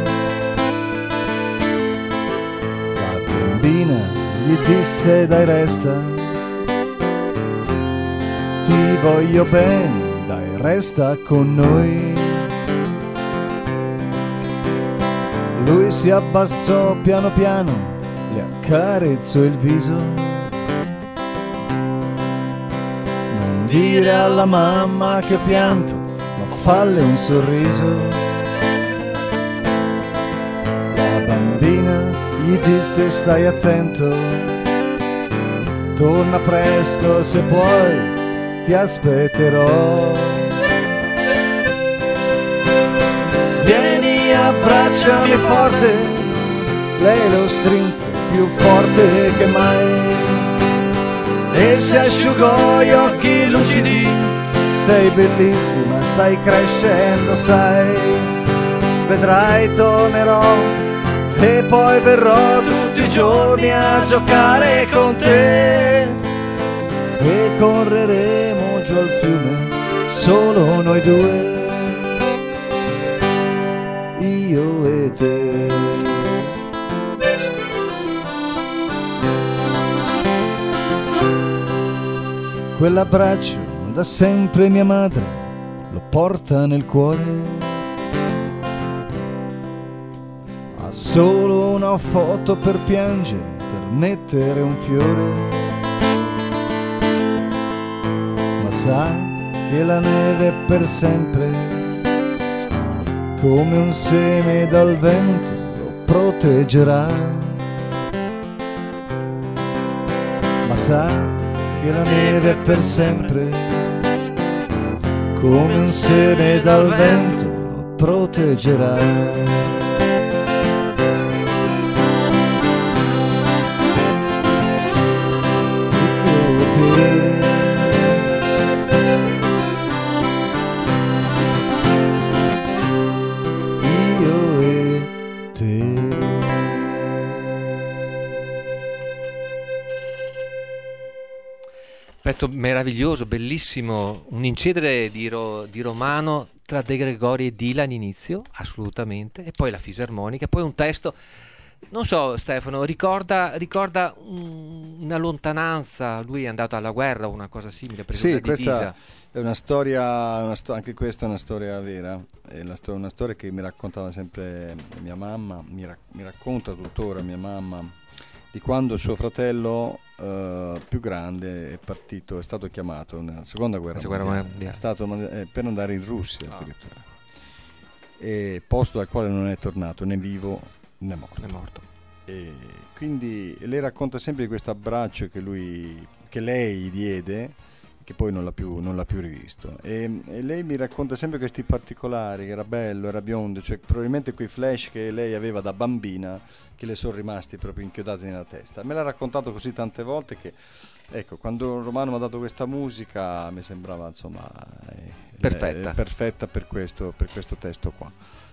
La bambina gli disse: dai, resta, ti voglio bene, dai, resta con noi. Lui si abbassò piano piano, le accarezzò il viso. Non dire alla mamma che ho pianto, ma falle un sorriso. La bambina gli disse: stai attento, torna presto se puoi, ti aspetterò. Vieni, abbracciami forte. Lei lo strinse più forte che mai e si asciugò gli occhi lucidi. Sei bellissima, stai crescendo, sai. Vedrai, tornerò e poi verrò tutti i giorni a giocare con te e correremo giù al fiume, solo noi due, io e te. Quell'abbraccio da sempre mia madre lo porta nel cuore. Ha solo una foto per piangere, per mettere un fiore. Ma sa che la neve è per sempre, come un seme dal vento lo proteggerà. Ma sa che la neve è per sempre, come un seme dal vento lo proteggerà. Pezzo meraviglioso, bellissimo, un incedere di, ro, di Romano tra De Gregori e Dylan inizio, assolutamente, e poi la fisarmonica, poi un testo non so Stefano, ricorda, ricorda un- una lontananza, lui è andato alla guerra o una cosa simile, preso Sì, da questa divisa. è una storia, una sto- anche questa è una storia vera, è la sto- una storia che mi raccontava sempre mia mamma, mi, rac- mi racconta tuttora mia mamma, di quando suo fratello eh, più grande è partito, è stato chiamato nella seconda guerra La guerra mondiale, mondiale. è stato man- eh, per andare in Russia addirittura, e posto dal quale non è tornato né vivo né morto. È morto. E quindi lei racconta sempre di questo abbraccio che lui, che lei gli diede, che poi non l'ha più, non l'ha più rivisto, e, e lei mi racconta sempre questi particolari, che era bello, era biondo, cioè probabilmente quei flash che lei aveva da bambina che le sono rimasti proprio inchiodati nella testa. Me l'ha raccontato così tante volte che, ecco, quando Romano mi ha dato questa musica mi sembrava, insomma, eh, Perfetta. eh, perfetta per questo, per questo testo qua.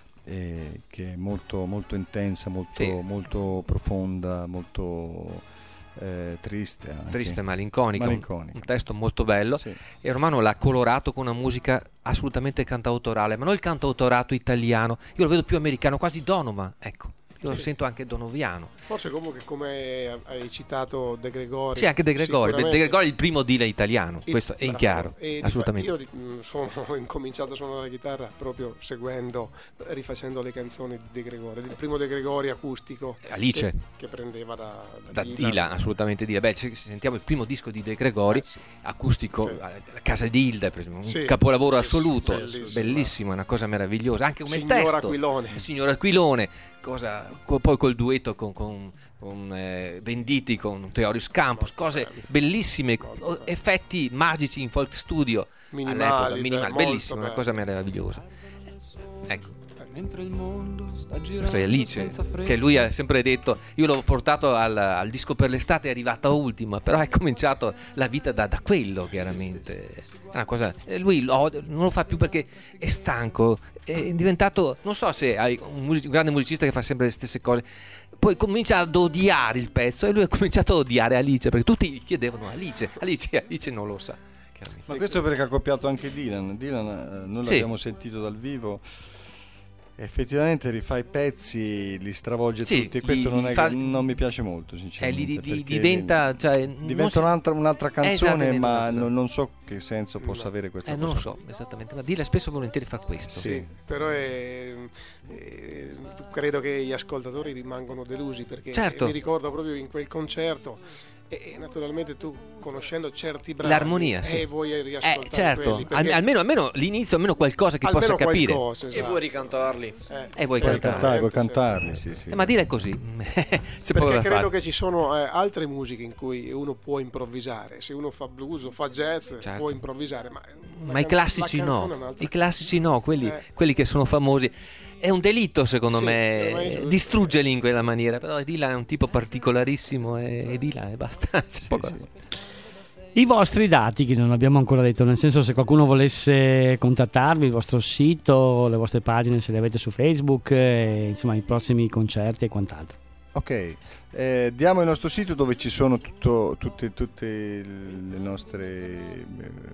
Eh, che è molto, molto intensa, molto, Sì. molto profonda, molto eh, triste anche. Triste e malinconico, Malinconico. un testo molto bello, Sì. e Romano l'ha colorato con una musica assolutamente cantautorale, ma non il cantautorato italiano, io lo vedo più americano, quasi Donovan, ecco, io lo Sì. sento anche donoviano. Forse comunque, come hai citato De Gregori, Sì, anche De Gregori, De sicuramente- Gregori è il primo Dila italiano, Il- questo è in bravo. chiaro, E di fa- assolutamente. Io mh, sono, ho incominciato a suonare la chitarra proprio seguendo, rifacendo le canzoni di De Gregori, il primo De Gregori acustico, Alice. che, che prendeva da, Da Dila, assolutamente Dila. Beh, se se sentiamo il primo disco di De Gregori, acustico, Sì. eh, La casa di Hilda, per esempio, un Sì. capolavoro Sì, assoluto, bellissimo. bellissimo, è una cosa meravigliosa, anche come il Signor testo. Aquilone. Il Signor Aquilone, cosa, co- poi col duetto con, con, con eh, Venditti, con Theodorus Campos, cose bellissime, o- effetti magici in folk studio Minimali, all'epoca, beh, minimali, molto bellissimo, una bello. cosa meravigliosa. Ecco. Mentre il mondo sta girando Questo è Alice, senza freno. che lui ha sempre detto, io l'ho portato al, al disco per l'estate, è arrivata ultima, però è cominciato la vita da, da quello, chiaramente. È una cosa, e lui lo- non lo fa più perché è stanco, è diventato, non so se hai un, music- un grande musicista che fa sempre le stesse cose, poi comincia ad odiare il pezzo, e lui ha cominciato ad odiare Alice, perché tutti gli chiedevano Alice, Alice, Alice non lo sa. chiaramente. Ma questo perché ha copiato anche Dylan. Dylan eh, noi Sì. l'abbiamo sentito dal vivo. Effettivamente rifà i pezzi, li stravolge Sì, tutti, e questo li- non, è li fa- che- non mi piace molto, Eh, sinceramente. li- li- perché diventa, cioè, non diventa si- un'altra, un'altra canzone, Esattamente, ma un'altra. non, non so che senso possa avere questa Eh, non lo cosa. so esattamente, ma Dylan spesso e volentieri fa questo. Sì, però è, è- credo che gli ascoltatori rimangono delusi, perché Certo. mi ricordo proprio in quel concerto, e, e naturalmente tu, conoscendo certi brani, L'armonia, sì. e vuoi riascoltare Eh, certo, quelli, perché- Al- almeno, almeno l'inizio, almeno qualcosa che Almeno possa capire. qualcosa, E esatto. vuoi ricantarli? Eh, E vuoi Puoi cantare. cantare, puoi cantarli, sì, sì. Eh, ma Dylan è così. C'è poco Perché da credo fare. che ci sono eh, altre musiche in cui uno può improvvisare. Se uno fa blues o fa jazz, Certo. può improvvisare, ma, Ma i classici no, i classici no, quelli, Eh. quelli che sono famosi. È un delitto, secondo Sì, me, secondo me è giusto. distruggerli in quella maniera. Però Dylan è un tipo particolarissimo, e, e Dylan e basta. C'è poco da fare. I vostri dati, che non abbiamo ancora detto, nel senso, se qualcuno volesse contattarvi, il vostro sito, le vostre pagine, se le avete su Facebook, eh, insomma, i prossimi concerti e quant'altro. Ok, eh, diamo il nostro sito dove ci sono tutto, tutte, tutte le nostre eh,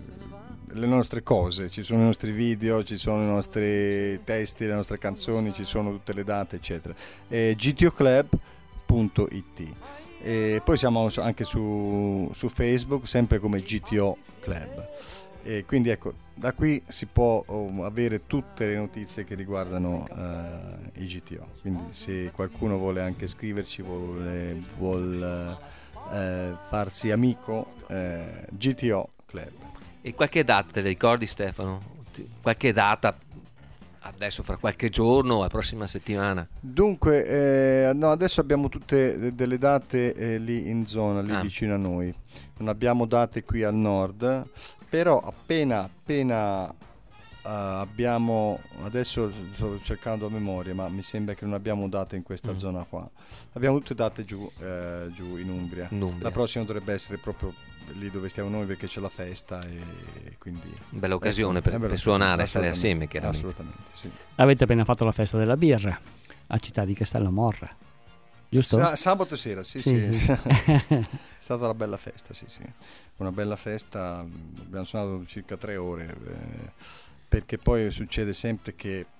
le nostre cose, ci sono i nostri video, ci sono i nostri testi, le nostre canzoni, ci sono tutte le date, eccetera. Eh, g t o club punto i t. E poi siamo anche su, su Facebook, sempre come G T O Club. E quindi ecco, da qui si può oh, avere tutte le notizie che riguardano uh, i G T O. Quindi se qualcuno vuole anche scriverci, vuole, vuole uh, farsi amico, uh, G T O Club. E qualche data te le ricordi, Stefano? Ti- Qualche data adesso, fra qualche giorno, la prossima settimana? Dunque, eh, no, adesso abbiamo tutte de- delle date eh, lì in zona, lì Ah. vicino a noi. Non abbiamo date qui al nord, però appena appena uh, abbiamo, adesso sto cercando a memoria, ma mi sembra che non abbiamo date in questa Mm. zona qua. Abbiamo tutte date giù, eh, giù in Umbria. In Umbria. La prossima dovrebbe essere proprio lì dove stiamo noi, perché c'è la festa e quindi Bella occasione ecco, per- è bella per occasione, suonare, stare assolutamente, assieme, chiaramente. Assolutamente, sì. Avete appena fatto la festa della birra a Città di Castellamorra, giusto? Sa- sabato sera, sì, Sì, sì. sì. È stata una bella festa, sì, sì. Una bella festa, abbiamo suonato circa tre ore, eh, perché poi succede sempre che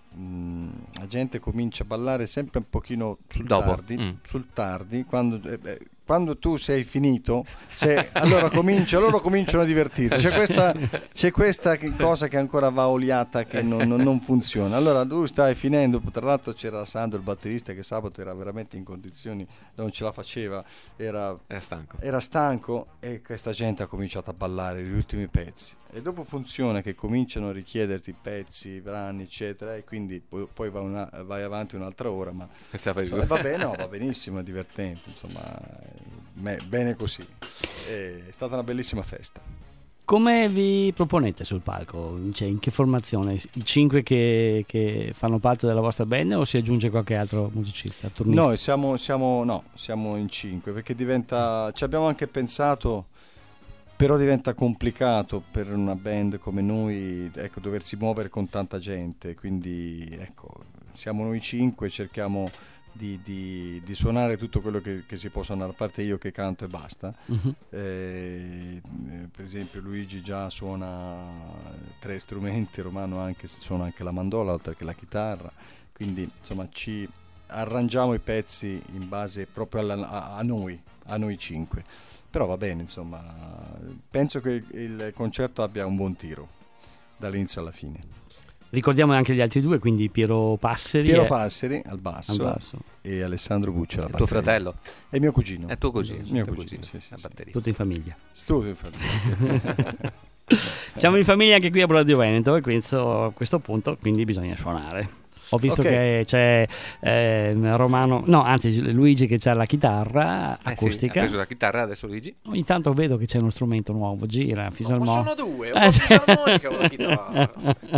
mh, la gente comincia a ballare sempre un pochino sul Dopo. tardi, Mm. sul tardi quando, eh, beh, quando tu sei finito, se, allora comincia, loro cominciano a divertirsi. C'è questa, c'è questa che- cosa che ancora va oliata, che non, non- non funziona. Allora tu stai finendo, tra l'altro c'era Sandro il batterista che sabato era veramente in condizioni, non ce la faceva, era, Era stanco. era stanco e questa gente ha cominciato a ballare gli ultimi pezzi. E dopo funziona che cominciano a richiederti pezzi, brani, eccetera, e quindi poi, poi va una- vai avanti un'altra ora, ma Pensavo insomma, di- va bene, no, va benissimo, è divertente, insomma, me- bene così. È stata una bellissima festa. Come vi proponete sul palco? Cioè, in che formazione? I cinque che, che fanno parte della vostra band o si aggiunge qualche altro musicista? Turnista? Noi siamo, siamo, no, siamo in cinque perché diventa, ci abbiamo anche pensato, però diventa complicato per una band come noi, ecco, doversi muovere con tanta gente, quindi ecco, siamo noi cinque, cerchiamo di, di- di suonare tutto quello che, che si può suonare, a parte io che canto e basta. Mhm. Eh, per esempio Luigi già suona tre strumenti, Romano anche, suona anche la mandola oltre che la chitarra, quindi insomma ci arrangiamo i pezzi in base proprio alla- a, a noi, a noi cinque. Però va bene, insomma, penso che il concerto abbia un buon tiro dall'inizio alla fine. Ricordiamo anche gli altri due, quindi Piero Passeri. Piero e- Passeri al basso, al basso. e Alessandro Bucci alla È tuo batteria. fratello? È mio cugino. È tuo cugino, Mio tuo cugino, cugino, sì, sì, la sì. batteria. Tutto in famiglia. Studio in famiglia. Siamo in famiglia anche qui a Radio Veneto e quindi a questo punto quindi bisogna suonare. Ho visto Ok. che c'è ehm, Romano, no, anzi Luigi che c'ha la chitarra Eh sì, acustica. ha preso la chitarra adesso Luigi. Ogni tanto vedo che c'è uno strumento nuovo, gira, fisarmonica. sono due, una fisarmonica e una chitarra.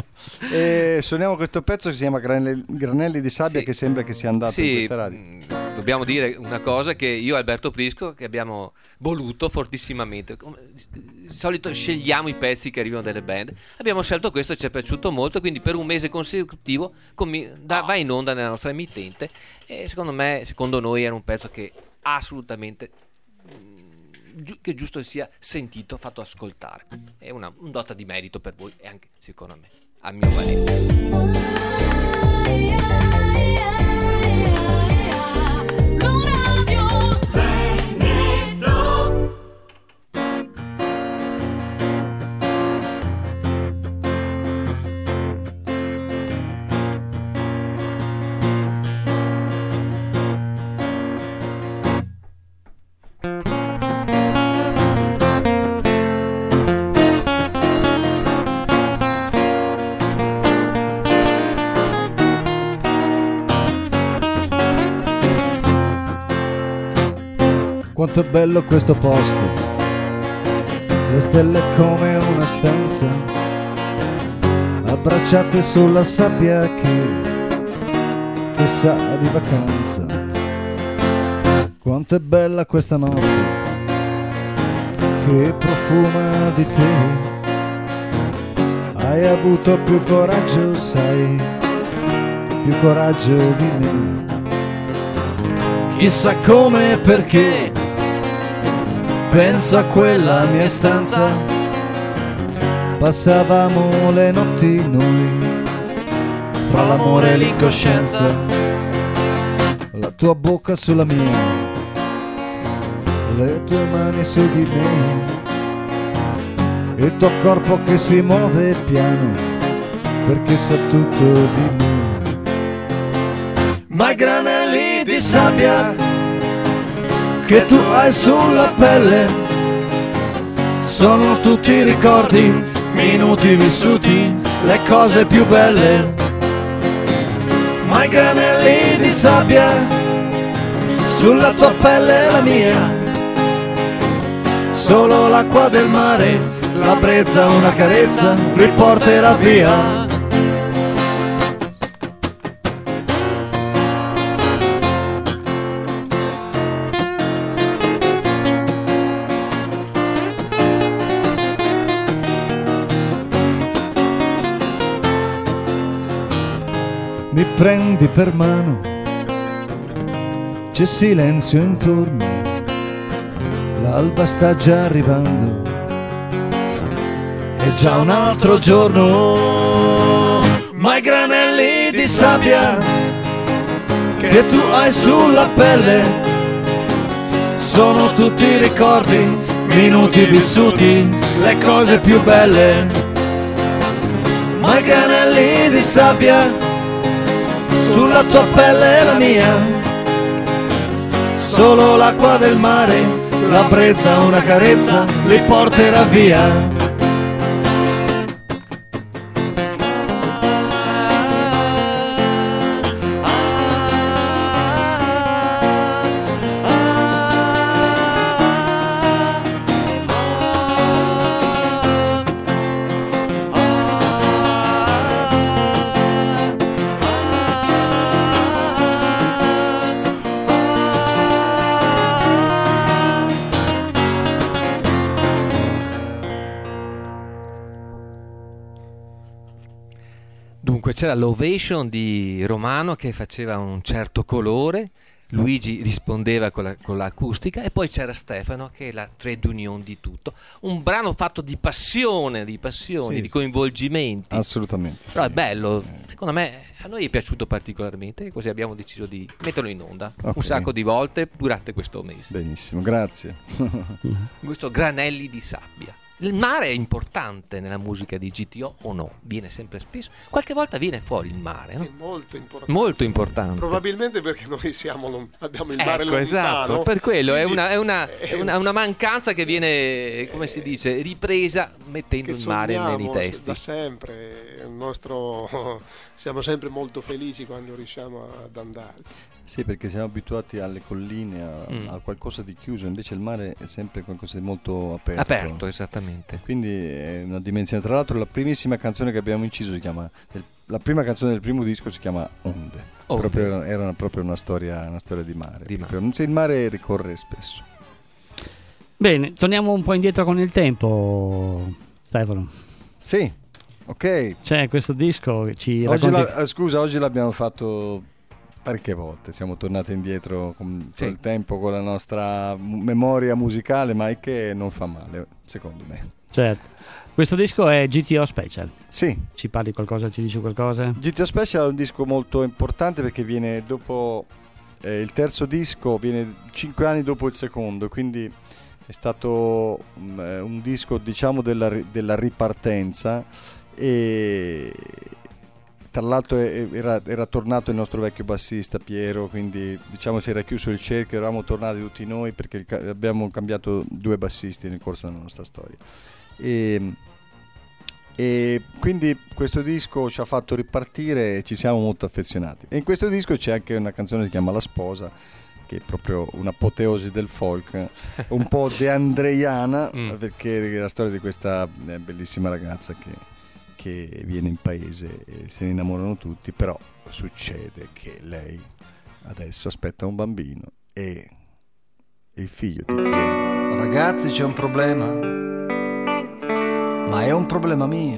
E suoniamo questo pezzo che si chiama Granelli, Granelli di sabbia, Sì. che sembra che sia andato in Sì, questa radio. mh, dobbiamo dire una cosa, che io e Alberto Prisco che abbiamo voluto fortissimamente. Come- Di solito scegliamo i pezzi che arrivano dalle band. Abbiamo scelto questo, ci è piaciuto molto, quindi per un mese consecutivo commi- da- va in onda nella nostra emittente e secondo me, secondo noi era un pezzo che assolutamente mh, giu- che giusto sia sentito, fatto ascoltare. È una, un dota di merito per voi e anche secondo me, a mio parere. Quanto è bello questo posto, le stelle come una stanza, abbracciate sulla sabbia che, che sa di vacanza. Quanto è bella questa notte, che profuma di te. Hai avuto più coraggio, sai, più coraggio di me. Chissà come e perché penso a quella mia stanza, passavamo le notti noi, fra l'amore e l'incoscienza, la tua bocca sulla mia, le tue mani su di me, il tuo corpo che si muove piano, perché sa tutto di me. Ma i granelli di sabbia che tu hai sulla pelle sono tutti ricordi, minuti vissuti, le cose più belle. Ma i granelli di sabbia sulla tua pelle e la mia, solo l'acqua del mare, la brezza, una carezza riporterà via. Mi prendi per mano, c'è silenzio intorno, l'alba sta già arrivando, è già un altro giorno. ma i granelli di sabbia che tu hai sulla pelle sono tutti ricordi, minuti vissuti, le cose più belle. Ma i granelli di sabbia sulla tua pelle e la mia, solo l'acqua del mare, la brezza, una carezza li porterà via. Dunque c'era l'ovation di Romano che faceva un certo colore, Luigi rispondeva con, la, con l'acustica e poi c'era Stefano che è la trade union di tutto. Un brano fatto di passione, di passioni, sì, di coinvolgimenti. Assolutamente. Però sì. è bello, secondo me a noi è piaciuto particolarmente e così abbiamo deciso di metterlo in onda okay. un sacco di volte durante questo mese. Benissimo, grazie. Questo Granelli di sabbia. Il mare è importante nella musica di G T O o no? Viene sempre spesso? Qualche volta viene fuori il mare, no? È molto importante. Molto importante. Probabilmente perché noi siamo lont- abbiamo il mare ecco, lontano. Esatto, per quello quindi, è, una, è, una, è una, una mancanza che viene, come si dice, ripresa mettendo il mare nei testi. Da sempre, il nostro, siamo sempre molto felici quando riusciamo ad andarci. Sì, perché siamo abituati alle colline, a, mm. a qualcosa di chiuso, invece il mare è sempre qualcosa di molto aperto. Aperto, esattamente. Quindi è una dimensione. Tra l'altro la primissima canzone che abbiamo inciso si chiama, la prima canzone del primo disco si chiama Onde. Onde. Proprio, era proprio una storia, una storia di mare. Di proprio, mare. Il mare ricorre spesso. Bene, torniamo un po' indietro con il tempo, Stefano. Sì, ok. C'è questo disco che ci oggi racconti... la, scusa, oggi l'abbiamo fatto parecchie volte, siamo tornati indietro con sì. il tempo, con la nostra memoria musicale, ma è che non fa male, secondo me. Certo. Questo disco è G T O Special. Sì. Ci parli qualcosa, ci dici qualcosa? G T O Special è un disco molto importante perché viene dopo eh, il terzo disco, viene cinque anni dopo il secondo, quindi è stato um, un disco, diciamo, della, della ripartenza. E tra l'altro era, era tornato il nostro vecchio bassista Piero, quindi diciamo si era chiuso il cerchio, eravamo tornati tutti noi perché abbiamo cambiato due bassisti nel corso della nostra storia. E, e quindi questo disco ci ha fatto ripartire e ci siamo molto affezionati. E in questo disco c'è anche una canzone che si chiama La Sposa, che è proprio un'apoteosi del folk, un po' deandreiana, mm. perché è la storia di questa bellissima ragazza che che viene in paese e se ne innamorano tutti, però succede che lei adesso aspetta un bambino e il figlio di chi è? Ragazzi, c'è un problema, ma è un problema mio.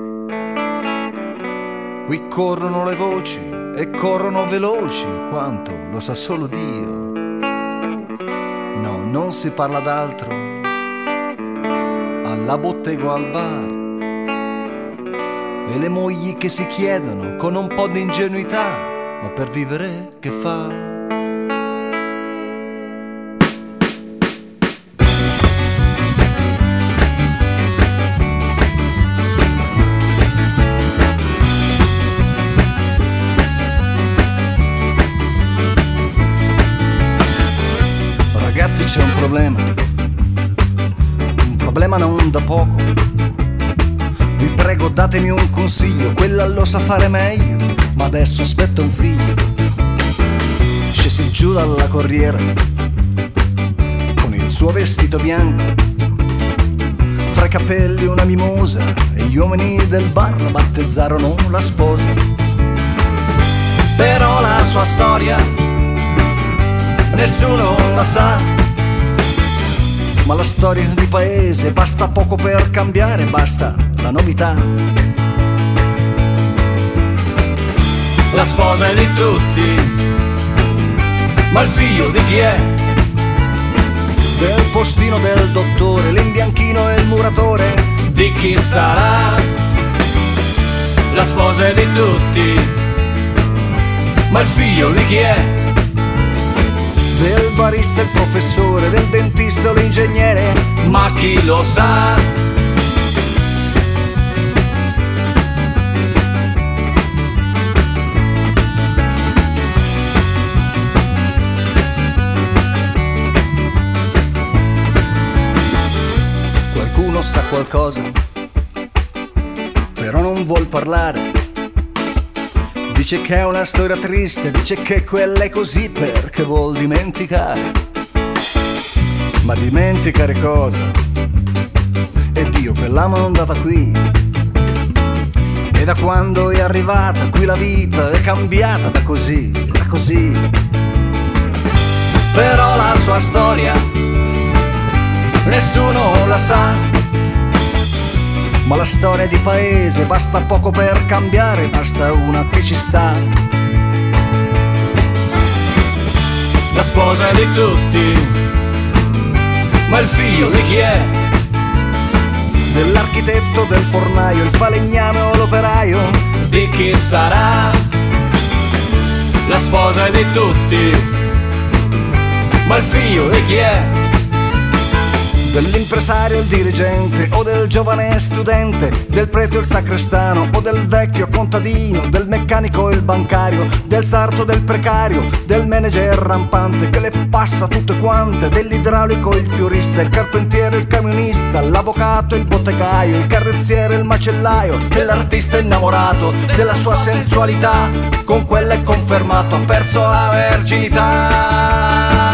Qui corrono le voci e corrono veloci, quanto lo sa solo Dio. No, non si parla d'altro, alla bottega o al bar. E le mogli che si chiedono con un po' di ingenuità, ma per vivere che fa? Ragazzi, c'è un problema, un problema non da poco. Vi prego, datemi un consiglio, quella lo sa fare meglio, ma adesso aspetta un figlio. Scesi giù dalla corriera con il suo vestito bianco, fra i capelli una mimosa, e gli uomini del bar la battezzarono la sposa. Però la sua storia nessuno la sa, ma la storia di paese basta poco per cambiare, basta la novità. La sposa è di tutti, ma il figlio di chi è? Del postino del dottore, l'imbianchino e il muratore, di chi sarà? La sposa è di tutti, ma il figlio di chi è? Del barista il professore, del dentista l'ingegnere, ma chi lo sa? Qualcuno sa qualcosa, però non vuol parlare. Dice che è una storia triste, dice che quella è così perché vuol dimenticare. Ma dimenticare cosa? E Dio, quell'ama è andata qui. E da quando è arrivata qui la vita è cambiata da così, da così. Però la sua storia nessuno la sa. Ma la storia di paese basta poco per cambiare, basta una che ci sta. La sposa è di tutti, ma il figlio di chi è? Dell'architetto, del fornaio, il falegname o l'operaio? Di chi sarà? La sposa è di tutti, ma il figlio di chi è? Dell'impresario, il dirigente o del giovane studente, del prete o il sacrestano o del vecchio contadino, del meccanico il bancario, del sarto del precario, del manager rampante che le passa tutte quante, dell'idraulico il fiorista, il carpentiere il camionista, l'avvocato il bottegaio, il carrozziere il macellaio, dell'artista innamorato della sua sensualità, con quella è confermato ha perso la verginità.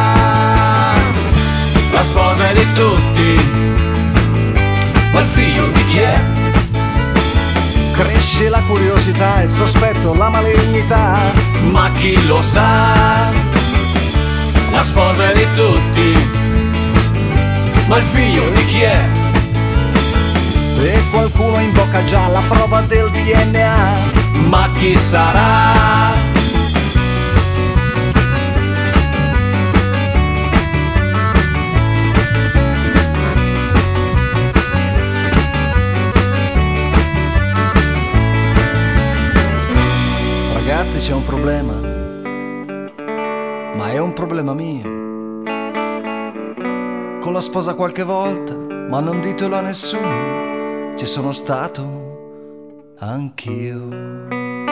La sposa è di tutti, ma il figlio di chi è? Cresce la curiosità, il sospetto, la malignità, ma chi lo sa? La sposa è di tutti, ma il figlio di chi è? E qualcuno invoca già la prova del D N A, ma chi sarà? Ragazzi, c'è un problema, ma è un problema mio. Con la sposa qualche volta, ma non ditelo a nessuno, ci sono stato anch'io.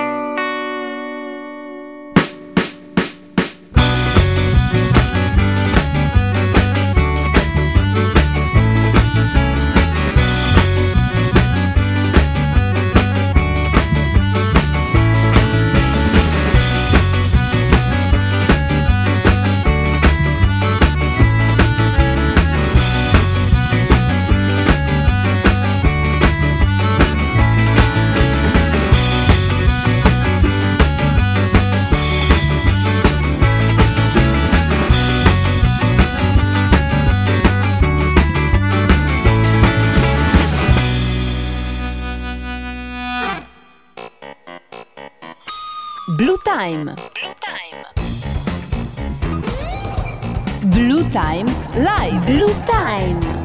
Blue Time. Blue Time Live. Blue Time.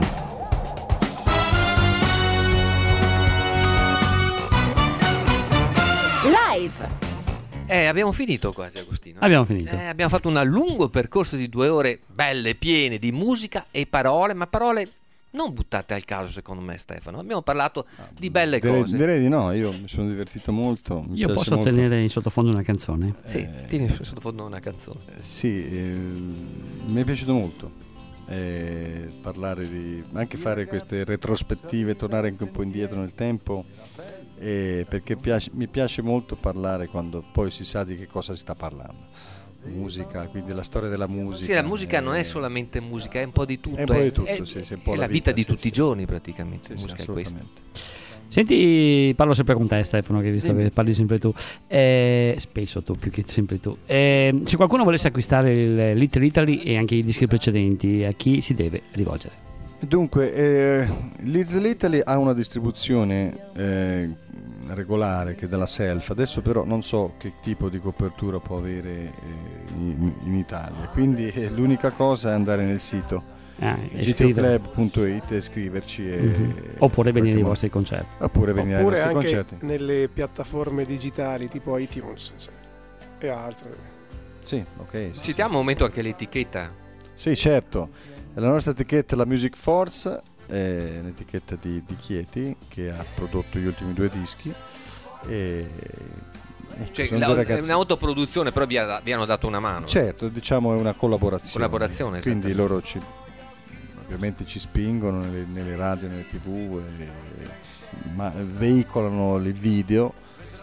Live. Eh, abbiamo finito quasi, Agostino. Abbiamo finito. Eh, abbiamo fatto un lungo percorso di due ore belle, piene di musica e parole, ma parole non buttate al caso, secondo me, Stefano. Abbiamo parlato di belle direi, cose. Direi di no, io mi sono divertito molto. Mi io posso molto. tenere in sottofondo una canzone? Sì, eh, tieni in sottofondo una canzone. Eh, sì, eh, mi è piaciuto molto. Eh, parlare di anche fare queste retrospettive, tornare anche un po' indietro nel tempo, eh, perché piace, mi piace molto parlare quando poi si sa di che cosa si sta parlando. Musica, quindi la storia della musica. Sì, la musica eh, non è solamente musica, è un po' di tutto. È un po' di tutto, è, sì, sì, un è po' la la vita, vita di sì, tutti sì, i giorni praticamente. Sì, la musica sì, è questa. Senti, parlo sempre con te, Stefano, che visto sì. che parli sempre tu, eh, spesso tu più che sempre tu. Eh, se qualcuno volesse acquistare il Little Italy e anche i dischi precedenti, a chi si deve rivolgere? Dunque, eh, Little Italy ha una distribuzione eh, regolare che è della Self, adesso però non so che tipo di copertura può avere eh, in, in Italia, quindi eh, l'unica cosa è andare nel sito Ah, G T O club punto it e scriverci e, mm-hmm. oppure venire ai vostri concerti oppure venire oppure ai vostri anche concerti nelle piattaforme digitali tipo iTunes e altre. Sì, ok. Sì, citiamo un momento anche l'etichetta. Sì, certo, la nostra etichetta è la Music Force, è un'etichetta di, di Chieti che ha prodotto gli ultimi due dischi e cioè, la, è un'autoproduzione, però vi, ha, vi hanno dato una mano. Certo, diciamo è una collaborazione. Collaborazione, quindi loro ci, ovviamente ci spingono nelle, nelle radio, nelle tv, e, ma veicolano i video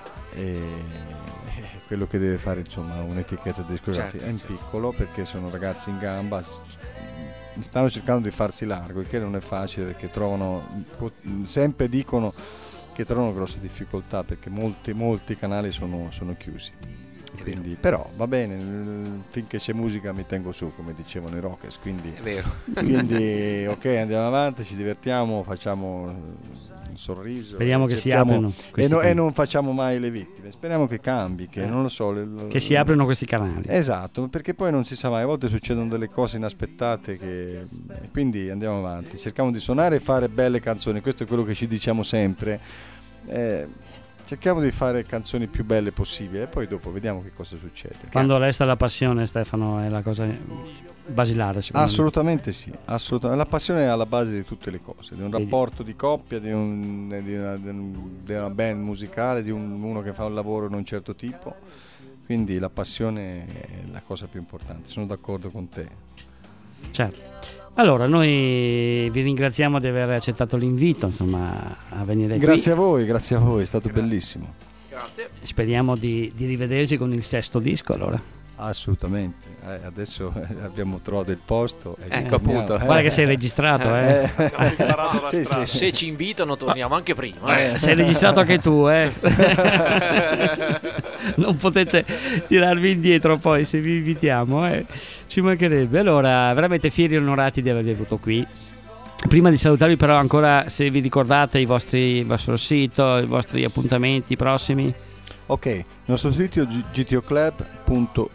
e quello che deve fare insomma un'etichetta discografica. Certo, è in certo. piccolo perché sono ragazzi in gamba, stanno cercando di farsi largo, il che non è facile perché trovano, sempre dicono che trovano grosse difficoltà perché molti, molti canali sono, sono chiusi. Quindi, però va bene, finché c'è musica mi tengo su, come dicevano i Rockers, quindi, è vero. quindi ok, andiamo avanti, ci divertiamo, facciamo un sorriso, speriamo che si aprano e, no, e non facciamo mai le vittime, speriamo che cambi, che eh. non lo so le, le, che si aprano questi canali, esatto, perché poi non si sa mai, a volte succedono delle cose inaspettate che, quindi andiamo avanti, cerchiamo di suonare e fare belle canzoni, questo è quello che ci diciamo sempre, eh, cerchiamo di fare canzoni più belle possibile e poi dopo vediamo che cosa succede. Quando resta la passione, Stefano, è la cosa basilare, assolutamente me. Sì, assolutamente. La passione è alla base di tutte le cose, di un rapporto di coppia, di, un, di, una, di una band musicale, di un, uno che fa un lavoro di un certo tipo, quindi la passione è la cosa più importante, sono d'accordo con te. Certo. Allora, noi vi ringraziamo di aver accettato l'invito, insomma, a venire qui. Grazie a voi, grazie a voi, è stato grazie. bellissimo. Grazie. Speriamo di, di rivederci con il sesto disco, allora. Assolutamente, eh, adesso abbiamo trovato il posto. E ecco appunto. Eh. Guarda che sei registrato, eh. eh. No, sì, sì. Se ci invitano torniamo anche prima. Eh. Sei registrato anche tu, eh. Non potete tirarvi indietro poi se vi invitiamo, eh. Ci mancherebbe. Allora, veramente fieri e onorati di avervi avuto qui. Prima di salutarvi però ancora, se vi ricordate i vostri, il vostro sito, i vostri appuntamenti prossimi. Ok, il nostro sito è G T O club punto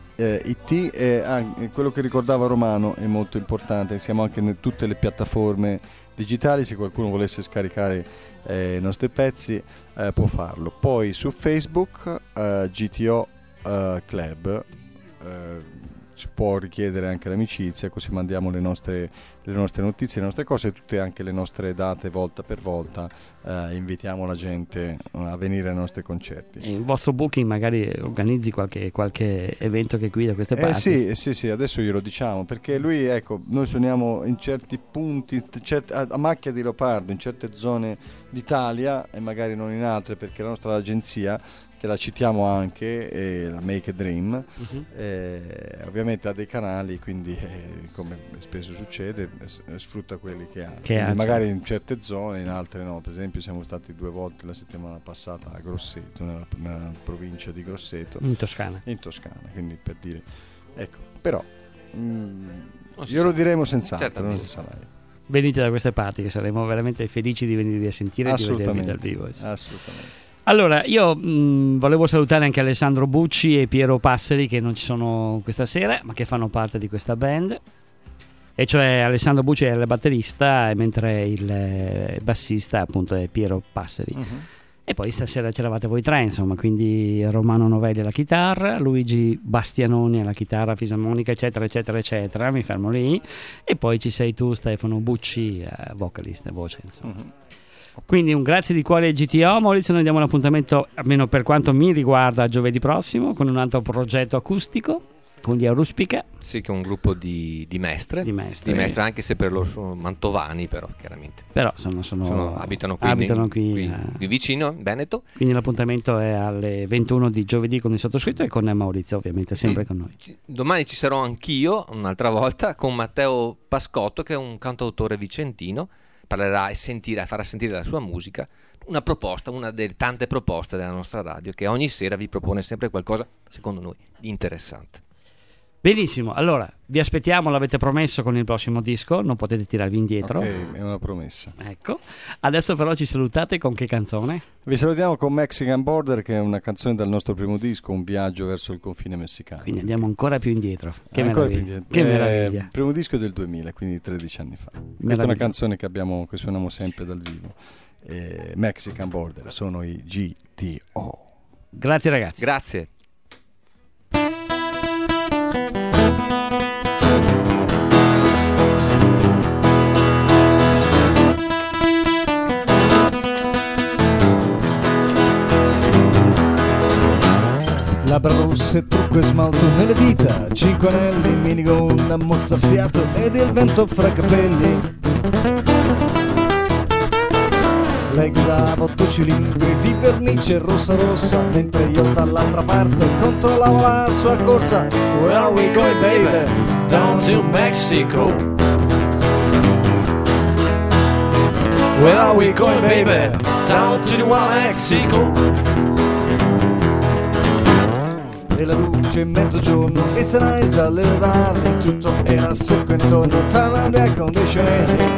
it e anche quello che ricordava Romano è molto importante, siamo anche in tutte le piattaforme digitali, se qualcuno volesse scaricare eh, i nostri pezzi eh, può farlo. Poi su Facebook eh, G T O eh, Club eh, ci può richiedere anche l'amicizia, così mandiamo le nostre, le nostre notizie, le nostre cose, tutte anche le nostre date volta per volta, eh, invitiamo la gente a venire ai nostri concerti. E il vostro booking magari organizzi qualche, qualche evento che qui da queste parti? Eh sì, sì, sì, adesso glielo diciamo, perché lui, ecco, noi suoniamo in certi punti, cert- a macchia di leopardo, in certe zone d'Italia e magari non in altre, perché la nostra agenzia, che la citiamo anche, eh, la Make a Dream, uh-huh. eh, ovviamente ha dei canali, quindi eh, come spesso succede eh, sfrutta quelli che ha, che ha magari in certe zone, in altre no. Per esempio siamo stati due volte la settimana passata a Grosseto, nella, nella provincia di Grosseto, in Toscana, in Toscana, quindi per dire, ecco, però mh, glielo sa. diremo senz'altro, non si sa mai. Venite da queste parti, che saremo veramente felici di venirvi a sentire e di vedervi dal vivo. Assolutamente. Allora, io mh, volevo salutare anche Alessandro Bucci e Piero Passeri, che non ci sono questa sera, ma che fanno parte di questa band. E cioè Alessandro Bucci è il batterista, mentre il eh, bassista appunto è Piero Passeri. Uh-huh. E poi stasera c'eravate voi tre, insomma, quindi Romano Novelli alla chitarra, Luigi Bastianoni alla chitarra, fisarmonica, eccetera, eccetera, eccetera. Mi fermo lì. E poi ci sei tu, Stefano Bucci, eh, vocalista, voce, insomma. Uh-huh. Quindi un grazie di cuore a G T O. Maurizio, noi diamo un appuntamento, almeno per quanto mi riguarda, giovedì prossimo con un altro progetto acustico con gli Auruspica. Sì, che è un gruppo di, di mestre di mestre. di mestre, anche se per loro sono mantovani, però chiaramente però sono, sono, sono abitano qui, abitano in, qui, qui, eh. qui vicino in Veneto. Quindi l'appuntamento è alle ventuno di giovedì con il sottoscritto e con Maurizio, ovviamente sempre sì. con noi. Domani ci sarò anch'io un'altra volta con Matteo Pascotto, che è un cantautore vicentino. Parlerà e sentirà, farà sentire la sua musica, una proposta, una delle tante proposte della nostra radio, che ogni sera vi propone sempre qualcosa, secondo noi, di interessante. Benissimo, allora vi aspettiamo, l'avete promesso, con il prossimo disco, non potete tirarvi indietro. Ok, è una promessa. Ecco, adesso però ci salutate con che canzone? Vi salutiamo con Mexican Border, che è una canzone dal nostro primo disco, un viaggio verso il confine messicano. Quindi andiamo ancora più indietro. Che Eh, ancora meraviglia. più indietro. Che Eh, meraviglia. Il primo disco è del duemila, quindi tredici anni fa. Questa è una Meraviglia. canzone che abbiamo, che suoniamo sempre dal vivo. Eh, Mexican Border, sono i G T O. Grazie ragazzi. Grazie. Labbra rosse, trucco e smalto nelle dita, cinque anelli, minigon, mozzafiato ed il vento fra i capelli. Lei guidava otto cilindri di vernice rossa rossa, mentre io dall'altra parte controllavo la sua corsa. Where are we going, baby? Down to Mexico. Where are we going, baby? Down to the wild Mexico. E la luce in mezzogiorno, e sarai dalle tardi, tutto era secco intorno, tra l'aria conditioning.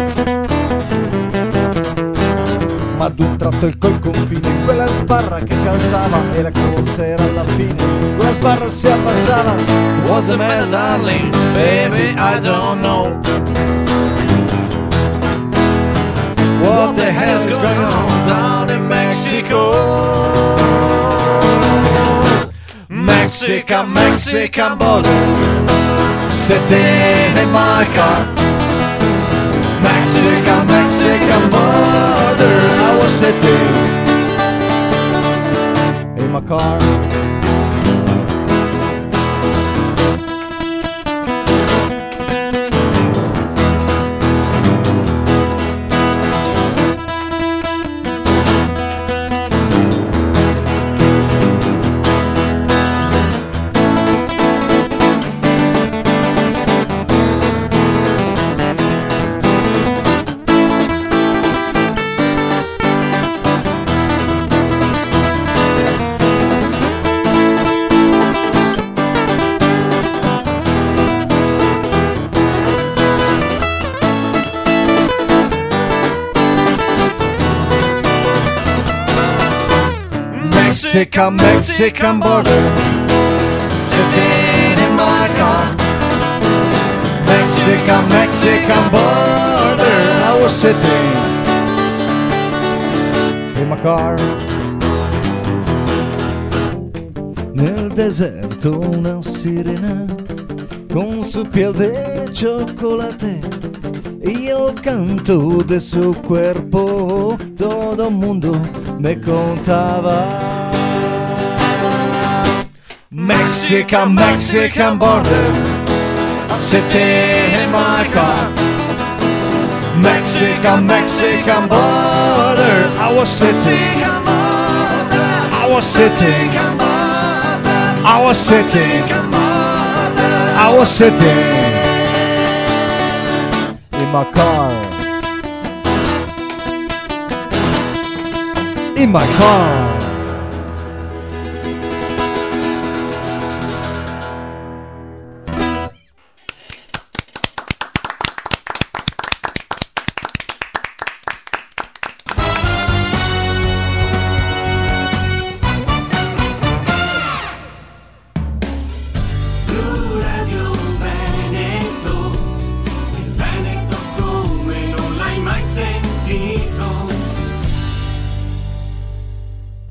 Ma ad un tratto il col confine, quella sbarra che si alzava e la corsa era alla fine, quella sbarra si abbassava. What's the matter, darling? Baby, I don't know. What the hell is going on down in Mexico? Mexican, Mexican border, sitting in my car. Mexican, Mexican border, I was sitting in my car. Mexican, Mexican border, sitting in my car. Mexican, Mexican border, I was sitting in my car. Nel deserto una sirena con su piel de chocolate y el canto de su cuerpo todo el mundo me contaba. Mexican, Mexican border, sitting in my car. Mexican, Mexican border, I was sitting, I was sitting, I was sitting, I was sitting in my car, in my car.